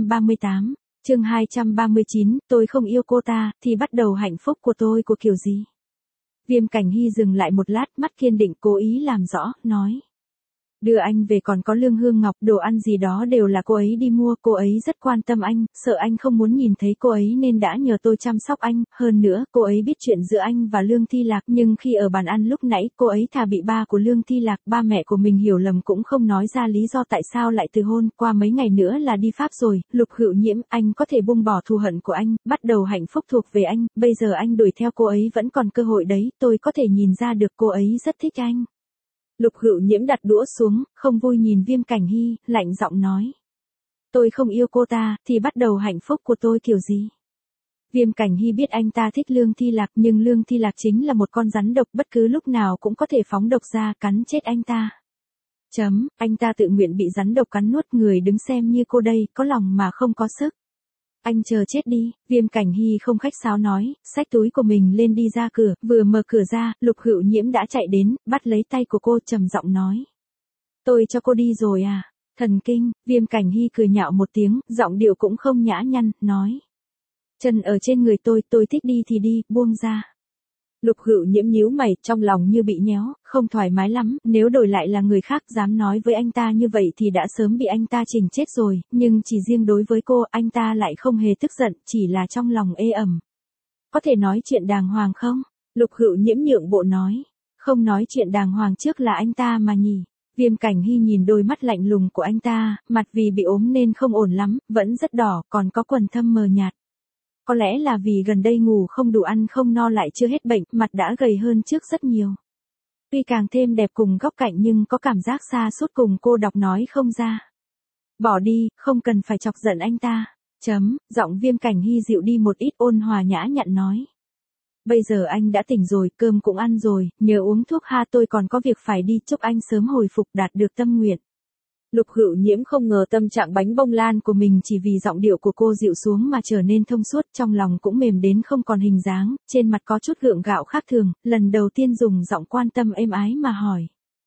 238. Chương 239, tôi không yêu cô ta, thì bắt đầu hạnh phúc của tôi của kiểu gì? Viêm Cảnh Hy dừng lại một lát, mắt kiên định, cố ý làm rõ, nói. Đưa anh về, còn có Lương Hương Ngọc, đồ ăn gì đó đều là cô ấy đi mua, cô ấy rất quan tâm anh, sợ anh không muốn nhìn thấy cô ấy nên đã nhờ tôi chăm sóc anh, hơn nữa, cô ấy biết chuyện giữa anh và Lương Thi Lạc, nhưng khi ở bàn ăn lúc nãy, cô ấy thà bị ba của Lương Thi Lạc, ba mẹ của mình hiểu lầm cũng không nói ra lý do tại sao lại từ hôn, qua mấy ngày nữa là đi Pháp rồi. Lục Hữu Nhiễm, anh có thể buông bỏ thù hận của anh, bắt đầu hạnh phúc thuộc về anh, bây giờ anh đuổi theo cô ấy vẫn còn cơ hội đấy, tôi có thể nhìn ra được cô ấy rất thích anh. Lục Hữu Nhiễm đặt đũa xuống, không vui nhìn Viêm Cảnh Hy, lạnh giọng nói. Tôi không yêu cô ta, thì bắt đầu hạnh phúc của tôi kiểu gì? Viêm Cảnh Hy biết anh ta thích Lương Thi Lạc, nhưng Lương Thi Lạc chính là một con rắn độc, bất cứ lúc nào cũng có thể phóng độc ra, cắn chết anh ta. Anh ta tự nguyện bị rắn độc cắn nuốt, người đứng xem như cô đây, có lòng mà không có sức. Anh chờ chết đi, Viêm Cảnh Hy không khách sáo nói, xách túi của mình lên đi ra cửa, vừa mở cửa ra, Lục Hữu Nhiễm đã chạy đến, bắt lấy tay của cô trầm giọng nói. Tôi cho cô đi rồi à? Thần kinh, Viêm Cảnh Hy cười nhạo một tiếng, giọng điệu cũng không nhã nhặn, nói. Chân ở trên người tôi thích đi thì đi, buông ra. Lục Hữu Nhiễm nhíu mày, trong lòng như bị nhéo, không thoải mái lắm, nếu đổi lại là người khác dám nói với anh ta như vậy thì đã sớm bị anh ta chỉnh chết rồi, nhưng chỉ riêng đối với cô, anh ta lại không hề tức giận, chỉ là trong lòng ê ẩm. Có thể nói chuyện đàng hoàng không? Lục Hữu Nhiễm nhượng bộ nói. Không nói chuyện đàng hoàng trước là anh ta mà nhỉ. Viêm Cảnh Hy nhìn đôi mắt lạnh lùng của anh ta, mặt vì bị ốm nên không ổn lắm, vẫn rất đỏ, còn có quầng thâm mờ nhạt. Có lẽ là vì gần đây ngủ không đủ ăn không no lại chưa hết bệnh, mặt đã gầy hơn trước rất nhiều. Tuy càng thêm đẹp cùng góc cạnh nhưng có cảm giác xa suốt cùng cô đọc nói không ra. Bỏ đi, không cần phải chọc giận anh ta. Giọng Viêm Cảnh Hy dịu đi một ít, ôn hòa nhã nhặn nói. Bây giờ anh đã tỉnh rồi, cơm cũng ăn rồi, nhớ uống thuốc ha, tôi còn có việc phải đi, chúc anh sớm hồi phục đạt được tâm nguyện. Lục Hữu Nhiễm không ngờ tâm trạng bánh bông lan của mình chỉ vì giọng điệu của cô dịu xuống mà trở nên thông suốt, trong lòng cũng mềm đến không còn hình dáng, trên mặt có chút gượng gạo khác thường, lần đầu tiên dùng giọng quan tâm êm ái mà hỏi.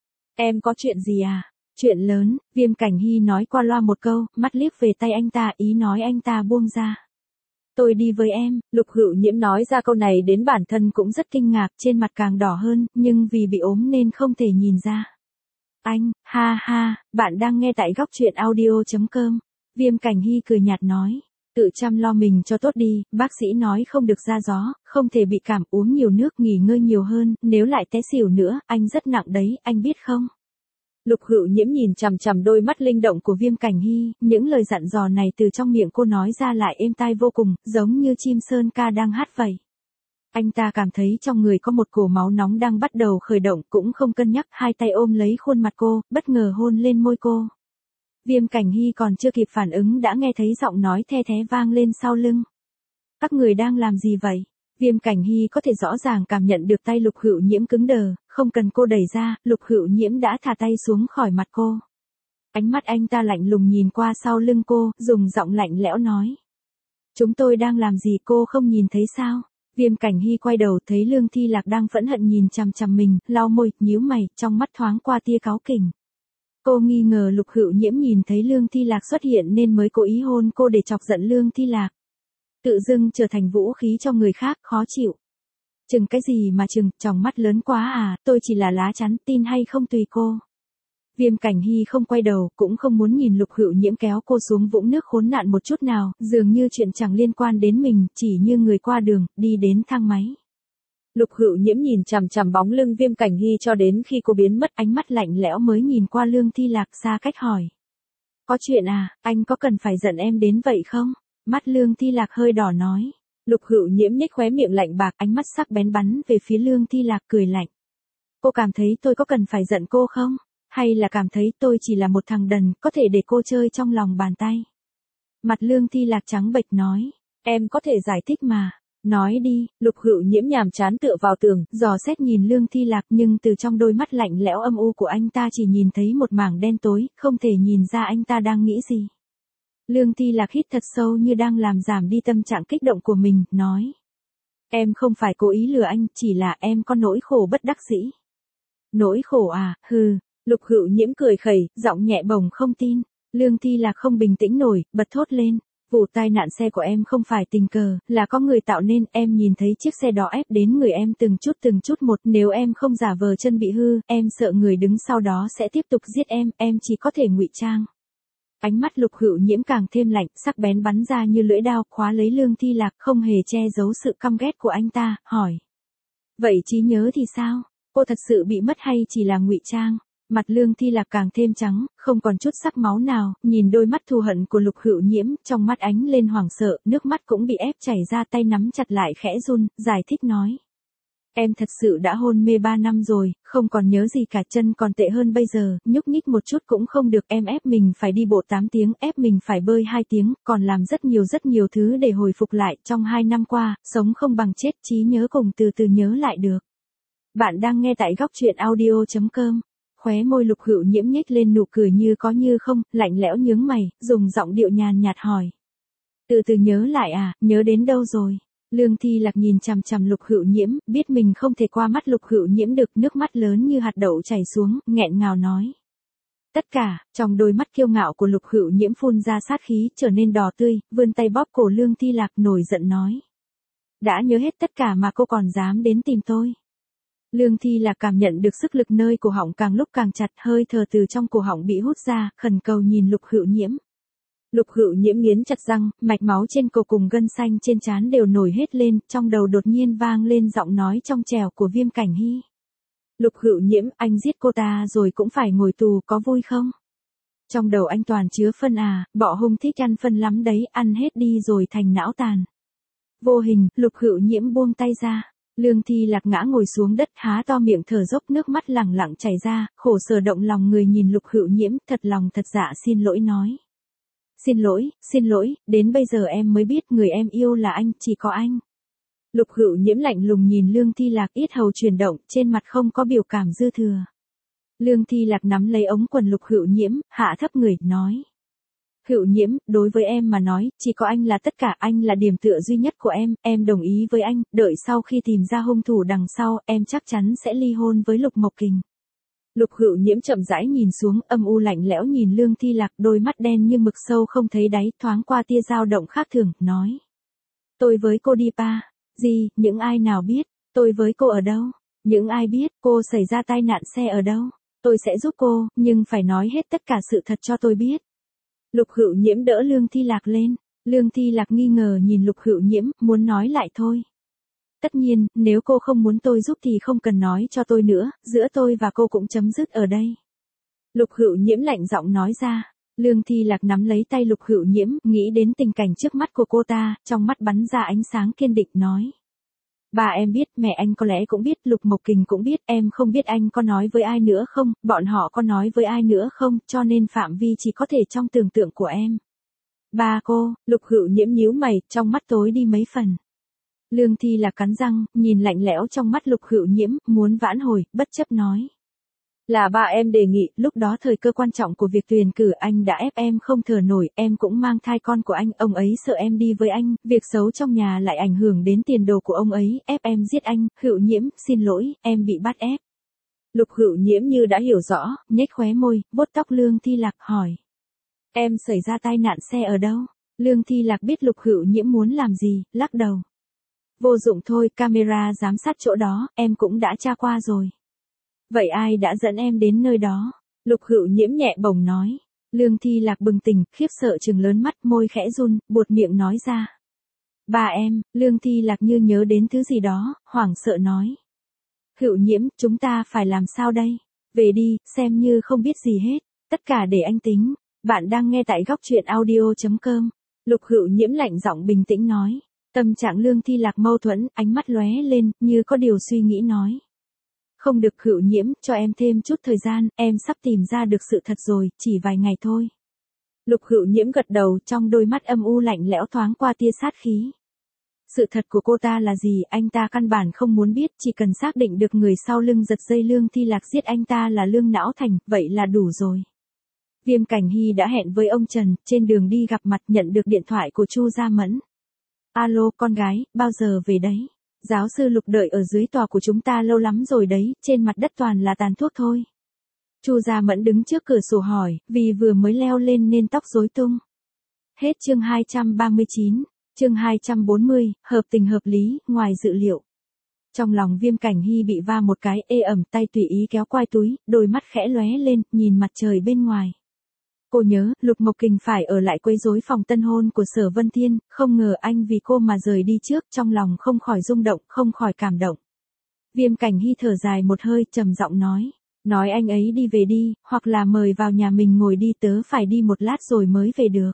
Em có chuyện gì à? Chuyện lớn, Viêm Cảnh Hy nói qua loa một câu, mắt liếc về tay anh ta, ý nói anh ta buông ra. Tôi đi với em, Lục Hữu Nhiễm nói ra câu này đến bản thân cũng rất kinh ngạc, trên mặt càng đỏ hơn, nhưng vì bị ốm nên không thể nhìn ra. Anh, ha ha, bạn đang nghe tại góc truyện audio.com. Viêm Cảnh Hy cười nhạt nói. Tự chăm lo mình cho tốt đi, bác sĩ nói không được ra gió, không thể bị cảm, uống nhiều nước, nghỉ ngơi nhiều hơn, nếu lại té xỉu nữa, anh rất nặng đấy, anh biết không? Lục Hữu Nhiễm nhìn chằm chằm đôi mắt linh động của Viêm Cảnh Hy, những lời dặn dò này từ trong miệng cô nói ra lại êm tai vô cùng, giống như chim sơn ca đang hát vậy. Anh ta cảm thấy trong người có một cổ máu nóng đang bắt đầu khởi động, cũng không cân nhắc, hai tay ôm lấy khuôn mặt cô, bất ngờ hôn lên môi cô. Viêm Cảnh Hy còn chưa kịp phản ứng đã nghe thấy giọng nói the thé vang lên sau lưng. Các người đang làm gì vậy? Viêm Cảnh Hy có thể rõ ràng cảm nhận được tay Lục Hữu Nhiễm cứng đờ, không cần cô đẩy ra, Lục Hữu Nhiễm đã thả tay xuống khỏi mặt cô. Ánh mắt anh ta lạnh lùng nhìn qua sau lưng cô, dùng giọng lạnh lẽo nói. Chúng tôi đang làm gì cô không nhìn thấy sao? Viêm Cảnh Hy quay đầu thấy Lương Thi Lạc đang phẫn hận nhìn chằm chằm mình, lau môi, nhíu mày, trong mắt thoáng qua tia cáu kỉnh. Cô nghi ngờ Lục Hữu Nhiễm nhìn thấy Lương Thi Lạc xuất hiện nên mới cố ý hôn cô để chọc giận Lương Thi Lạc. Tự dưng trở thành vũ khí cho người khác, khó chịu. Chừng cái gì mà chừng, tròng mắt lớn quá à, tôi chỉ là lá chắn, tin hay không tùy cô. Viêm Cảnh Hy không quay đầu, cũng không muốn nhìn Lục Hữu Nhiễm kéo cô xuống vũng nước khốn nạn một chút nào, dường như chuyện chẳng liên quan đến mình, chỉ như người qua đường, đi đến thang máy. Lục Hữu Nhiễm nhìn chằm chằm bóng lưng Viêm Cảnh Hy cho đến khi cô biến mất, ánh mắt lạnh lẽo mới nhìn qua Lương Thi Lạc xa cách hỏi. Có chuyện à, anh có cần phải giận em đến vậy không? Mắt Lương Thi Lạc hơi đỏ nói. Lục Hữu Nhiễm nhếch khóe miệng lạnh bạc, ánh mắt sắc bén bắn về phía Lương Thi Lạc cười lạnh. Cô cảm thấy tôi có cần phải giận cô không? Hay là cảm thấy tôi chỉ là một thằng đần, có thể để cô chơi trong lòng bàn tay? Mặt Lương Thi Lạc trắng bệch nói. Em có thể giải thích mà. Nói đi, Lục Hữu Nhiễm nhàm chán tựa vào tường, dò xét nhìn Lương Thi Lạc nhưng từ trong đôi mắt lạnh lẽo âm u của anh ta chỉ nhìn thấy một mảng đen tối, không thể nhìn ra anh ta đang nghĩ gì. Lương Thi Lạc hít thật sâu như đang làm giảm đi tâm trạng kích động của mình, nói. Em không phải cố ý lừa anh, chỉ là em có nỗi khổ bất đắc dĩ. Nỗi khổ à, hừ, Lục Hữu Nhiễm cười khẩy, giọng nhẹ bồng không tin. Lương Thi Lạc không bình tĩnh nổi, bật thốt lên. Vụ tai nạn xe của em không phải tình cờ, là có người tạo nên, em nhìn thấy chiếc xe đó ép đến người em từng chút một, nếu em không giả vờ chân bị hư, em sợ người đứng sau đó sẽ tiếp tục giết em chỉ có thể ngụy trang. Ánh mắt Lục Hữu Nhiễm càng thêm lạnh, sắc bén bắn ra như lưỡi dao, khóa lấy Lương Thi Lạc, không hề che giấu sự căm ghét của anh ta, hỏi. Vậy trí nhớ thì sao? Cô thật sự bị mất hay chỉ là ngụy trang? Mặt Lương Thi Lạc càng thêm trắng, không còn chút sắc máu nào, nhìn đôi mắt thù hận của Lục Hữu Nhiễm, trong mắt ánh lên hoảng sợ, nước mắt cũng bị ép chảy ra, tay nắm chặt lại khẽ run, giải thích nói. Em thật sự đã hôn mê 3 năm rồi, không còn nhớ gì cả, chân còn tệ hơn bây giờ, nhúc nhích một chút cũng không được, em ép mình phải đi bộ 8 tiếng, ép mình phải bơi 2 tiếng, còn làm rất nhiều thứ để hồi phục lại, trong 2 năm qua, sống không bằng chết, trí nhớ cùng từ từ nhớ lại được. Bạn đang nghe tại góc truyện audio.com. Khóe môi Lục Hữu Nhiễm nhếch lên nụ cười như có như không, lạnh lẽo nhướng mày, dùng giọng điệu nhàn nhạt hỏi. Từ từ nhớ lại à, nhớ đến đâu rồi? Lương Thi Lạc nhìn chằm chằm Lục Hữu Nhiễm, biết mình không thể qua mắt Lục Hữu Nhiễm được, nước mắt lớn như hạt đậu chảy xuống, nghẹn ngào nói. Tất cả, trong đôi mắt kiêu ngạo của Lục Hữu Nhiễm phun ra sát khí, trở nên đỏ tươi, vươn tay bóp cổ Lương Thi Lạc, nổi giận nói. Đã nhớ hết tất cả mà cô còn dám đến tìm tôi. Lương Thi Lạc cảm nhận được sức lực nơi cổ họng càng lúc càng chặt, hơi thở từ trong cổ họng bị hút ra, khẩn cầu nhìn Lục Hữu Nhiễm. Lục Hữu Nhiễm nghiến chặt răng, mạch máu trên cổ cùng gân xanh trên trán đều nổi hết lên, trong đầu đột nhiên vang lên giọng nói trong trẻo của Viêm Cảnh Hy. Lục Hữu Nhiễm, anh giết cô ta rồi cũng phải ngồi tù, có vui không? Trong đầu anh toàn chứa phân à, bọ hung thích ăn phân lắm đấy, ăn hết đi rồi thành não tàn. Vô hình, Lục Hữu Nhiễm buông tay ra. Lương Thi Lạc ngã ngồi xuống đất, há to miệng thở dốc, nước mắt lẳng lặng chảy ra, khổ sở động lòng người nhìn Lục Hữu Nhiễm, thật lòng thật dạ xin lỗi nói. Xin lỗi, đến bây giờ em mới biết người em yêu là anh, chỉ có anh. Lục Hữu Nhiễm lạnh lùng nhìn Lương Thi Lạc, yết hầu chuyển động, trên mặt không có biểu cảm dư thừa. Lương Thi Lạc nắm lấy ống quần Lục Hữu Nhiễm, hạ thấp người, nói. Hữu Nhiễm, đối với em mà nói, chỉ có anh là tất cả, anh là điểm tựa duy nhất của em đồng ý với anh, đợi sau khi tìm ra hung thủ đằng sau, em chắc chắn sẽ ly hôn với Lục Mộc Kình. Lục Hữu Nhiễm chậm rãi nhìn xuống, âm u lạnh lẽo nhìn Lương Thi Lạc, đôi mắt đen như mực sâu không thấy đáy, thoáng qua tia dao động khác thường, nói. Tôi với cô đi pa. Gì, những ai nào biết, tôi với cô ở đâu? Những ai biết, cô xảy ra tai nạn xe ở đâu? Tôi sẽ giúp cô, nhưng phải nói hết tất cả sự thật cho tôi biết. Lục Hữu Nhiễm đỡ Lương Thi Lạc lên. Lương Thi Lạc nghi ngờ nhìn Lục Hữu Nhiễm, muốn nói lại thôi. Tất nhiên, nếu cô không muốn tôi giúp thì không cần nói cho tôi nữa, giữa tôi và cô cũng chấm dứt ở đây. Lục Hữu Nhiễm lạnh giọng nói ra. Lương Thi Lạc nắm lấy tay Lục Hữu Nhiễm, nghĩ đến tình cảnh trước mắt của cô ta, trong mắt bắn ra ánh sáng kiên định nói. Bà em biết, mẹ anh có lẽ cũng biết, Lục Mộc Kình cũng biết, em không biết anh có nói với ai nữa không, bọn họ có nói với ai nữa không, cho nên phạm vi chỉ có thể trong tưởng tượng của em. Ba cô, Lục Hữu Nhiễm nhíu mày, trong mắt tối đi mấy phần. Lương Thi Lạc cắn răng, nhìn lạnh lẽo trong mắt Lục Hữu Nhiễm, muốn vãn hồi, bất chấp nói. Là ba em đề nghị, lúc đó thời cơ quan trọng của việc tuyển cử anh đã ép em không thở nổi, em cũng mang thai con của anh, ông ấy sợ em đi với anh, việc xấu trong nhà lại ảnh hưởng đến tiền đồ của ông ấy, ép em giết anh. Hữu Nhiễm, xin lỗi, em bị bắt ép. Lục Hữu Nhiễm như đã hiểu rõ, nhếch khóe môi, vuốt tóc Lương Thi Lạc, hỏi. Em xảy ra tai nạn xe ở đâu? Lương Thi Lạc biết Lục Hữu Nhiễm muốn làm gì, lắc đầu. Vô dụng thôi, camera giám sát chỗ đó, em cũng đã tra qua rồi. Vậy ai đã dẫn em đến nơi đó? Lục Hữu Nhiễm nhẹ bổng nói. Lương Thi Lạc bừng tỉnh, khiếp sợ trừng lớn mắt, môi khẽ run, buột miệng nói ra. Ba em, Lương Thi Lạc như nhớ đến thứ gì đó, hoảng sợ nói. Hữu Nhiễm, chúng ta phải làm sao đây? Về đi, xem như không biết gì hết, tất cả để anh tính. Bạn đang nghe tại góc truyện audio.com. Lục Hữu Nhiễm lạnh giọng bình tĩnh nói. Tâm trạng Lương Thi Lạc mâu thuẫn, ánh mắt lóe lên, như có điều suy nghĩ nói. Không được Hữu Nhiễm, cho em thêm chút thời gian, em sắp tìm ra được sự thật rồi, chỉ vài ngày thôi. Lục Hữu Nhiễm gật đầu, trong đôi mắt âm u lạnh lẽo thoáng qua tia sát khí. Sự thật của cô ta là gì, anh ta căn bản không muốn biết, chỉ cần xác định được người sau lưng giật dây Lương Thi Lạc giết anh ta là Lương Não Thành, vậy là đủ rồi. Viêm Cảnh Hy đã hẹn với ông Trần, trên đường đi gặp mặt nhận được điện thoại của Chu Gia Mẫn. Alo, con gái, bao giờ về đấy? Giáo sư Lục đợi ở dưới tòa của chúng ta lâu lắm rồi đấy, trên mặt đất toàn là tàn thuốc thôi. Chu Gia Mẫn đứng trước cửa sổ hỏi, vì vừa mới leo lên nên tóc rối tung. Hết chương 239, chương 240, hợp tình hợp lý, ngoài dự liệu. Trong lòng Viêm Cảnh Hy bị va một cái ê ẩm, tay tùy ý kéo quai túi, đôi mắt khẽ lóe lên, nhìn mặt trời bên ngoài. Cô nhớ, Lục Mộc Kình phải ở lại quấy rối phòng tân hôn của Sở Vân Thiên, không ngờ anh vì cô mà rời đi trước, trong lòng không khỏi rung động, không khỏi cảm động. Viêm Cảnh Hy thở dài một hơi, trầm giọng nói anh ấy đi về đi, hoặc là mời vào nhà mình ngồi đi, tớ phải đi một lát rồi mới về được.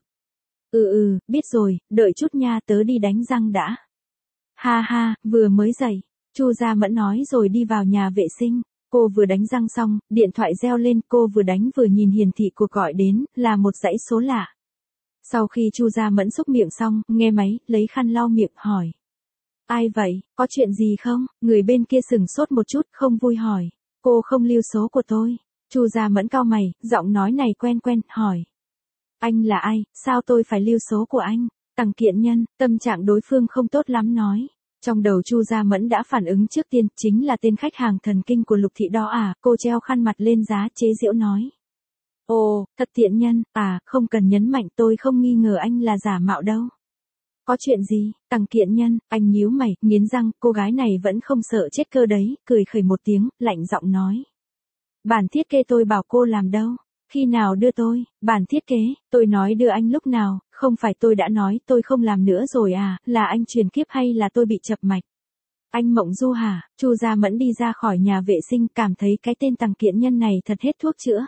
Biết rồi, đợi chút nha, tớ đi đánh răng đã. Ha ha, vừa mới dậy, Chu Gia Mẫn nói rồi đi vào nhà vệ sinh. Cô vừa đánh răng xong, điện thoại reo lên, cô vừa đánh vừa nhìn hiển thị cuộc gọi đến, là một dãy số lạ. Sau khi Chu Gia Mẫn xúc miệng xong, nghe máy, lấy khăn lau miệng, hỏi. Ai vậy, có chuyện gì không? Người bên kia sửng sốt một chút, không vui hỏi. Cô không lưu số của tôi. Chu Gia Mẫn cau mày, giọng nói này quen quen, hỏi. Anh là ai, sao tôi phải lưu số của anh? Tằng Kiện Nhân, tâm trạng đối phương không tốt lắm nói. Trong đầu Chu Gia Mẫn đã phản ứng trước tiên, chính là tên khách hàng thần kinh của Lục Thị đó à, cô treo khăn mặt lên giá chế giễu nói. Ồ, thật tiện nhân, à, không cần nhấn mạnh tôi không nghi ngờ anh là giả mạo đâu. Có chuyện gì, Tằng Kiện Nhân, anh nhíu mày, nghiến răng, cô gái này vẫn không sợ chết cơ đấy, cười khẩy một tiếng, lạnh giọng nói. Bản thiết kế tôi bảo cô làm đâu, khi nào đưa tôi, bản thiết kế, tôi nói đưa anh lúc nào, không phải tôi đã nói tôi không làm nữa rồi à, là anh truyền kiếp hay là tôi bị chập mạch. Anh mộng du hả, Chu Gia Mẫn đi ra khỏi nhà vệ sinh cảm thấy cái tên Tằng Kiện Nhân này thật hết thuốc chữa.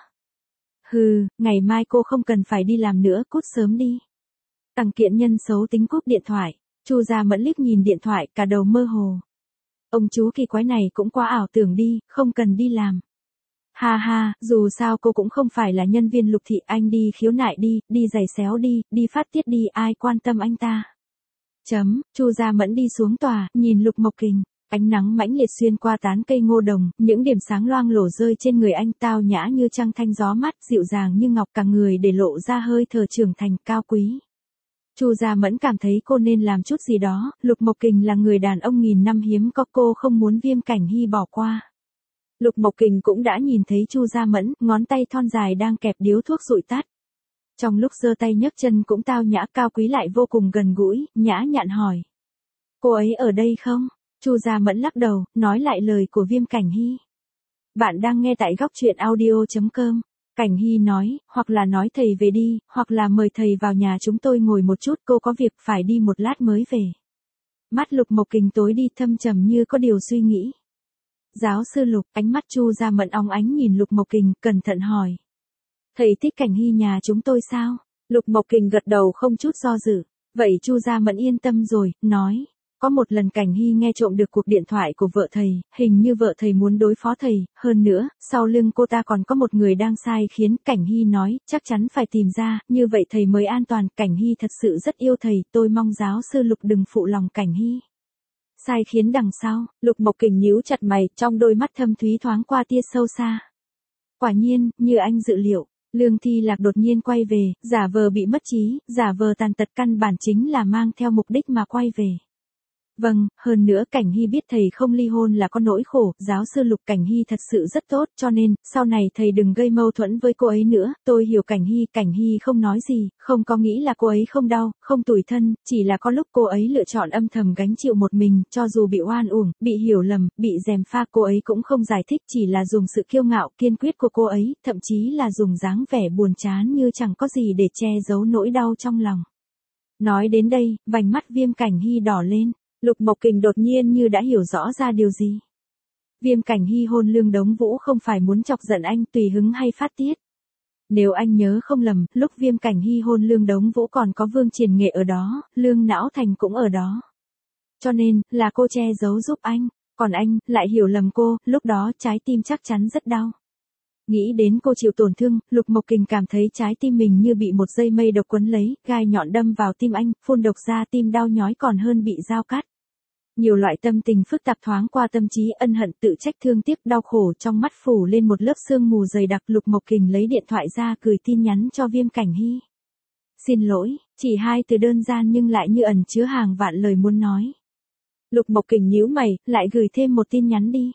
Hừ, ngày mai cô không cần phải đi làm nữa, cút sớm đi. Tằng Kiện Nhân xấu tính cúp điện thoại, Chu Gia Mẫn liếc nhìn điện thoại, cả đầu mơ hồ. Ông chú kỳ quái này cũng quá ảo tưởng đi, không cần đi làm. Ha ha, dù sao cô cũng không phải là nhân viên Lục Thị, anh đi khiếu nại đi, đi giày xéo đi, đi phát tiết đi, ai quan tâm anh ta. Chu Gia Mẫn đi xuống tòa, nhìn Lục Mộc Kình, ánh nắng mãnh liệt xuyên qua tán cây ngô đồng, những điểm sáng loang lổ rơi trên người anh, tao nhã như trăng thanh gió mát, dịu dàng như ngọc, cả người để lộ ra hơi thở trưởng thành cao quý. Chu Gia Mẫn cảm thấy cô nên làm chút gì đó, Lục Mộc Kình là người đàn ông nghìn năm hiếm có, cô không muốn Viêm Cảnh Hy bỏ qua. Lục Mộc Kình cũng đã nhìn thấy Chu Gia Mẫn, ngón tay thon dài đang kẹp điếu thuốc dụi tắt. Trong lúc giơ tay nhấc chân cũng tao nhã cao quý lại vô cùng gần gũi, nhã nhặn hỏi. Cô ấy ở đây không? Chu Gia Mẫn lắc đầu, nói lại lời của Viêm Cảnh Hy. Bạn đang nghe tại góc truyện audio.com. Cảnh Hy nói, hoặc là nói thầy về đi, hoặc là mời thầy vào nhà chúng tôi ngồi một chút, cô có việc phải đi một lát mới về. Mắt Lục Mộc Kình tối đi thâm trầm như có điều suy nghĩ. Giáo sư Lục, ánh mắt Chu Gia Mẫn óng ánh nhìn Lục Mộc Kình, cẩn thận hỏi. Thầy thích Cảnh Hy nhà chúng tôi sao? Lục Mộc Kình gật đầu không chút do dự. Vậy Chu Gia Mẫn yên tâm rồi, nói. Có một lần Cảnh Hy nghe trộm được cuộc điện thoại của vợ thầy, hình như vợ thầy muốn đối phó thầy, hơn nữa, sau lưng cô ta còn có một người đang sai khiến, Cảnh Hy nói, chắc chắn phải tìm ra, như vậy thầy mới an toàn, Cảnh Hy thật sự rất yêu thầy, tôi mong giáo sư Lục đừng phụ lòng Cảnh Hy. Sai khiến đằng sau, Lục Mộc Kình nhíu chặt mày, trong đôi mắt thâm thúy thoáng qua tia sâu xa. Quả nhiên, như anh dự liệu, Lương Thi Lạc đột nhiên quay về, giả vờ bị mất trí, giả vờ tàn tật, căn bản chính là mang theo mục đích mà quay về. Vâng, hơn nữa Cảnh Hy biết thầy không ly hôn là có nỗi khổ, giáo sư Lục, Cảnh Hy thật sự rất tốt, cho nên, sau này thầy đừng gây mâu thuẫn với cô ấy nữa, tôi hiểu Cảnh Hy không nói gì, không có nghĩ là cô ấy không đau, không tủi thân, chỉ là có lúc cô ấy lựa chọn âm thầm gánh chịu một mình, cho dù bị oan uổng, bị hiểu lầm, bị gièm pha, cô ấy cũng không giải thích, chỉ là dùng sự kiêu ngạo, kiên quyết của cô ấy, thậm chí là dùng dáng vẻ buồn chán như chẳng có gì để che giấu nỗi đau trong lòng. Nói đến đây, vành mắt Viêm Cảnh Hy đỏ lên. Lục Mộc Kình đột nhiên như đã hiểu rõ ra điều gì. Viêm Cảnh Hy hôn Lương Đống Vũ không phải muốn chọc giận anh tùy hứng hay phát tiết. Nếu anh nhớ không lầm, lúc Viêm Cảnh Hy hôn Lương Đống Vũ còn có Vương Triển Nghệ ở đó, Lương Não Thành cũng ở đó. Cho nên, là cô che giấu giúp anh, còn anh, lại hiểu lầm cô, lúc đó trái tim chắc chắn rất đau. Nghĩ đến cô chịu tổn thương, Lục Mộc Kình cảm thấy trái tim mình như bị một dây mây độc quấn lấy, gai nhọn đâm vào tim anh, phun độc ra, tim đau nhói còn hơn bị dao cắt. Nhiều loại tâm tình phức tạp thoáng qua tâm trí, ân hận, tự trách, thương tiếc, đau khổ trong mắt phủ lên một lớp sương mù dày đặc. Lục Mộc Kình lấy điện thoại ra gửi tin nhắn cho Viêm Cảnh Hy. Xin lỗi, chỉ 2 từ đơn giản nhưng lại như ẩn chứa hàng vạn lời muốn nói. Lục Mộc Kình nhíu mày, lại gửi thêm một tin nhắn đi.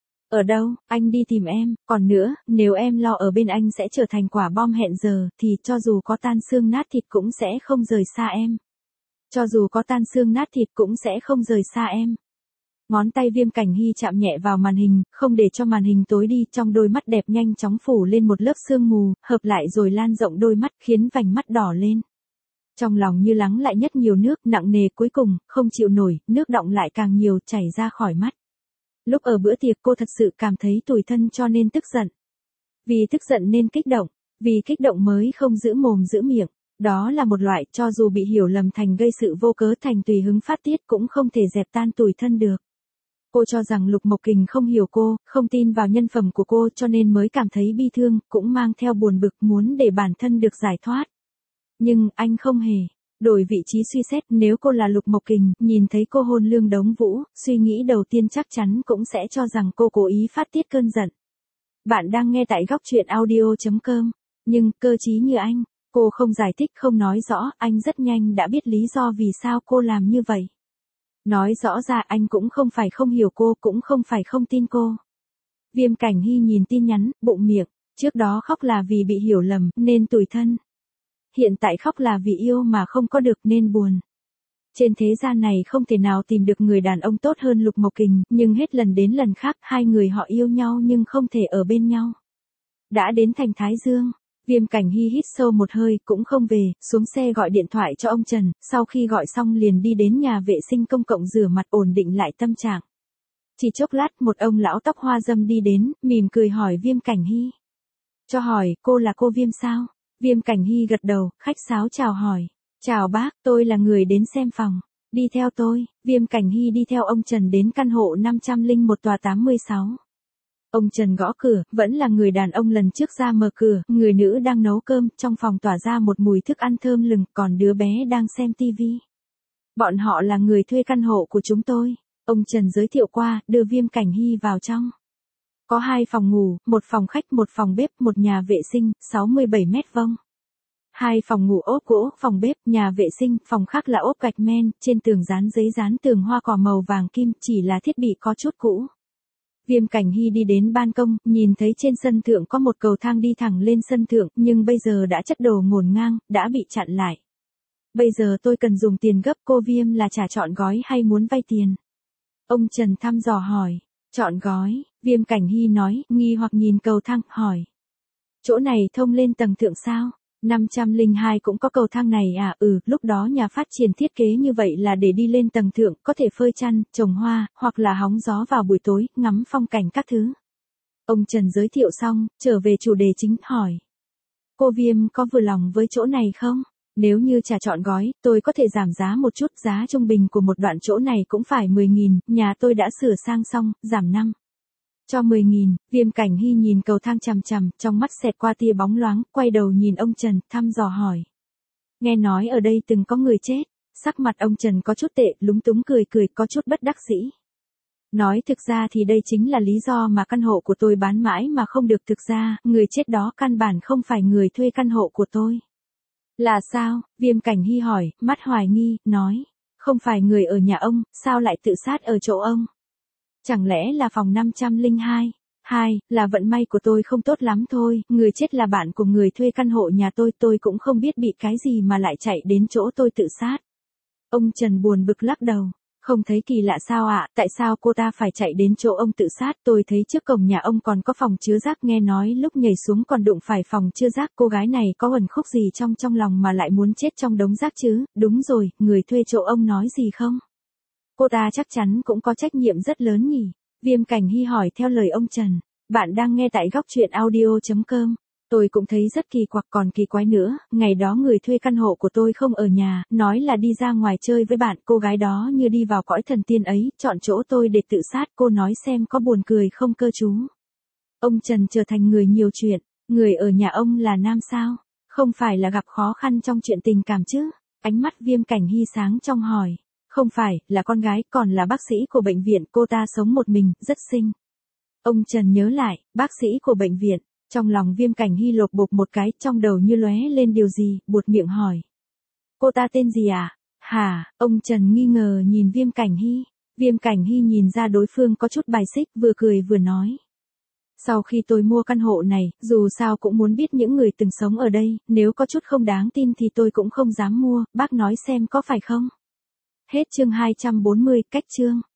Ở đâu, anh đi tìm em, còn nữa, nếu em lo ở bên anh sẽ trở thành quả bom hẹn giờ, thì cho dù có tan xương nát thịt cũng sẽ không rời xa em. Cho dù có tan xương nát thịt cũng sẽ không rời xa em. Ngón tay Viêm Cảnh Hy chạm nhẹ vào màn hình, không để cho màn hình tối đi, trong đôi mắt đẹp nhanh chóng phủ lên một lớp sương mù, hợp lại rồi lan rộng đôi mắt, khiến vành mắt đỏ lên. Trong lòng như lắng lại nhất nhiều nước, nặng nề, cuối cùng, không chịu nổi, nước đọng lại càng nhiều, chảy ra khỏi mắt. Lúc ở bữa tiệc cô thật sự cảm thấy tủi thân cho nên tức giận. Vì tức giận nên kích động, vì kích động mới không giữ mồm giữ miệng. Đó là một loại, cho dù bị hiểu lầm thành gây sự vô cớ, thành tùy hứng phát tiết cũng không thể dẹp tan tủi thân được. Cô cho rằng Lục Mộc Kình không hiểu cô, không tin vào nhân phẩm của cô cho nên mới cảm thấy bi thương, cũng mang theo buồn bực muốn để bản thân được giải thoát. Nhưng, anh không hề. Đổi vị trí suy xét, nếu cô là Lục Mộc Kình, nhìn thấy cô hôn Lương Đống Vũ, suy nghĩ đầu tiên chắc chắn cũng sẽ cho rằng cô cố ý phát tiết cơn giận. Bạn đang nghe tại góc truyện audio.com. Nhưng, cơ trí như anh, Cô không giải thích không nói rõ, anh rất nhanh đã biết lý do vì sao cô làm như vậy. Nói rõ ra anh cũng không phải không hiểu cô, cũng không phải không tin cô. Viêm Cảnh Hy nhìn tin nhắn, bụng miệng, trước đó khóc là vì bị hiểu lầm, nên tủi thân. Hiện tại khóc là vì yêu mà không có được nên buồn. Trên thế gian này không thể nào tìm được người đàn ông tốt hơn Lục Mộc Kình, nhưng hết lần đến lần khác hai người họ yêu nhau nhưng không thể ở bên nhau. Đã đến thành Thái Dương, Viêm Cảnh Hy hít sâu một hơi cũng không về, xuống xe gọi điện thoại cho ông Trần, sau khi gọi xong liền đi đến nhà vệ sinh công cộng rửa mặt ổn định lại tâm trạng. Chỉ chốc lát một ông lão tóc hoa râm đi đến, mỉm cười hỏi Viêm Cảnh Hy. Cho hỏi, cô là cô Viêm sao? Viêm Cảnh Hy gật đầu, khách sáo chào hỏi. Chào bác, tôi là người đến xem phòng. Đi theo tôi, Viêm Cảnh Hy đi theo ông Trần đến căn hộ 501 tòa 86. Ông Trần gõ cửa, vẫn là người đàn ông lần trước ra mở cửa, người nữ đang nấu cơm, trong phòng tỏa ra một mùi thức ăn thơm lừng, còn đứa bé đang xem tivi. Bọn họ là người thuê căn hộ của chúng tôi. Ông Trần giới thiệu qua, đưa Viêm Cảnh Hy vào trong. Có 2 phòng ngủ, một phòng khách, một phòng bếp, một nhà vệ sinh, 67 mét vuông. 2 phòng ngủ ốp gỗ, phòng bếp, nhà vệ sinh, phòng khác là ốp gạch men, trên tường dán giấy dán tường hoa cỏ màu vàng kim, chỉ là thiết bị có chút cũ. Viêm Cảnh Hy đi đến ban công, nhìn thấy trên sân thượng có một cầu thang đi thẳng lên sân thượng, nhưng bây giờ đã chất đổ ngổn ngang, đã bị chặn lại. Bây giờ tôi cần dùng tiền gấp, cô Viêm là trả trọn gói hay muốn vay tiền? Ông Trần thăm dò hỏi. Trọn gói, Viêm Cảnh Hy nói, nghi hoặc nhìn cầu thang, hỏi. Chỗ này thông lên tầng thượng sao? 502 cũng có cầu thang này à? Lúc đó nhà phát triển thiết kế như vậy là để đi lên tầng thượng, có thể phơi chăn, trồng hoa, hoặc là hóng gió vào buổi tối, ngắm phong cảnh các thứ. Ông Trần giới thiệu xong, trở về chủ đề chính, hỏi. Cô Viêm có vừa lòng với chỗ này không? Nếu như trả trọn gói, tôi có thể giảm giá một chút, giá trung bình của một đoạn chỗ này cũng phải 10.000, nhà tôi đã sửa sang xong, giảm 5. Cho 10.000, Viêm Cảnh Hy nhìn cầu thang chằm chằm, trong mắt xẹt qua tia bóng loáng, quay đầu nhìn ông Trần, thăm dò hỏi. Nghe nói ở đây từng có người chết, sắc mặt ông Trần có chút tệ, lúng túng cười cười, có chút bất đắc dĩ. Nói thực ra thì đây chính là lý do mà căn hộ của tôi bán mãi mà không được, thực ra, người chết đó căn bản không phải người thuê căn hộ của tôi. Là sao? Viêm Cảnh Hy hỏi, mắt hoài nghi, nói. Không phải người ở nhà ông, sao lại tự sát ở chỗ ông? Chẳng lẽ là phòng 502? Là vận may của tôi không tốt lắm thôi, người chết là bạn của người thuê căn hộ nhà tôi cũng không biết bị cái gì mà lại chạy đến chỗ tôi tự sát. Ông Trần buồn bực lắc đầu. Không thấy kỳ lạ sao ạ? Tại sao cô ta phải chạy đến chỗ ông tự sát? Tôi thấy trước cổng nhà ông còn có phòng chứa rác, nghe nói lúc nhảy xuống còn đụng phải phòng chứa rác. Cô gái này có uẩn khúc gì trong lòng mà lại muốn chết trong đống rác chứ? Đúng rồi, người thuê chỗ ông nói gì không? Cô ta chắc chắn cũng có trách nhiệm rất lớn nhỉ? Viêm Cảnh Hy hỏi theo lời ông Trần. Bạn đang nghe tại góc truyện audio.com. Tôi cũng thấy rất kỳ quặc, còn kỳ quái nữa, ngày đó người thuê căn hộ của tôi không ở nhà, nói là đi ra ngoài chơi với bạn, cô gái đó như đi vào cõi thần tiên ấy, chọn chỗ tôi để tự sát, cô nói xem có buồn cười không cơ chú. Ông Trần trở thành người nhiều chuyện, người ở nhà ông là nam sao? Không phải là gặp khó khăn trong chuyện tình cảm chứ? Ánh mắt Viêm Cảnh Hy sáng trong hỏi. Không phải, là con gái, còn là bác sĩ của bệnh viện, cô ta sống một mình, rất xinh. Ông Trần nhớ lại, bác sĩ của bệnh viện. Trong lòng Viêm Cảnh Hy lột bột một cái, trong đầu như lóe lên điều gì, buột miệng hỏi. Cô ta tên gì à? Hả? Ông Trần nghi ngờ nhìn Viêm Cảnh Hy. Viêm Cảnh Hy nhìn ra đối phương có chút bài xích, vừa cười vừa nói. Sau khi tôi mua căn hộ này, dù sao cũng muốn biết những người từng sống ở đây, nếu có chút không đáng tin thì tôi cũng không dám mua, bác nói xem có phải không? Hết chương 240, cách chương.